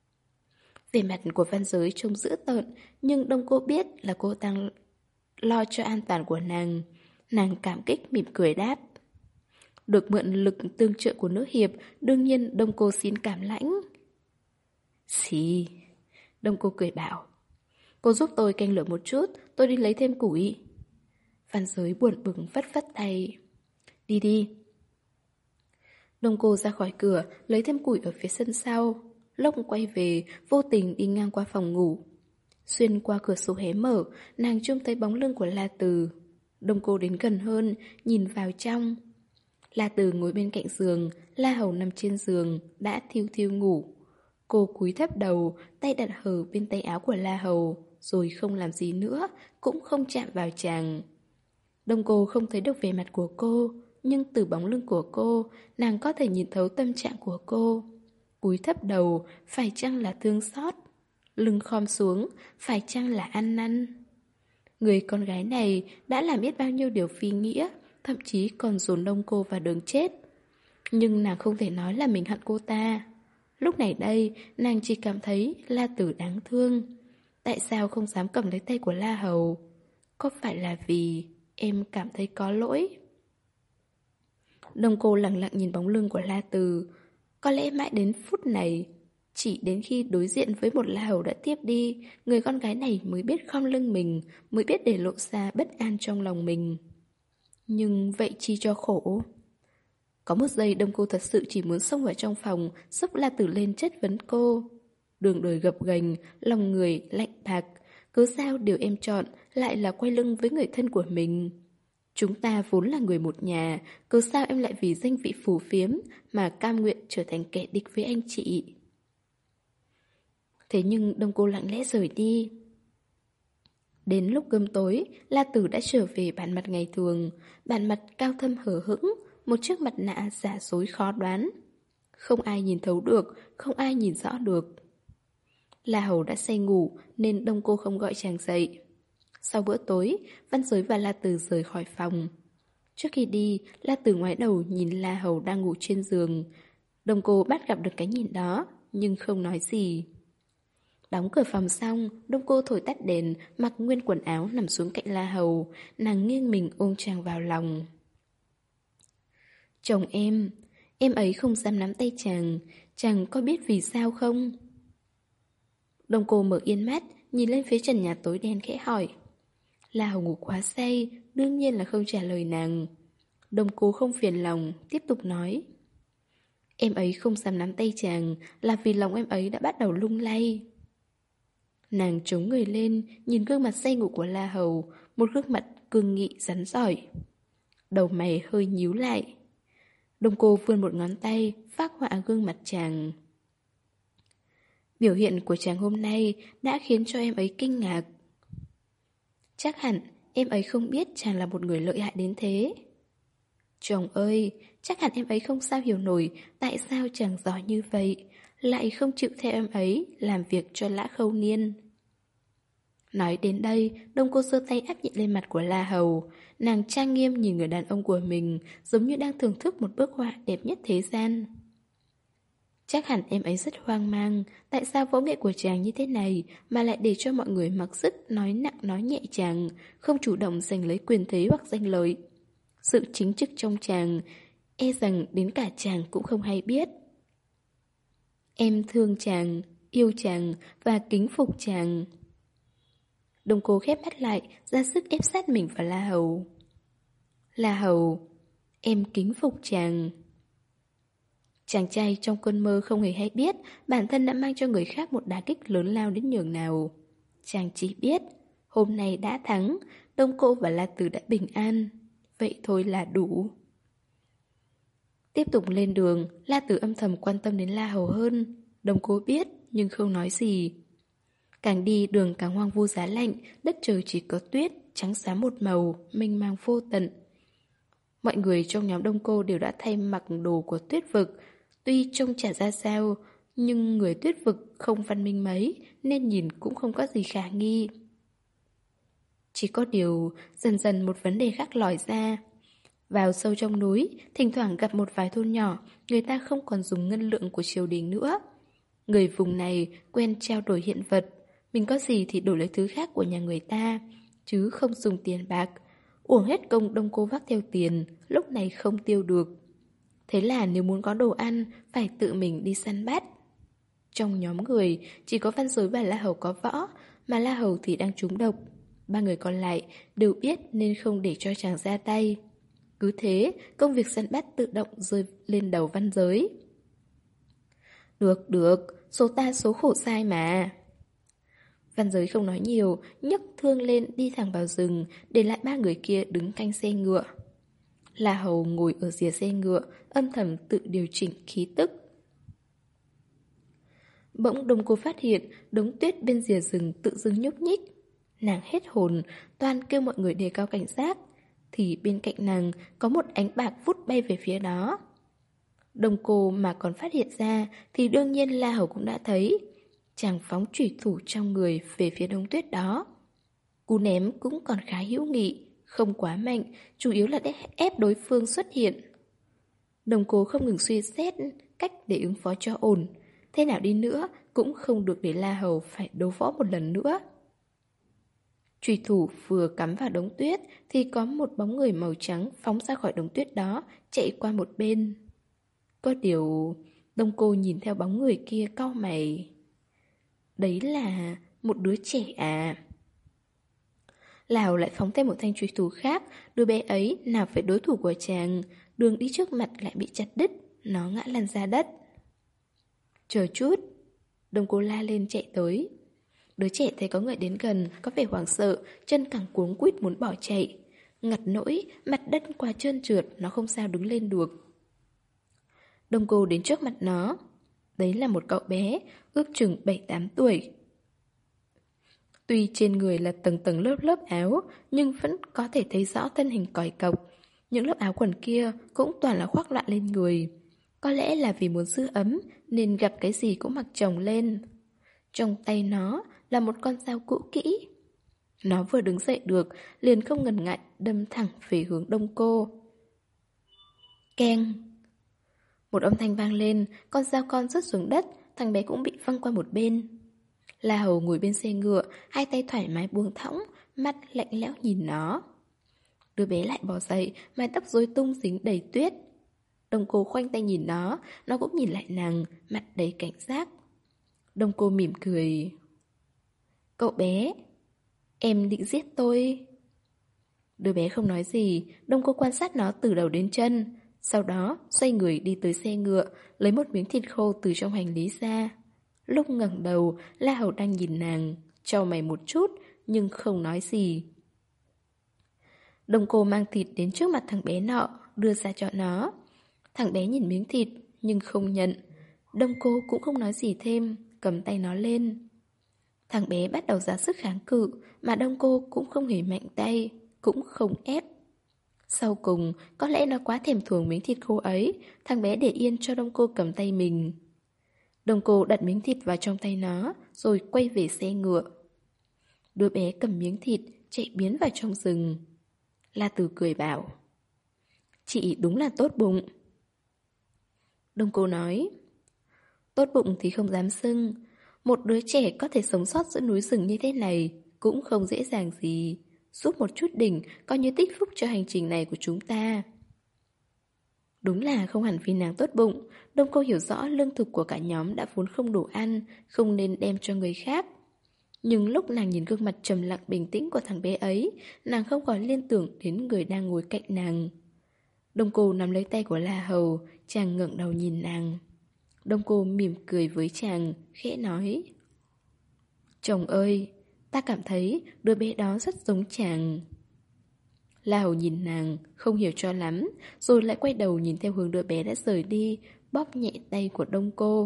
Về mặt của Văn Giới trông dữ tợn, nhưng Đông cô biết là cô đang lo cho an toàn của nàng. Nàng cảm kích mỉm cười đáp. Được mượn lực tương trợ của nữ hiệp, đương nhiên Đông cô xin cảm lãnh. Xì. Đông cô cười bảo. Cô giúp tôi canh lửa một chút, tôi đi lấy thêm củi. Văn Giới buồn bực vất vất tay. Đi đi. Đông cô ra khỏi cửa, lấy thêm củi ở phía sân sau. Lúc quay về, vô tình đi ngang qua phòng ngủ. Xuyên qua cửa sổ hé mở, nàng trông thấy bóng lưng của La Từ. Đông cô đến gần hơn, nhìn vào trong. La Từ ngồi bên cạnh giường, La Hầu nằm trên giường, đã thiêu thiêu ngủ. Cô cúi thấp đầu, tay đặt hờ bên tay áo của La Hầu, rồi không làm gì nữa, cũng không chạm vào chàng. Đông cô không thấy được vẻ mặt của cô, nhưng từ bóng lưng của cô, nàng có thể nhìn thấu tâm trạng của cô. Cúi thấp đầu, phải chăng là thương xót? Lưng khom xuống, phải chăng là ăn năn? Người con gái này đã làm biết bao nhiêu điều phi nghĩa, thậm chí còn dồn Đông cô vào đường chết. Nhưng nàng không thể nói là mình hận cô ta. Lúc này đây, nàng chỉ cảm thấy La Tử đáng thương. Tại sao không dám cầm lấy tay của La Hầu? Có phải là vì em cảm thấy có lỗi? Đông cô lặng lặng nhìn bóng lưng của La Tử. Có lẽ mãi đến phút này, Chỉ đến khi đối diện với một La Hầu đã tiếp đi, người con gái này mới biết khom lưng mình, mới biết để lộ ra bất an trong lòng mình. Nhưng vậy chi cho khổ. Có một giây Đông Cô thật sự chỉ muốn xông vào trong phòng, xốc La Tử lên chất vấn cô. Đường đời gập ghềnh, lòng người lạnh bạc, cứ sao điều em chọn lại là quay lưng với người thân của mình. Chúng ta vốn là người một nhà, cứ sao em lại vì danh vị phù phiếm mà cam nguyện trở thành kẻ địch với anh chị. Thế nhưng Đông Cô lặng lẽ rời đi. Đến lúc cơm tối, La Tử đã trở về bản mặt ngày thường, bản mặt cao thâm hờ hững, một chiếc mặt nạ giả dối khó đoán. Không ai nhìn thấu được, không ai nhìn rõ được. La Hầu đã say ngủ nên Đông Cô không gọi chàng dậy. Sau bữa tối, Văn Giới và La Tử rời khỏi phòng. Trước khi đi, La Tử ngoái đầu nhìn La Hầu đang ngủ trên giường. Đông Cô bắt gặp được cái nhìn đó, nhưng không nói gì. Đóng cửa phòng xong, Đông Cô thổi tắt đèn, mặc nguyên quần áo nằm xuống cạnh La Hầu, nàng nghiêng mình ôm chàng vào lòng. Chồng em, em ấy không dám nắm tay chàng, chàng có biết vì sao không? Đông Cô mở yên mắt, nhìn lên phía trần nhà tối đen khẽ hỏi. La Hầu ngủ quá say, đương nhiên là không trả lời nàng. Đông Cô không phiền lòng, tiếp tục nói. Em ấy không dám nắm tay chàng là vì lòng em ấy đã bắt đầu lung lay. Nàng chống người lên, nhìn gương mặt say ngủ của La Hầu, một gương mặt cương nghị rắn giỏi. Đầu mày hơi nhíu lại. Đông Cô vươn một ngón tay, phác họa gương mặt chàng. Biểu hiện của chàng hôm nay đã khiến cho em ấy kinh ngạc. Chắc hẳn em ấy không biết chàng là một người lợi hại đến thế. Chồng ơi, chắc hẳn em ấy không sao hiểu nổi tại sao chàng giỏi như vậy, lại không chịu theo em ấy làm việc cho Lã Khâu Niên. Nói đến đây, Đông Cô giơ tay áp nhẹ lên mặt của La Hầu. Nàng trang nghiêm nhìn người đàn ông của mình, giống như đang thưởng thức một bức họa đẹp nhất thế gian. Chắc hẳn em ấy rất hoang mang, tại sao võ nghệ của chàng như thế này mà lại để cho mọi người mặc sức nói nặng nói nhẹ chàng, không chủ động giành lấy quyền thế hoặc danh lợi. Sự chính trực trong chàng, e rằng đến cả chàng cũng không hay biết. Em thương chàng, yêu chàng và kính phục chàng. Đông Cô khép mắt lại, ra sức ép sát mình vào La Hầu. La Hầu, em kính phục chàng. Chàng trai trong cơn mơ không hề hay biết bản thân đã mang cho người khác một đả kích lớn lao đến nhường nào. Chàng chỉ biết, hôm nay đã thắng, Đông Cô và La Tử đã bình an. Vậy thôi là đủ. Tiếp tục lên đường, La Tử âm thầm quan tâm đến La Hầu hơn. Đông Cô biết, nhưng không nói gì. Càng đi đường càng hoang vu giá lạnh, đất trời chỉ có tuyết, trắng xám một màu, mênh mang vô tận. Mọi người trong nhóm Đông Cô đều đã thay mặc đồ của tuyết vực. Tuy trông chả ra sao, nhưng người tuyết vực không văn minh mấy, nên nhìn cũng không có gì khả nghi. Chỉ có điều, dần dần một vấn đề khác lòi ra. Vào sâu trong núi, thỉnh thoảng gặp một vài thôn nhỏ, người ta không còn dùng ngân lượng của triều đình nữa. Người vùng này quen trao đổi hiện vật, mình có gì thì đổi lấy thứ khác của nhà người ta, chứ không dùng tiền bạc. Uổng hết công Đông Cô vác theo tiền, lúc này không tiêu được. Thế là nếu muốn có đồ ăn, phải tự mình đi săn bắt. Trong nhóm người, chỉ có Văn Giới và La Hầu có võ, mà La Hầu thì đang trúng độc. Ba người còn lại đều biết nên không để cho chàng ra tay. Cứ thế, công việc săn bắt tự động rơi lên đầu Văn Giới. Được, được, số ta số khổ sai mà. Văn Giới không nói nhiều, nhấc thương lên đi thẳng vào rừng, để lại ba người kia đứng canh xe ngựa. La Hầu ngồi ở rìa xe ngựa, âm thầm tự điều chỉnh khí tức. Bỗng Đông Cô phát hiện đống tuyết bên rìa rừng tự dưng nhúc nhích. Nàng hết hồn, toan kêu mọi người đề cao cảnh giác. Thì bên cạnh nàng có một ánh bạc vút bay về phía đó. Đông Cô mà còn phát hiện ra thì đương nhiên La Hầu cũng đã thấy. Chàng phóng chủy thủ trong người về phía đống tuyết đó. Cú ném cũng còn khá hữu nghị, không quá mạnh, chủ yếu là để ép đối phương xuất hiện. Đông Cô không ngừng suy xét cách để ứng phó cho ổn. Thế nào đi nữa cũng không được để La Hầu phải đấu võ một lần nữa. Chủy thủ vừa cắm vào đống tuyết thì có một bóng người màu trắng phóng ra khỏi đống tuyết đó, chạy qua một bên. Có điều, Đông cô nhìn theo bóng người kia cau mày. Đấy là một đứa trẻ à? Lào lại phóng thêm một thanh truy thủ khác. Đứa bé ấy nào phải đối thủ của chàng. Đường đi trước mặt lại bị chặt đứt. Nó ngã lăn ra đất. Chờ chút. Đông cô la lên chạy tới. Đứa trẻ thấy có người đến gần, có vẻ hoảng sợ, chân cẳng cuống quýt muốn bỏ chạy. Ngặt nỗi, mặt đất quá trơn trượt, nó không sao đứng lên được. Đông cô đến trước mặt nó. Đấy là một cậu bé, ước chừng bảy tám tuổi. Tuy trên người là tầng tầng lớp lớp áo, nhưng vẫn có thể thấy rõ thân hình còi cọc. Những lớp áo quần kia cũng toàn là khoác loạn lên người. Có lẽ là vì muốn giữ ấm, nên gặp cái gì cũng mặc chồng lên. Trong tay nó là một con dao cũ kỹ. Nó vừa đứng dậy được, liền không ngần ngại đâm thẳng về hướng Đông cô. Keng! Một âm thanh vang lên, con dao con rớt xuống đất, thằng bé cũng bị văng qua một bên. La Hầu ngồi bên xe ngựa, hai tay thoải mái buông thõng, mắt lạnh lẽo nhìn nó. Đứa bé lại bò dậy, mái tóc rối tung dính đầy tuyết. Đông cô khoanh tay nhìn nó, nó cũng nhìn lại nàng, mặt đầy cảnh giác. Đông cô mỉm cười. Cậu bé, em định giết tôi. Đứa bé không nói gì, Đông cô quan sát nó từ đầu đến chân. Sau đó xoay người đi tới xe ngựa, lấy một miếng thịt khô từ trong hành lý ra. Lúc ngẩng đầu, La Hầu đang nhìn nàng, chau mày một chút, nhưng không nói gì. Đông cô mang thịt đến trước mặt thằng bé nọ, đưa ra cho nó. Thằng bé nhìn miếng thịt, nhưng không nhận. Đông cô cũng không nói gì thêm, cầm tay nó lên. Thằng bé bắt đầu ra sức kháng cự, mà Đông cô cũng không hề mạnh tay, cũng không ép. Sau cùng, có lẽ nó quá thèm thuồng miếng thịt khô ấy, thằng bé để yên cho Đông cô cầm tay mình. Đông cô đặt miếng thịt vào trong tay nó, rồi quay về xe ngựa. Đứa bé cầm miếng thịt, chạy biến vào trong rừng. La Tử cười bảo, chị đúng là tốt bụng. Đông cô nói, tốt bụng thì không dám xưng. Một đứa trẻ có thể sống sót giữa núi rừng như thế này cũng không dễ dàng gì. Giúp một chút đỉnh coi như tích phúc cho hành trình này của chúng ta. Đúng là không hẳn vì nàng tốt bụng. Đông cô hiểu rõ lương thực của cả nhóm đã vốn không đủ ăn, không nên đem cho người khác. Nhưng lúc nàng nhìn gương mặt trầm lặng bình tĩnh của thằng bé ấy, nàng không khỏi liên tưởng đến người đang ngồi cạnh nàng. Đông cô nắm lấy tay của La Hầu, chàng ngẩng đầu nhìn nàng. Đông cô mỉm cười với chàng, khẽ nói, chồng ơi, ta cảm thấy đứa bé đó rất giống chàng. La Hầu nhìn nàng, không hiểu cho lắm, rồi lại quay đầu nhìn theo hướng đứa bé đã rời đi, bóp nhẹ tay của Đông cô.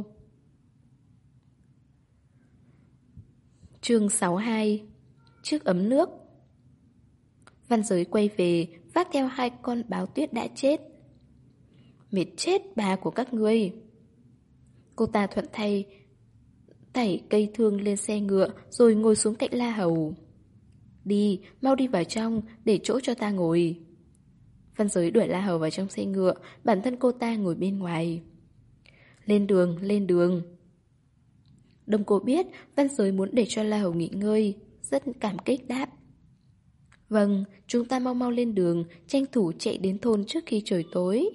Chương sáu mươi hai. Trước ấm nước. Văn Giới quay về, vác theo hai con báo tuyết đã chết. Mệt chết bà của các ngươi. Cô ta thuận thay tẩy cây thương lên xe ngựa, rồi ngồi xuống cạnh La Hầu. Đi, mau đi vào trong, để chỗ cho ta ngồi. Văn Giới đuổi La Hầu vào trong xe ngựa, bản thân cô ta ngồi bên ngoài. Lên đường, lên đường. Đông cô biết Văn Giới muốn để cho La Hầu nghỉ ngơi, rất cảm kích đáp. Vâng, chúng ta mau mau lên đường, tranh thủ chạy đến thôn trước khi trời tối.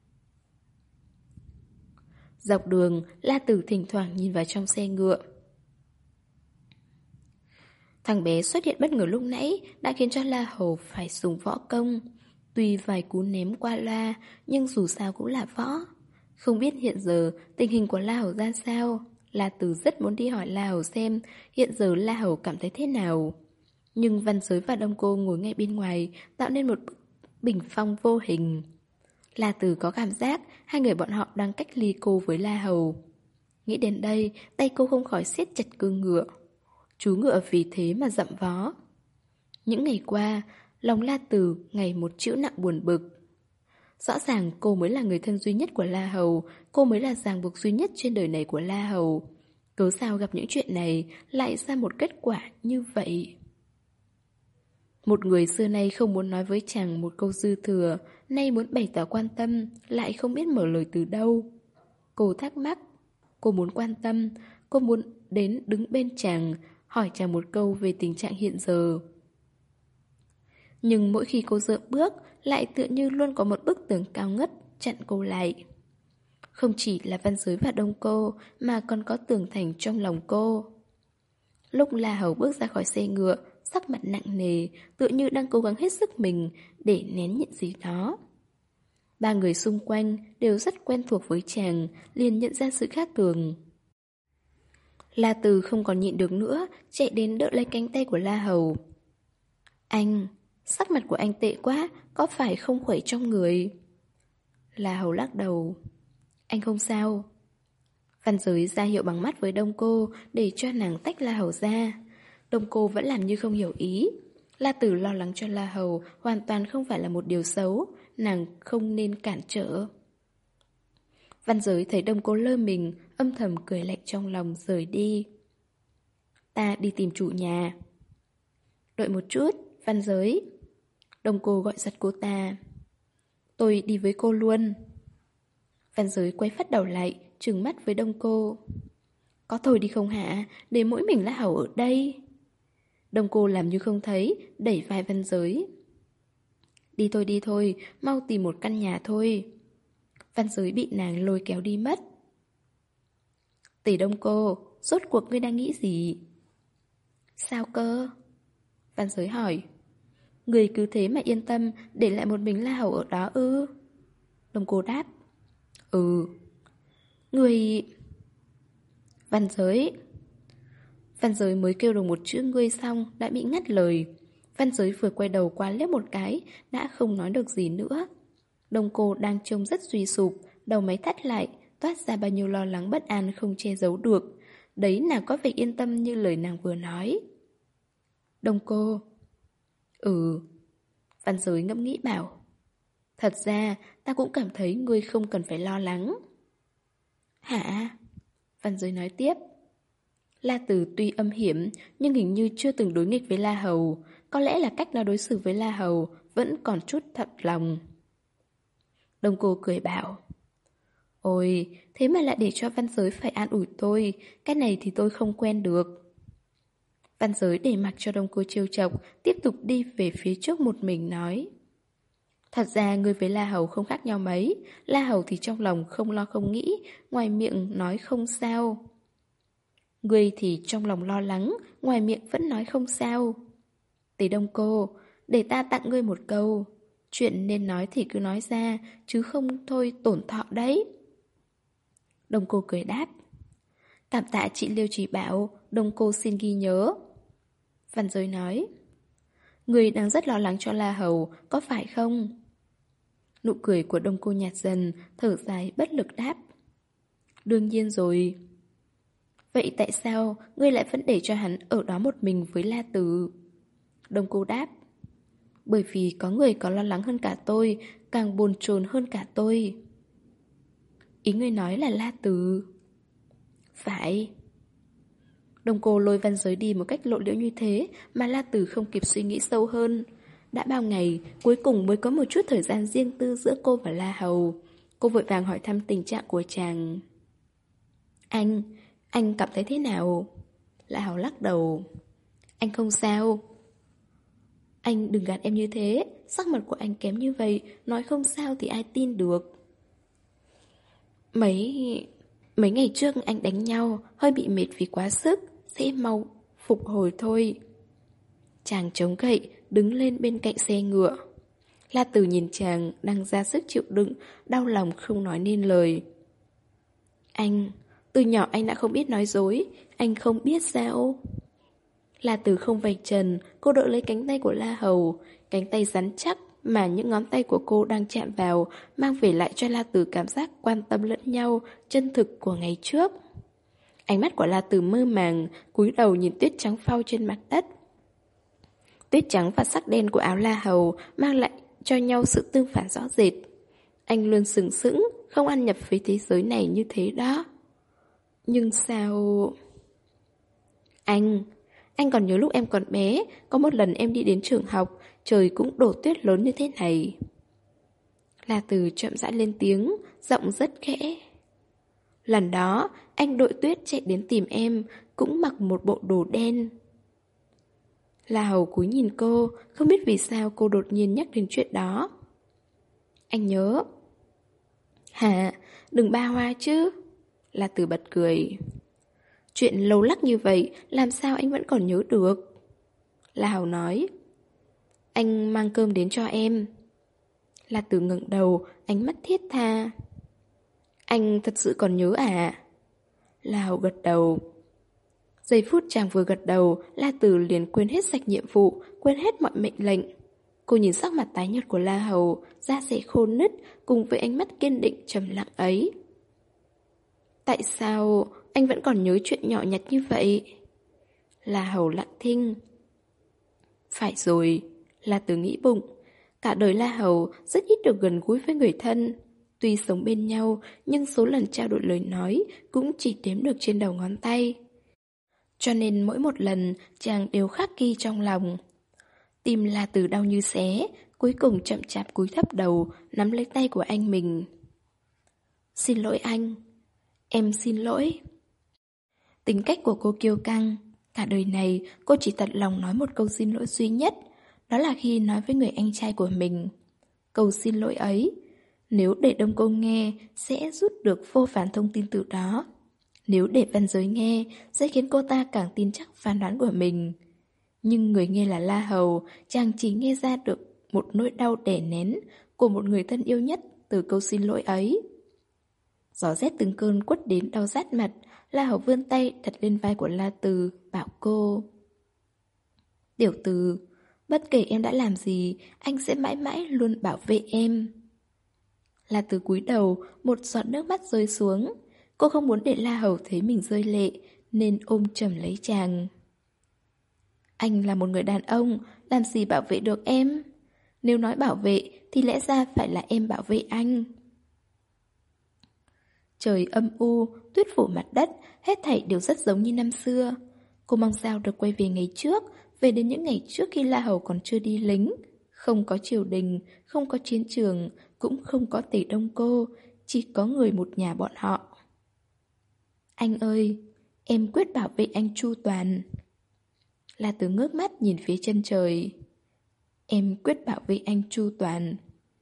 Dọc đường, La Tử thỉnh thoảng nhìn vào trong xe ngựa. Thằng bé xuất hiện bất ngờ lúc nãy đã khiến cho La Hầu phải dùng võ công. Tuy vài cú ném qua loa, nhưng dù sao cũng là võ. Không biết hiện giờ tình hình của La Hầu ra sao. La Tử rất muốn đi hỏi La Hầu xem hiện giờ La Hầu cảm thấy thế nào. Nhưng Văn Giới và Đông Cô ngồi ngay bên ngoài, tạo nên một bình phong vô hình. La Tử có cảm giác hai người bọn họ đang cách ly cô với La Hầu. Nghĩ đến đây, tay cô không khỏi siết chặt cương ngựa. Chú ngựa vì thế mà dậm vó. Những ngày qua, lòng La Tử ngày một trĩu nặng buồn bực. Rõ ràng cô mới là người thân duy nhất của La Hầu, cô mới là ràng buộc duy nhất trên đời này của La Hầu. Cớ sao gặp những chuyện này lại ra một kết quả như vậy? Một người xưa nay không muốn nói với chàng một câu dư thừa, nay muốn bày tỏ quan tâm, lại không biết mở lời từ đâu. Cô thắc mắc, cô muốn quan tâm, cô muốn đến đứng bên chàng, hỏi chàng một câu về tình trạng hiện giờ. Nhưng mỗi khi cô dựa bước, lại tựa như luôn có một bức tường cao ngất chặn cô lại. Không chỉ là Văn Giới và Đông Cô, mà còn có Tường Thành trong lòng cô. Lúc La Hầu bước ra khỏi xe ngựa, sắc mặt nặng nề, tựa như đang cố gắng hết sức mình để nén nhịn gì đó. Ba người xung quanh đều rất quen thuộc với chàng, liền nhận ra sự khác thường. La Từ không còn nhịn được nữa, chạy đến đỡ lấy cánh tay của La Hầu. Anh, sắc mặt của anh tệ quá, có phải không khỏe trong người? La Hầu lắc đầu. Anh không sao. Văn Giới ra hiệu bằng mắt với Đông Cô để cho nàng tách La Hầu ra. Đông Cô vẫn làm như không hiểu ý. La Tử lo lắng cho La Hầu hoàn toàn không phải là một điều xấu, nàng không nên cản trở. Văn Giới thấy Đông Cô lơ mình, âm thầm cười lạnh trong lòng rời đi. Ta đi tìm chủ nhà. Đợi một chút, Văn Giới. Đông Cô gọi giật cô ta. Tôi đi với cô luôn. Văn Giới quay phát đầu lại, trừng mắt với Đông Cô. Có thôi đi không hả, để mỗi mình La Hầu ở đây. Đông Cô làm như không thấy, đẩy vai Văn Giới. Đi thôi đi thôi, mau tìm một căn nhà thôi. Văn Giới bị nàng lôi kéo đi mất. Tỷ Đông Cô, rốt cuộc ngươi đang nghĩ gì? Sao cơ? Văn Giới hỏi. Người cứ thế mà yên tâm, để lại một mình La Hầu ở đó ư? Đông Cô đáp. Ừ. Người... Văn Giới... Văn Giới mới kêu được một chữ ngươi xong đã bị ngắt lời. Văn Giới vừa quay đầu qua liếc một cái, đã không nói được gì nữa. Đông Cô đang trông rất suy sụp, đầu máy thắt lại, toát ra bao nhiêu lo lắng bất an không che giấu được. Đấy nào có vẻ yên tâm như lời nàng vừa nói. Đông Cô. Ừ. Văn Giới ngẫm nghĩ bảo. Thật ra, ta cũng cảm thấy ngươi không cần phải lo lắng. Hả? Văn Giới nói tiếp. La Tử tuy âm hiểm, nhưng hình như chưa từng đối nghịch với La Hầu. Có lẽ là cách nó đối xử với La Hầu vẫn còn chút thật lòng. Đông Cô cười bảo. Ôi, thế mà lại để cho Văn Giới phải an ủi tôi. Cái này thì tôi không quen được. Văn Giới để mặc cho Đông Cô trêu chọc, tiếp tục đi về phía trước một mình nói. Thật ra người với La Hầu không khác nhau mấy. La Hầu thì trong lòng không lo không nghĩ, ngoài miệng nói không sao. Người thì trong lòng lo lắng, ngoài miệng vẫn nói không sao. Tỷ Đông Cô, để ta tặng ngươi một câu. Chuyện nên nói thì cứ nói ra, chứ không thôi tổn thọ đấy. Đông Cô cười đáp. Cảm tạ chị Liêu chỉ bảo, Đông Cô xin ghi nhớ. Văn Giới nói. Người đang rất lo lắng cho La Hầu, có phải không? Nụ cười của Đông Cô nhạt dần, thở dài bất lực đáp. Đương nhiên rồi. Vậy tại sao ngươi lại vẫn để cho hắn ở đó một mình với La Tử? Đông Cô đáp. Bởi vì có người có lo lắng hơn cả tôi, càng bồn chồn hơn cả tôi. Ý ngươi nói là La Tử? Phải. Đông Cô lôi Văn Giới đi một cách lộ liễu như thế mà La Tử không kịp suy nghĩ sâu hơn. Đã bao ngày, cuối cùng mới có một chút thời gian riêng tư giữa cô và La Hầu. Cô vội vàng hỏi thăm tình trạng của chàng. Anh, anh cảm thấy thế nào? La Hầu lắc đầu. Anh không sao. Anh đừng gạt em như thế, sắc mặt của anh kém như vậy, nói không sao thì ai tin được. Mấy... Mấy ngày trước anh đánh nhau, hơi bị mệt vì quá sức, sẽ mau phục hồi thôi. Chàng chống gậy, đứng lên bên cạnh xe ngựa. La Tử nhìn chàng đang ra sức chịu đựng, đau lòng không nói nên lời. Anh, từ nhỏ anh đã không biết nói dối, anh không biết sao? La Tử không vạch trần, cô đỡ lấy cánh tay của La Hầu, cánh tay rắn chắc mà những ngón tay của cô đang chạm vào, mang về lại cho La Tử cảm giác quan tâm lẫn nhau, chân thực của ngày trước. Ánh mắt của La Tử mơ màng, cúi đầu nhìn tuyết trắng phau trên mặt đất. Tuyết trắng và sắc đen của áo La Hầu mang lại cho nhau sự tương phản rõ rệt. Anh luôn sừng sững, không ăn nhập với thế giới này như thế đó. Nhưng sao... Anh... Anh còn nhớ lúc em còn bé, có một lần em đi đến trường học, trời cũng đổ tuyết lớn như thế này. La Tử chậm rãi lên tiếng, giọng rất khẽ. Lần đó, anh đội tuyết chạy đến tìm em, cũng mặc một bộ đồ đen. La Hầu cúi nhìn cô, không biết vì sao cô đột nhiên nhắc đến chuyện đó. Anh nhớ. Hả? Đừng ba hoa chứ. La Tử bật cười. Chuyện lâu lắc như vậy, làm sao anh vẫn còn nhớ được? La Hầu nói. Anh mang cơm đến cho em. La Tử ngẩng đầu, ánh mắt thiết tha. Anh thật sự còn nhớ à? La Hầu gật đầu. Giây phút chàng vừa gật đầu, La Tử liền quên hết sạch nhiệm vụ, quên hết mọi mệnh lệnh. Cô nhìn sắc mặt tái nhợt của La Hầu, da dẻ khô nứt, cùng với ánh mắt kiên định trầm lặng ấy. Tại sao anh vẫn còn nhớ chuyện nhỏ nhặt như vậy? La Hầu lặng thinh. Phải rồi, La Tử nghĩ bụng. Cả đời La Hầu rất ít được gần gũi với người thân. Tuy sống bên nhau, nhưng số lần trao đổi lời nói cũng chỉ đếm được trên đầu ngón tay. Cho nên mỗi một lần chàng đều khắc ghi trong lòng. Tim La Tử đau như xé, cuối cùng chậm chạp cúi thấp đầu, nắm lấy tay của anh mình. Xin lỗi anh. Em xin lỗi. Tính cách của cô kiêu căng. Cả đời này cô chỉ thật lòng nói một câu xin lỗi duy nhất. Đó là khi nói với người anh trai của mình. Câu xin lỗi ấy, nếu để Đông Cô nghe, sẽ rút được vô vàn thông tin từ đó. Nếu để Văn Giới nghe, sẽ khiến cô ta càng tin chắc phán đoán của mình. Nhưng người nghe là La Hầu, chàng chỉ nghe ra được một nỗi đau đè nén của một người thân yêu nhất từ câu xin lỗi ấy. Gió rét từng cơn quất đến đau rát mặt, La Hầu vươn tay đặt lên vai của La Từ, bảo cô. Tiểu Từ, bất kể em đã làm gì, anh sẽ mãi mãi luôn bảo vệ em. La Từ cúi đầu, một giọt nước mắt rơi xuống. Cô không muốn để La Hầu thấy mình rơi lệ, nên ôm chầm lấy chàng. Anh là một người đàn ông, làm gì bảo vệ được em? Nếu nói bảo vệ, thì lẽ ra phải là em bảo vệ anh. Trời âm u, tuyết phủ mặt đất, hết thảy đều rất giống như năm xưa. Cô mong sao được quay về ngày trước, về đến những ngày trước khi La Hầu còn chưa đi lính. Không có triều đình, không có chiến trường, cũng không có Tề Đông Cô, chỉ có người một nhà bọn họ. Anh ơi, em quyết bảo vệ anh chu toàn. La Tử ngước mắt nhìn phía chân trời. Em quyết bảo vệ anh chu toàn.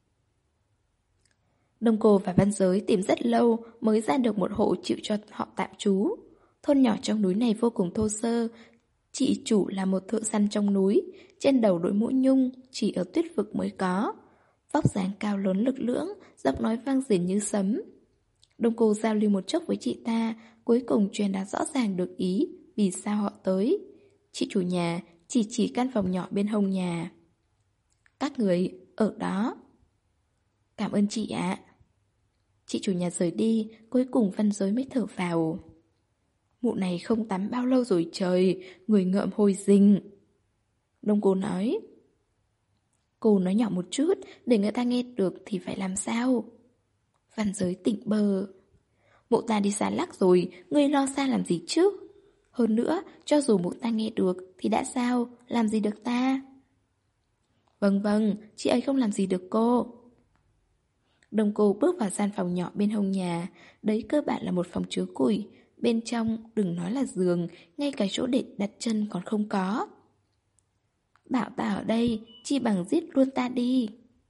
Đông Cô và Văn Giới tìm rất lâu mới ra được một hộ chịu cho họ tạm trú. Thôn nhỏ trong núi này vô cùng thô sơ. Chị chủ là một thợ săn trong núi, trên đầu đội mũ nhung, chỉ ở tuyết vực mới có. Vóc dáng cao lớn lực lưỡng, giọng nói vang dền như sấm. Đông Cô giao lưu một chốc với chị ta, cuối cùng truyền đạt rõ ràng được ý vì sao họ tới. Chị chủ nhà chỉ chỉ căn phòng nhỏ bên hông nhà. Các người ở đó. Cảm ơn chị ạ. Chị chủ nhà rời đi, cuối cùng Văn Giới mới thở vào. Mụ này không tắm bao lâu rồi trời, người ngợm hôi rình. Đông Cô nói. Cô nói nhỏ một chút, để người ta nghe được thì phải làm sao? Văn Giới tỉnh bơ. Mụ ta đi xa lắc rồi, người lo xa làm gì chứ? Hơn nữa, cho dù mụ ta nghe được thì đã sao, làm gì được ta? Vâng vâng, chị ấy không làm gì được cô. Đông Cô bước vào gian phòng nhỏ bên hông nhà. Đấy cơ bản là một phòng chứa củi. Bên trong đừng nói là giường, ngay cả chỗ để đặt chân còn không có. Bảo ta ở đây, chi bằng giết luôn ta đi.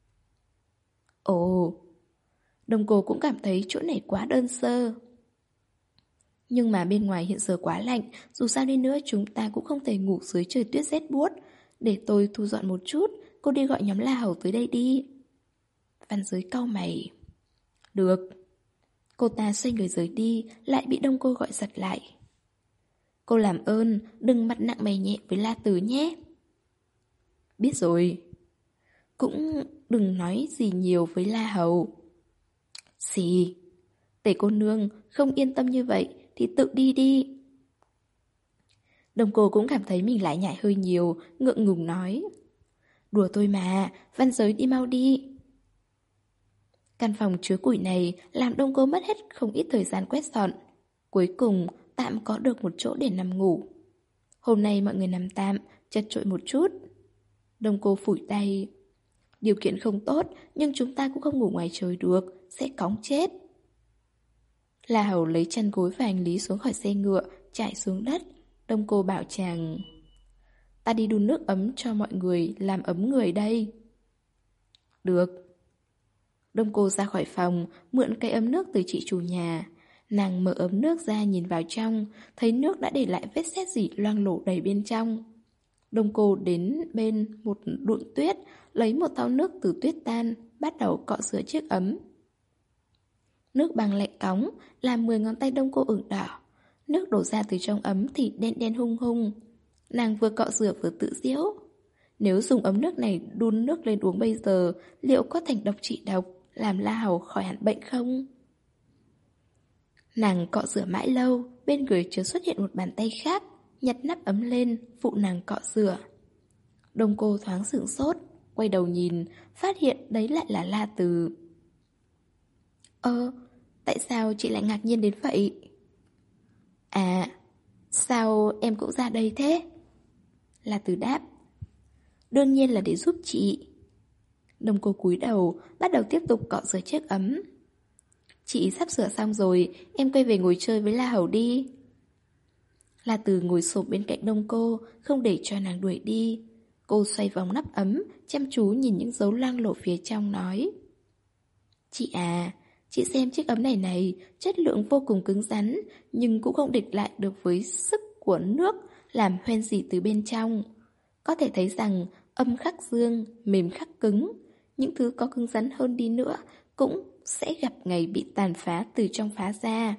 Ồ, Đông Cô cũng cảm thấy chỗ này quá đơn sơ. Nhưng mà bên ngoài hiện giờ quá lạnh, dù sao đi nữa chúng ta cũng không thể ngủ dưới trời tuyết rét buốt. Để tôi thu dọn một chút, cô đi gọi nhóm La Hầu tới đây đi. Văn Giới cau mày. Được. Cô ta xoay người rời đi, lại bị Đông Cô gọi giật lại. Cô làm ơn, đừng mặt nặng mày nhẹ với La Tử nhé. Biết rồi. Cũng đừng nói gì nhiều với La Hầu. Xì. Tề cô nương không yên tâm như vậy thì tự đi đi. Đông Cô cũng cảm thấy mình lại nhại hơi nhiều, ngượng ngùng nói. Đùa tôi mà, Văn Giới đi mau đi. Căn phòng chứa củi này làm Đông Cô mất hết không ít thời gian quét dọn. Cuối cùng tạm có được một chỗ để nằm ngủ. Hôm nay mọi người nằm tạm, chật chội một chút. Đông Cô phủi tay. Điều kiện không tốt, nhưng chúng ta cũng không ngủ ngoài trời được, sẽ cóng chết. La Hầu lấy chăn gối và hành lý xuống khỏi xe ngựa, chạy xuống đất. Đông Cô bảo chàng. Ta đi đun nước ấm cho mọi người, làm ấm người đây. Được. Đông cô ra khỏi phòng, mượn cây ấm nước từ chị chủ nhà. Nàng mở ấm nước ra nhìn vào trong, thấy nước đã để lại vết sét gì loang lổ đầy bên trong. Đông cô đến bên một đụn tuyết, lấy một thau nước từ tuyết tan, bắt đầu cọ rửa chiếc ấm. Nước bằng lạnh cóng, làm mười ngón tay Đông cô ửng đỏ. Nước đổ ra từ trong ấm thì đen đen hung hung. Nàng vừa cọ rửa vừa tự giễu. Nếu dùng ấm nước này đun nước lên uống bây giờ, liệu có thành độc trị độc, làm La Hầu khỏi hẳn bệnh không? Nàng cọ rửa mãi lâu, bên người chợt xuất hiện một bàn tay khác, nhặt nắp ấm lên, phụ nàng cọ rửa. Đông cô thoáng sửng sốt, quay đầu nhìn, phát hiện đấy lại là La Từ. Ơ, tại sao chị lại ngạc nhiên đến vậy? À, sao em cũng ra đây thế? La Từ đáp. Đương nhiên là để giúp chị. Đông cô cúi đầu, bắt đầu tiếp tục cọ rửa chiếc ấm. Chị sắp sửa xong rồi, em quay về ngồi chơi với La Hầu đi. La Từ ngồi xổm bên cạnh Đông cô, không để cho nàng đuổi đi. Cô xoay vòng nắp ấm, chăm chú nhìn những dấu loang lổ phía trong nói. Chị à, chị xem chiếc ấm này này, chất lượng vô cùng cứng rắn, nhưng cũng không địch lại được với sức của nước, làm hoen dỉ từ bên trong. Có thể thấy rằng âm khắc dương, mềm khắc cứng, những thứ có cứng rắn hơn đi nữa cũng sẽ gặp ngày bị tàn phá từ trong phá ra.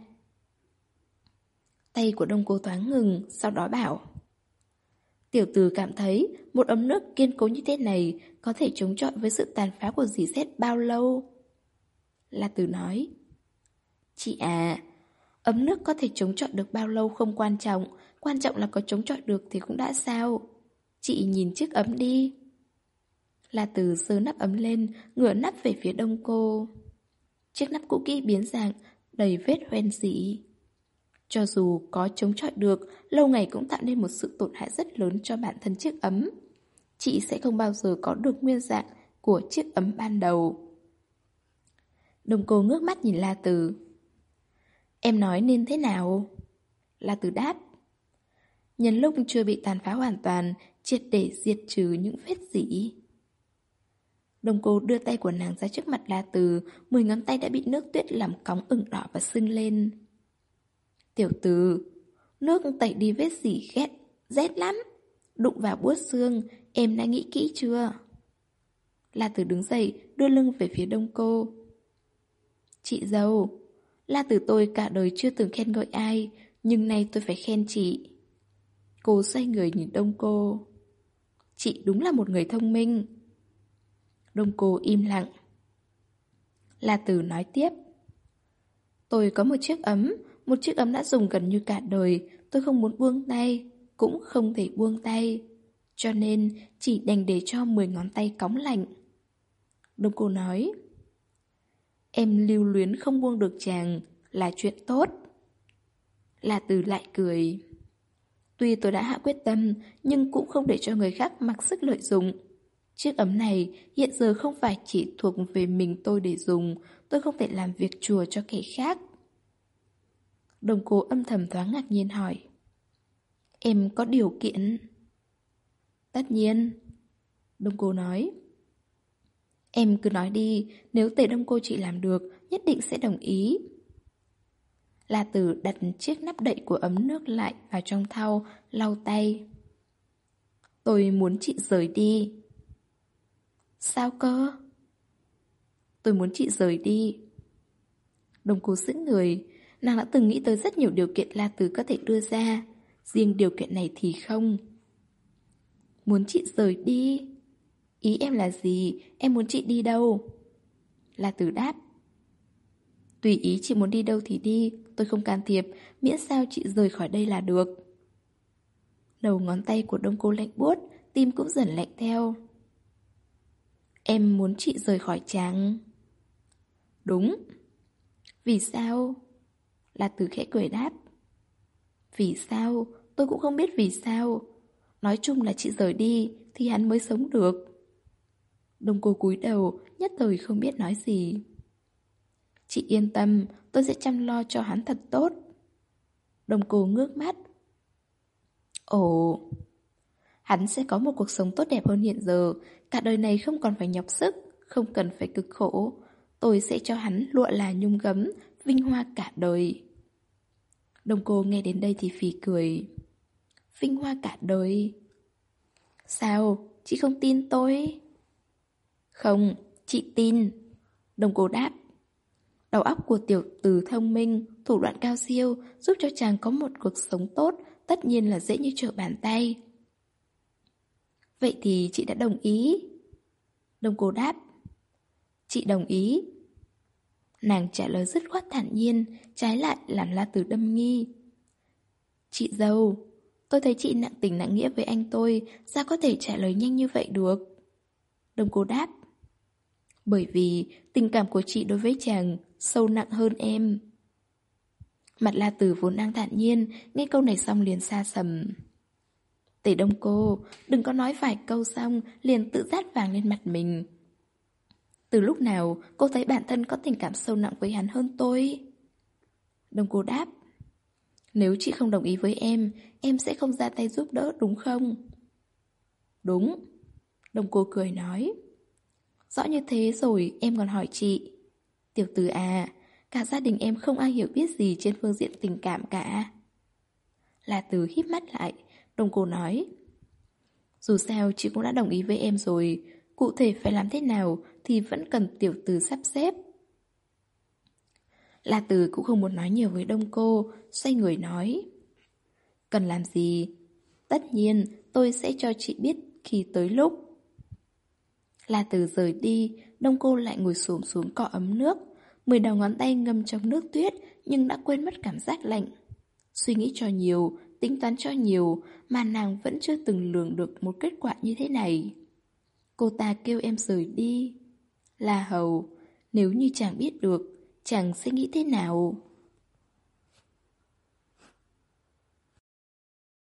Tay của Đông cô thoáng ngừng, sau đó bảo. Tiểu tử cảm thấy một ấm nước kiên cố như thế này có thể chống chọi với sự tàn phá của dì xét bao lâu? La Tử nói. Chị à, ấm nước có thể chống chọi được bao lâu không quan trọng, quan trọng là có chống chọi được thì cũng đã sao. Chị nhìn chiếc ấm đi. La Tử giơ nắp ấm lên, ngửa nắp về phía Đông cô. Chiếc nắp cũ kỹ biến dạng, đầy vết hoen dỉ. Cho dù có chống chọi được, lâu ngày cũng tạo nên một sự tổn hại rất lớn cho bản thân chiếc ấm. Chị sẽ không bao giờ có được nguyên dạng của chiếc ấm ban đầu. Đông cô ngước mắt nhìn La Tử. Em nói nên thế nào? La Tử đáp. Nhân lúc chưa bị tàn phá hoàn toàn, triệt để diệt trừ những vết dỉ. Đông cô đưa tay của nàng ra trước mặt La Tử, mười ngón tay đã bị nước tuyết làm cóng ửng đỏ và sưng lên. Tiểu tử, nước tẩy đi vết dỉ ghét, rét lắm. Đụng vào buốt xương, em đã nghĩ kỹ chưa? La Tử đứng dậy, đưa lưng về phía Đông cô. Chị dâu, La Tử tôi cả đời chưa từng khen ngợi ai, nhưng nay tôi phải khen chị. Cô xoay người nhìn Đông cô. Chị đúng là một người thông minh. Đông cô im lặng. La Tử nói tiếp. Tôi có một chiếc ấm, một chiếc ấm đã dùng gần như cả đời, tôi không muốn buông tay, cũng không thể buông tay. Cho nên chỉ đành để cho mười ngón tay cóng lạnh. Đông cô nói. Em lưu luyến không buông được chàng, là chuyện tốt. La Tử lại cười. Tuy tôi đã hạ quyết tâm, nhưng cũng không để cho người khác mặc sức lợi dụng. Chiếc ấm này hiện giờ không phải chỉ thuộc về mình tôi để dùng, tôi không thể làm việc chùa cho kẻ khác. Đồng cô âm thầm thoáng ngạc nhiên hỏi. Em có điều kiện? Tất nhiên. Đông cô nói. Em cứ nói đi, nếu Tề Đông cô chị làm được, nhất định sẽ đồng ý. La Tử đặt chiếc nắp đậy của ấm nước lại vào trong thau, lau tay. Tôi muốn chị rời đi. Sao cơ? Tôi muốn chị rời đi. Đông cô sững người, nàng đã từng nghĩ tới rất nhiều điều kiện La Tử có thể đưa ra, riêng điều kiện này thì không. Muốn chị rời đi? Ý em là gì? Em muốn chị đi đâu? La Tử đáp. Tùy ý chị muốn đi đâu thì đi, tôi không can thiệp, miễn sao chị rời khỏi đây là được. Đầu ngón tay của Đông cô lạnh buốt, tim cũng dần lạnh theo. Em muốn chị rời khỏi chàng. Đúng. Vì sao? La Tử khẽ cười đáp. Vì sao? Tôi cũng không biết vì sao. Nói chung là chị rời đi thì hắn mới sống được. Đông cô cúi đầu, nhất thời không biết nói gì. Chị yên tâm, tôi sẽ chăm lo cho hắn thật tốt. Đông cô ngước mắt. Ồ, hắn sẽ có một cuộc sống tốt đẹp hơn hiện giờ, cả đời này không còn phải nhọc sức, không cần phải cực khổ. tôi sẽ cho hắn lụa là nhung gấm, vinh hoa cả đời. Đông cô nghe đến đây thì phì cười. Vinh hoa cả đời? Sao, chị không tin tôi? Không, chị tin. Đông cô đáp. Đầu óc của tiểu tử thông minh, thủ đoạn cao siêu, giúp cho chàng có một cuộc sống tốt, tất nhiên là dễ như trở bàn tay. Vậy thì chị đã đồng ý? Đông cô đáp. Chị đồng ý. Nàng trả lời dứt khoát thản nhiên, trái lại làm La Tử đâm nghi. Chị dâu, tôi thấy chị nặng tình nặng nghĩa với anh tôi, sao có thể trả lời nhanh như vậy được? Đông cô đáp. Bởi vì tình cảm của chị đối với chàng sâu nặng hơn em. Mặt La Tử vốn đang thản nhiên, nghe câu này xong liền xa sầm. Tề Đông cô, đừng có nói vài câu xong liền tự rát vàng lên mặt mình. Từ lúc nào cô thấy bản thân có tình cảm sâu nặng với hắn hơn tôi? Đông cô đáp. Nếu chị không đồng ý với em, em sẽ không ra tay giúp đỡ đúng không? Đúng. Đông cô cười nói. Rõ như thế rồi em còn hỏi chị. Tiểu tử à, cả gia đình em không ai hiểu biết gì trên phương diện tình cảm cả. La Tử híp mắt lại, Đông cô nói. Dù sao chị cũng đã đồng ý với em rồi, cụ thể phải làm thế nào thì vẫn cần tiểu tử sắp xếp. La Tử cũng không muốn nói nhiều với Đông cô, xoay người nói. Cần làm gì? Tất nhiên tôi sẽ cho chị biết khi tới lúc. La Tử rời đi, Đông cô lại ngồi xổm xuống cọ ấm nước. Mười đầu ngón tay ngâm trong nước tuyết nhưng đã quên mất cảm giác lạnh. Suy nghĩ cho nhiều, tính toán cho nhiều mà nàng vẫn chưa từng lường được một kết quả như thế này. Cô ta kêu em rời đi. La Hầu, nếu như chàng biết được, chàng sẽ nghĩ thế nào?